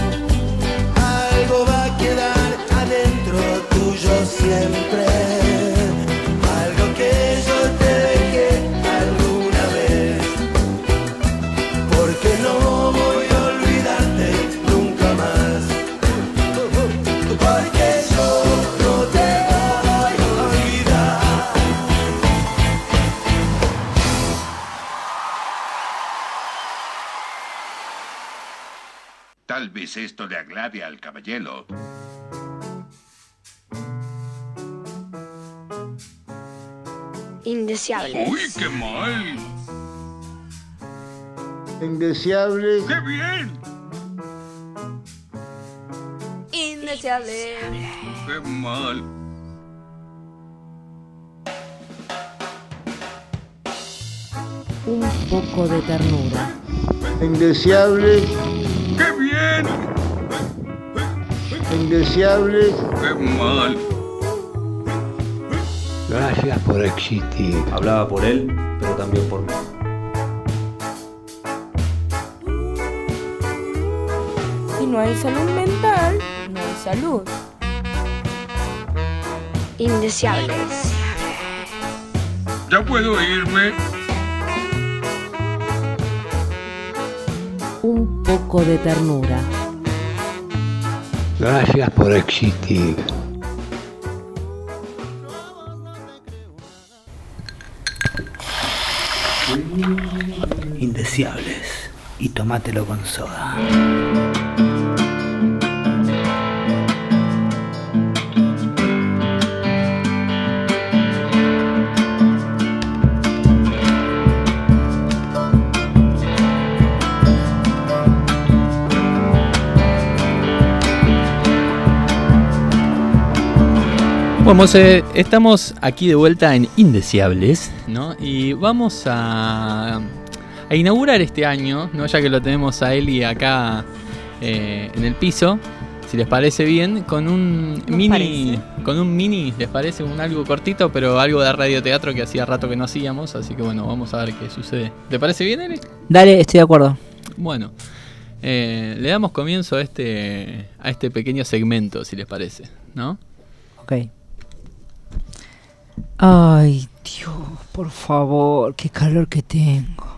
Algo va a quedar adentro tuyo siempre. Algo que yo te dejé alguna vez. Porque no voy a olvidarte nunca más. Porque yo no te voy a olvidar. Tal vez esto le agrade al caballero. Indeseables. ¡Uy, qué mal! Indeseables. ¡Qué bien! Indeseable. ¡Qué mal! Un poco de ternura. Indeseables. ¡Qué bien! Indeseables. ¡Qué mal! Gracias por existir. Hablaba por él, pero también por mí. Si no hay salud mental, no hay salud. Indeseables. ¿Ya puedo irme? Un poco de ternura. Gracias por existir. Indeseables. Y tomátelo con soda. Bueno, eh, estamos aquí de vuelta en Indeseables, ¿no? Y vamos a, a inaugurar este año, ¿no? Ya que lo tenemos a Eli acá eh, en el piso, si les parece bien, con un Nos mini, parece. con un mini, les parece un algo cortito, pero algo de radioteatro que hacía rato que no hacíamos, así que bueno, vamos a ver qué sucede. ¿Te parece bien, Eli? Dale, estoy de acuerdo. Bueno, eh, le damos comienzo a este, a este pequeño segmento, si les parece, ¿no? Ok. Ay, Dios, por favor, qué calor que tengo.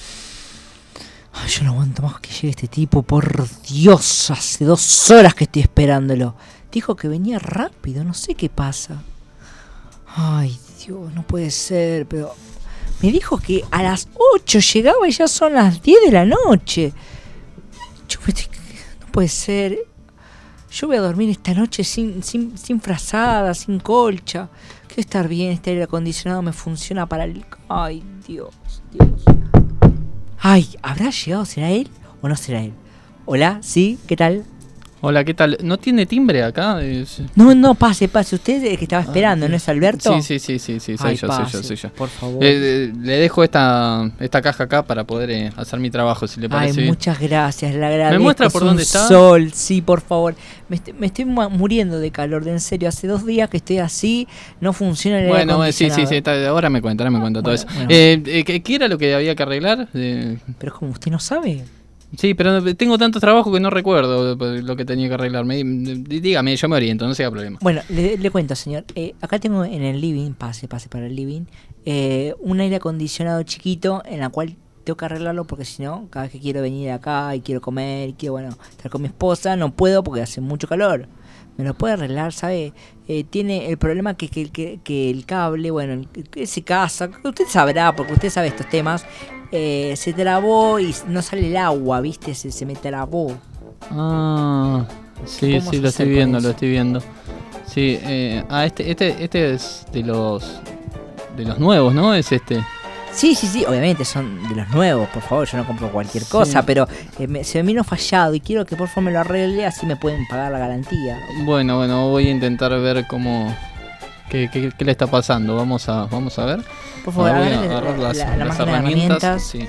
Ay, yo no aguanto más que llegue este tipo, por Dios, hace dos horas que estoy esperándolo. Dijo que venía rápido, no sé qué pasa. Ay, Dios, no puede ser, pero... Me dijo que a las ocho llegaba y ya son las diez de la noche. Yo me estoy... No puede ser. Yo voy a dormir esta noche sin, sin, sin frazada, sin colcha. Quiero estar bien, este aire acondicionado me funciona para el... Ay, Dios, Dios. Ay, ¿habrá llegado? ¿Será él o no será él? Hola, ¿sí? ¿Qué tal? Hola, ¿qué tal? ¿No tiene timbre acá? Es... No, no, pase, pase. Usted es el que estaba esperando, ¿no es Alberto? Sí, sí, sí, sí, sí, soy Ay, yo, pase, soy yo, soy yo. por favor. Eh, eh, le dejo esta, esta caja acá para poder eh, hacer mi trabajo, si le parece Ay, bien. muchas gracias, le agradezco. ¿Me muestra Es por un dónde está? Sol, sí, por favor. Me, est- me estoy mu- muriendo de calor, de en serio. Hace dos días que estoy así, no funciona el aire Bueno, eh, sí, sí, acondicionado. sí, está- ahora me cuenta, ahora me cuenta todo Bueno, eso. bueno. Eh, eh, ¿qué, qué era lo que había que arreglar? Eh, Pero como usted no sabe. sí, pero tengo tantos trabajos que no recuerdo lo que tenía que arreglar. Me- dígame, yo me oriento, no sea problema. Bueno, le, le cuento, señor. Eh, acá tengo en el living, pase, pase para el living, eh, un aire acondicionado chiquito en la cual tengo que arreglarlo porque si no, cada vez que quiero venir acá y quiero comer y quiero, bueno, estar con mi esposa, no puedo porque hace mucho calor. Me lo puede arreglar, ¿sabe? Eh, tiene el problema que, que, que, que el cable, bueno, el- que se casa, usted sabrá, porque usted sabe estos temas, eh, se trabó y no sale el agua, ¿viste? Se, se me trabó. Ah, sí, ¿Cómo sí, se lo hace estoy con viendo, eso? lo estoy viendo. Sí, eh, ah, este, este, este es de los, de los nuevos, ¿no? Es este. Sí, sí, sí, obviamente son de los nuevos, por favor, yo no compro cualquier cosa, Sí. pero eh, me- se me vino fallado y quiero que por favor me lo arregle, así me pueden pagar la garantía. Bueno, bueno, voy a intentar ver cómo, ¿Qué, qué, qué le está pasando? Vamos a, vamos a ver. Por favor, Ahora voy a agarre agarrar la- las, la- la las máquina de herramientas. herramientas. Sí.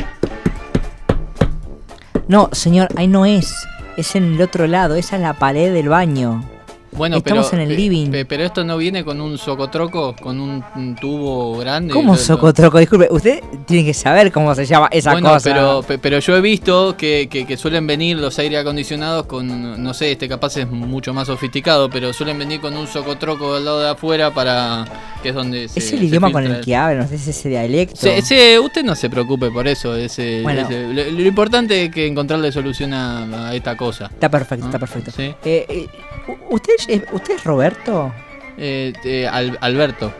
No, señor, ahí no es. Es en el otro lado. Esa es la pared del baño. Bueno, Estamos pero, en el pe- living. pe- pero esto no viene con un socotroco, con un, un tubo grande. ¿Cómo Yo- socotroco? Disculpe, usted tiene que saber cómo se llama esa bueno, cosa. pero pe- pero yo he visto que, que, que suelen venir los aire acondicionados con, no sé, este capaz es mucho más sofisticado, pero suelen venir con un socotroco del lado de afuera para que es donde se, Es el se idioma con filtra el que hablan, no sé si es ese dialecto. Sí, sí, usted no se preocupe por eso. Ese, Bueno. ese- lo, lo importante es que encontrarle solución a, a esta cosa. Está perfecto, ¿no? está perfecto. Sí. Eh, eh, ¿usted, es- ¿Usted es Roberto? Eh, eh, Al- Alberto.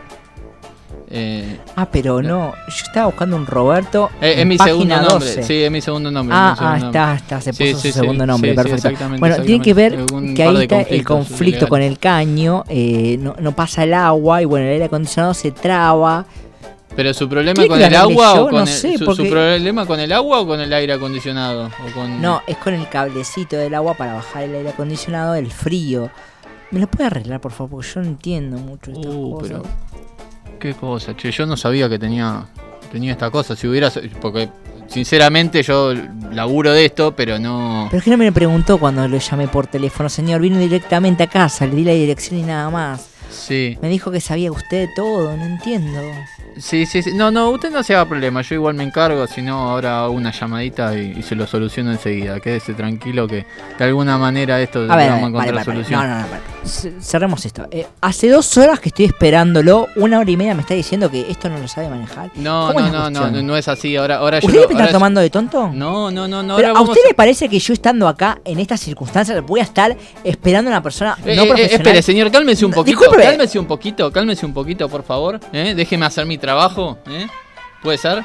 Eh, Ah, pero no, yo estaba buscando un Roberto. eh, es en mi página segundo nombre. doce. Sí, es mi segundo nombre. Ah, es mi segundo ah, está, nombre. está, se Sí, puso sí, su sí. segundo nombre, Sí, sí, perfecto. exactamente, Bueno, tiene que ver exactamente. Un que par ahí de está el conflictos conflicto legales. con el caño, eh, no, no pasa el agua y bueno, el aire acondicionado se traba. Pero su problema ¿Quiere con que el lo arregle agua yo? o con No el, sé, su, porque- su problema con el agua o con el aire acondicionado o con No, es con el cablecito del agua para bajar el aire acondicionado, el frío. ¿Me lo puede arreglar, por favor? Porque yo no entiendo mucho estas Uh, cosas. pero qué cosa, che, yo no sabía que tenía tenía esta cosa, si hubiera porque sinceramente yo laburo de esto, pero no Pero es que no me preguntó cuando lo llamé por teléfono, señor. Vino directamente a casa, le di la dirección y nada más. Sí. Me dijo que sabía usted todo, no entiendo. Sí, sí, sí. No, no, usted no se haga problema. Yo igual me encargo. Si no, ahora hago una llamadita y, y se lo soluciono enseguida. Quédese tranquilo que de alguna manera esto A ver, le vamos a vale, encontrar vale, vale. solución. No, no, no, vale. C- Cerremos esto. Eh, hace dos horas que estoy esperándolo. Una hora y media me está diciendo que esto no lo sabe manejar. No, ¿Cómo no, es la no, no, cuestión? no, no es así. Ahora, ahora yo. ¿Usted me ahora está yo- tomando de tonto? No, no, no, no. Pero ahora ¿a vamos usted le parece que yo estando acá en estas circunstancias voy a estar esperando a una persona Eh, no eh, profesional? espere, señor, cálmese un No, poquito. discúlpeme. Cálmese un poquito, cálmese un poquito, por favor. ¿eh? Déjeme hacer mi trabajo. ¿eh? ¿Puede ser?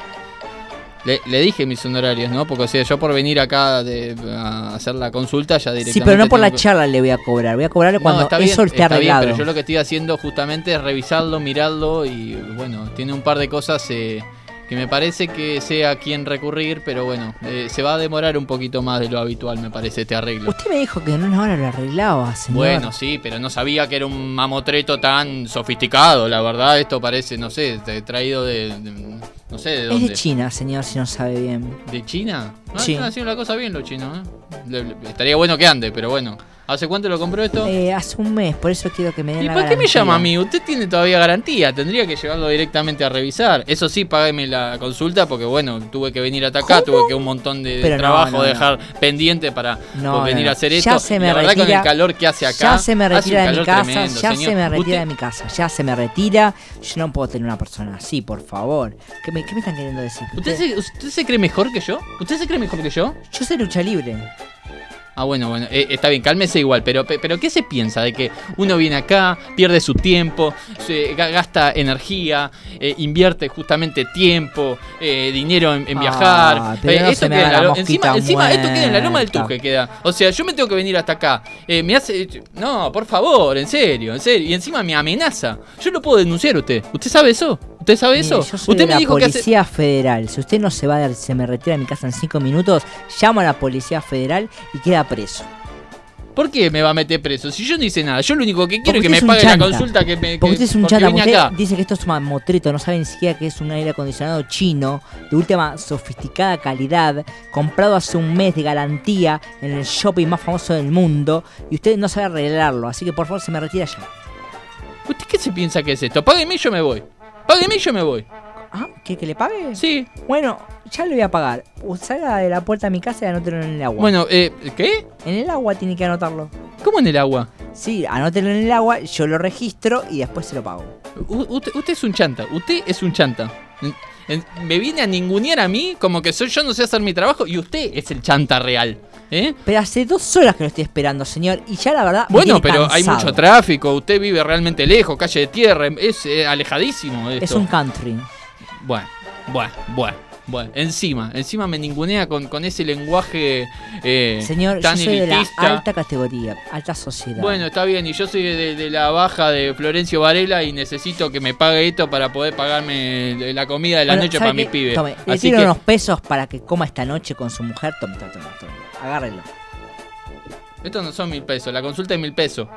Le, le dije mis honorarios, ¿no? Porque o sea, yo por venir acá de, a hacer la consulta ya directamente. Sí, pero no por la tengo que- charla le voy a cobrar. Voy a cobrarle cuando No, está bien, eso esté está bien, arreglado. pero yo lo que estoy haciendo justamente es revisarlo, mirarlo y bueno, tiene un par de cosas eh, que me parece que sé a quién recurrir, pero bueno, eh, se va a demorar un poquito más de lo habitual, me parece, este arreglo. Usted me dijo que en una hora lo arreglaba, señor. Bueno, sí, pero no sabía que era un mamotreto tan sofisticado, la verdad, esto parece, no sé, de- traído de, de- no sé de Es dónde. de China, señor, si no sabe bien. ¿De China? Ah, Sí. están haciendo la cosa bien los chinos, ¿eh? Le- le- estaría bueno que ande, pero bueno. ¿Hace cuánto lo compró esto? Eh, hace un mes, por eso quiero que me den ¿Y la para qué me garantía. llama a mí? Usted tiene todavía garantía, tendría que llevarlo directamente a revisar. Eso sí, págueme la consulta porque bueno, tuve que venir hasta acá, ¿Cómo? tuve que un montón de, de Pero no, trabajo no, no. dejar pendiente para No, pues, venir no, a hacer no. esto. Ya se me la verdad con retira- el calor que hace acá. Ya se me hace un retira de mi calor casa, tremendo, ya señor. se me retira Usted- de mi casa, ya se me retira. Yo no puedo tener una persona así, por favor. ¿Qué me, qué me están queriendo decir? ¿Usted se, ¿Usted se cree mejor que yo? ¿Usted se cree mejor que yo? Yo soy lucha libre. Ah, bueno, bueno, eh, está bien, cálmese igual, pero, pe- pero ¿qué se piensa de que uno viene acá, pierde su tiempo, se ga- gasta energía, eh, invierte justamente tiempo, eh, dinero en, en viajar? Ah, pero no esto se me queda en haga la la lo- encima, mosquita encima esto queda en la loma del muerta. Tuje, queda. O sea, yo me tengo que venir hasta acá. Eh, me hace. No, por favor, en serio, en serio. Y encima me amenaza. Yo lo puedo denunciar a usted. ¿Usted sabe eso? ¿Usted sabe Mire, eso? yo soy Usted de me la dijo que hace. Policía Federal. Si usted no se va, de- se me retira de mi casa en cinco minutos, llamo a la Policía Federal y queda preso. ¿Por qué me va a meter preso? Si yo no hice nada. Yo lo único que quiero Porque es que usted me es un pague la chanta. consulta que me. Porque que- usted es un porque chanta, vine usted acá. dice que esto es un mamotreto, no sabe ni siquiera que es un aire acondicionado chino, de última sofisticada calidad, comprado hace un mes de garantía en el shopping más famoso del mundo, y usted no sabe arreglarlo, así que por favor se me retira ya. ¿Usted qué se piensa que es esto? Págueme y yo me voy. Págueme y yo me voy. ¿Ah? ¿Quiere que le pague? Sí. Bueno, ya le voy a pagar. Salga de la puerta de mi casa y anótelo en el agua. Bueno, eh, ¿qué? En el agua tiene que anotarlo. ¿Cómo en el agua? Sí, anótelo en el agua, yo lo registro y después se lo pago. U- usted, usted es un chanta. Usted es un chanta. En- en- me viene a ningunear a mí como que soy yo no sé hacer mi trabajo y usted es el chanta real. ¿Eh? Pero hace dos horas que lo estoy esperando, señor, y ya la verdad. me Bueno, tiene pero hay cansado. mucho tráfico, usted vive realmente lejos, calle de tierra, es eh, alejadísimo esto. Es un country. Bueno, bueno, bueno, bueno. Encima, encima me ningunea con, con ese lenguaje eh, Señor, tan yo soy de la elitista. alta categoría, alta sociedad. Bueno, está bien, y yo soy de, de la baja de Florencio Varela y necesito que me pague esto para poder pagarme la comida de la Bueno, noche ¿sabe para mis qué? pibes. Tome, le Así tiro que, unos pesos para que coma esta noche con su mujer. Tome, tome, tome, tome. Agárrelo. estos no son mil pesos, la consulta es mil pesos.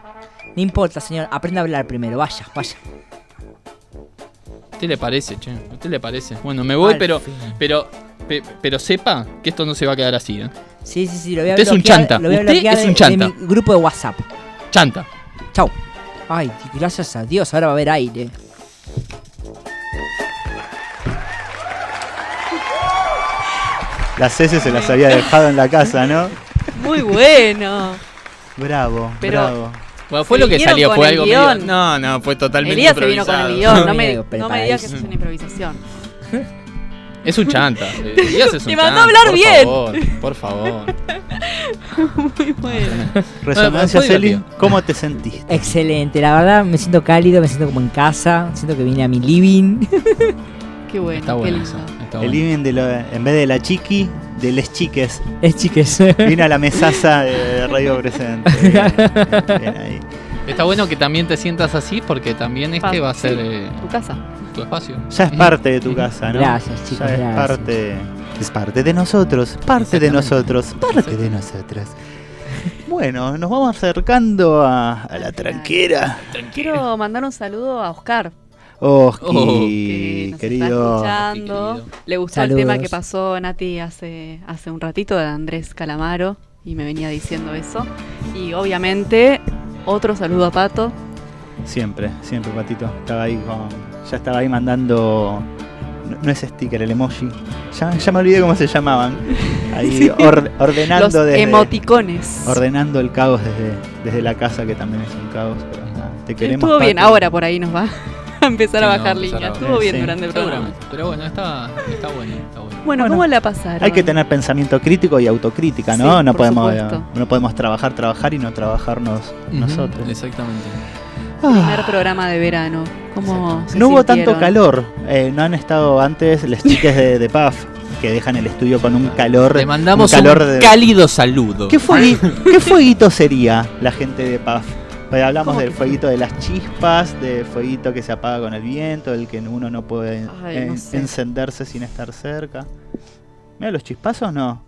No importa, señor, aprenda a hablar primero, vaya, vaya. ¿A usted le parece, che? ¿A usted le parece? Bueno, me voy, Al pero, fin. pero, pe- pero sepa que esto no se va a quedar así, ¿eh? Sí, sí, sí, lo voy a Usted es un bloquear, chanta. lo voy a Usted bloquear es un de- chanta. de mi grupo de WhatsApp. Chanta. Chau. Ay, gracias a Dios, ahora va a haber aire. Las heces se las había dejado en la casa, ¿no? Muy bueno. Bravo, Pero- bravo. Bueno, fue Se lo que vinieron salió, con fue el algo guión. medio... No, no, fue totalmente Elías se vino con el improvisado. guión, no me, Medio no me digas que eso es preparadísimo. una improvisación. Es un chanta. eh, Elías es un Te mandó chanta, a hablar por bien. Favor, por favor. Muy bueno. Resonancia, fue Celi, divertido. ¿cómo te sentiste? Excelente, la verdad me siento cálido, me siento como en casa, siento que vine a mi living. Qué bueno, Está qué bueno lindo. eso. Está El bueno. living de lo, en vez de la chiqui, de les chiques. Es chiques. Vino a la mesaza de Radio Presente. Bien, bien ahí. Está bueno que también te sientas así porque también este Pa- va a ser sí, eh, tu casa. tu espacio. Ya es parte de tu casa, ¿no? Gracias, chicos, Ya es gracias. parte, es parte de nosotros, parte de nosotros, parte de nosotros. Bueno, nos vamos acercando a, a la tranquera. Quiero mandar un saludo a Oscar, Oski, que nos está querido. escuchando. querido. Le gustó Saludos. el tema que pasó Nati hace, hace un ratito de Andrés Calamaro y me venía diciendo eso. Y obviamente otro saludo a Pato. Siempre, siempre, Patito. Estaba ahí con. Ya estaba ahí mandando. No, no es sticker, el emoji. Ya, ya me olvidé cómo se llamaban. Ahí Sí. or- ordenando Los desde. emoticones. Ordenando el caos desde, desde la casa, que también es un caos. Pero nada, te queremos. Estuvo bien, Pati. ahora por ahí nos va a empezar Sí, a no, bajar empezar a líneas. bajar. Estuvo bien Sí, durante el programa. Seguramente. Pero bueno, está, está bueno, está bueno. Bueno, Bueno, ¿cómo la pasaron? Hay que tener pensamiento crítico y autocrítica, ¿no? Sí, no por podemos supuesto. no podemos trabajar, trabajar y no trabajarnos Ujú, nosotros. Exactamente. Primer Ah, programa de verano. ¿Cómo se no hubo tanto sintieron? calor. Eh, no han estado antes las chicas de, de P A F que dejan el estudio con un calor. Le mandamos un un, calor de- cálido saludo. ¿Qué, fuegui- ¿Qué fueguito sería la gente de P A F? Pues hablamos ¿Cómo del que- fueguito de las chispas, de fueguito que se apaga con el viento, el que uno no puede Ay, eh, no sé. encenderse sin estar cerca. Mira, los chispazos no.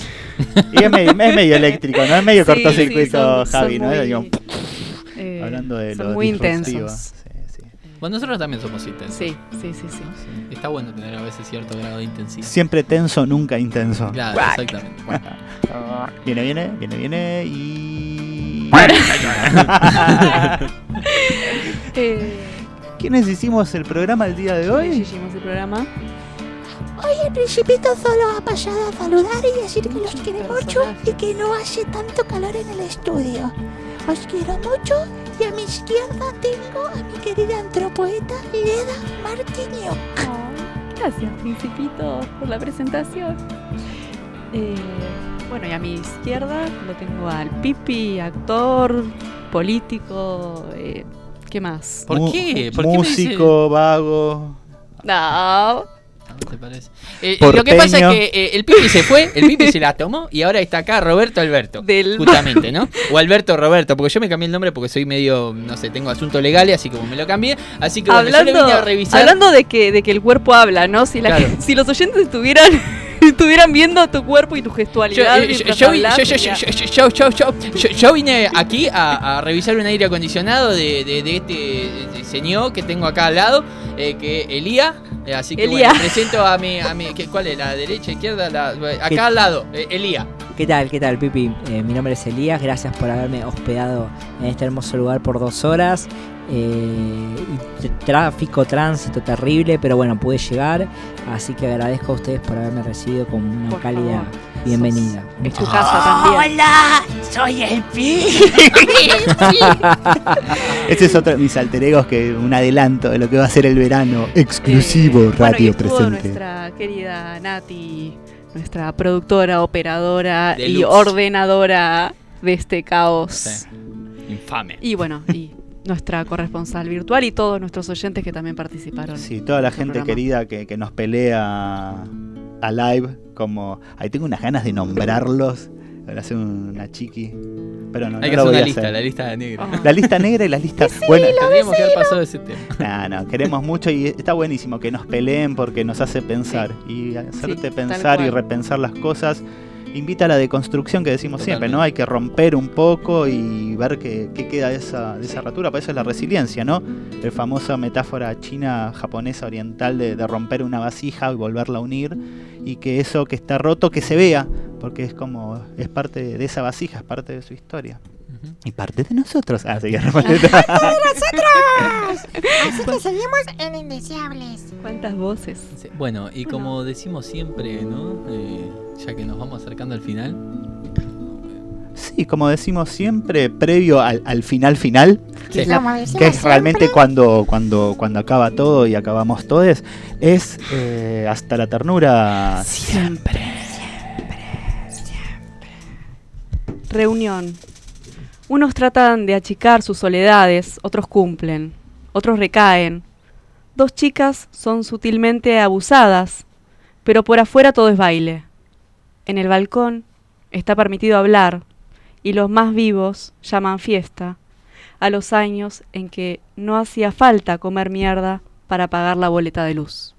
Y es medio, es medio eléctrico, ¿no? Es medio Sí, cortocircuito, sí, son- Javi, son ¿no? muy- Digo, eh, hablando de son lo muy disruptivo. intensos. Sí, sí. Bueno, nosotros también somos intensos. Sí, sí, sí, sí. Está bueno tener a veces cierto grado de intensidad. Siempre tenso, nunca intenso. Claro, exactamente. Bueno. Viene, viene, viene, viene y... Eh, ¿Quiénes hicimos el programa el día de hoy? hicimos el programa. Hoy el Principito solo ha pasado a saludar y decir que los quiere mucho y que no hace tanto calor en el estudio. Os quiero mucho y a mi izquierda tengo a mi querida antropoeta Leda Martiño. Gracias, Principito, por la presentación. Eh, bueno, y a mi izquierda lo tengo al Pipi, actor, político, eh, ¿qué más? ¿Por Mu- qué? ¿Por qué me Músico, vago. No, ¿No te parece? Eh, Porteño. lo que pasa es que eh, el Pipi se fue, el Pipi se la tomó y ahora está acá Roberto Alberto. Del- Justamente, ¿no? O Alberto Roberto, porque yo me cambié el nombre porque soy medio, no sé, tengo asuntos legales, así como me lo cambié. Así que bueno, yo le vine a revisar. hablando de que, de que el cuerpo habla, ¿no? Si, la- Claro. si los oyentes estuvieran, estuvieran viendo tu cuerpo y tu Yo, gestualidad eh, yo, mientras yo, vi- hablas, yo- yo- sería- yo- yo- yo- yo- yo- yo vine aquí a, a revisar un aire acondicionado de, de- de este señor que tengo acá al lado, eh, que Elía. eh, así que Elía. bueno, presento a mi, a mi ¿qué- ¿cuál es? ¿La derecha, izquierda? La, acá ¿Qué? al lado, eh, Elía. ¿Qué tal, qué tal, Pipi? Eh, mi nombre es Elías, gracias por haberme hospedado en este hermoso lugar por dos horas. Eh, y t- tráfico, tránsito terrible, pero bueno, pude llegar, así que agradezco a ustedes por haberme recibido con una Por cálida favor. bienvenida. Es Muchas tu gracias. casa también. Hola, soy el Pi. Ese es otro de mis alter egos, que un adelanto de lo que va a ser el verano. Exclusivo, Eh, bueno, y Radio estuvo Presente. nuestra querida Nati, nuestra productora, operadora y Deluxe. ordenadora de este caos. Sí. Infame. Y bueno, y nuestra corresponsal virtual y todos nuestros oyentes que también participaron. Sí, toda la en este gente programa. querida que, que nos pelea a live, como... Ahí tengo unas ganas de nombrarlos. Ahora hacer una chiqui. Pero no, Hay no que lo hacer voy una a lista, hacer. la lista negra. Ah. La lista negra y la lista... bueno, Tendríamos que haber pasado ese tema. no, no, queremos mucho y está buenísimo que nos peleen porque nos hace pensar. Y hacerte Sí, tal pensar y cual. repensar las cosas invita a la deconstrucción que decimos siempre, ¿no? Hay que romper un poco y ver qué, qué queda de esa, de esa rotura. Para eso es la resiliencia, ¿no? La famosa metáfora china, japonesa, oriental de, de romper una vasija y volverla a unir, y que eso que está roto, que se vea, porque es como, es parte de esa vasija, es parte de su historia. Uh-huh. Y parte de nosotros. Ah, sí, ¡Parte de nosotros! Así que seguimos en Indeseables. ¿Cuántas voces? Sí, bueno, y como decimos siempre, ¿no? Eh, ya que nos vamos acercando al final. Sí, como decimos siempre, previo al, al final final, sí. que, que es realmente cuando, cuando, cuando acaba todo y acabamos todos, es eh, hasta la ternura siempre. Siempre, siempre. Reunión. Unos tratan de achicar sus soledades, otros cumplen, otros recaen. Dos chicas son sutilmente abusadas, pero por afuera todo es baile. En el balcón está permitido hablar, y los más vivos llaman fiesta a los años en que no hacía falta comer mierda para pagar la boleta de luz.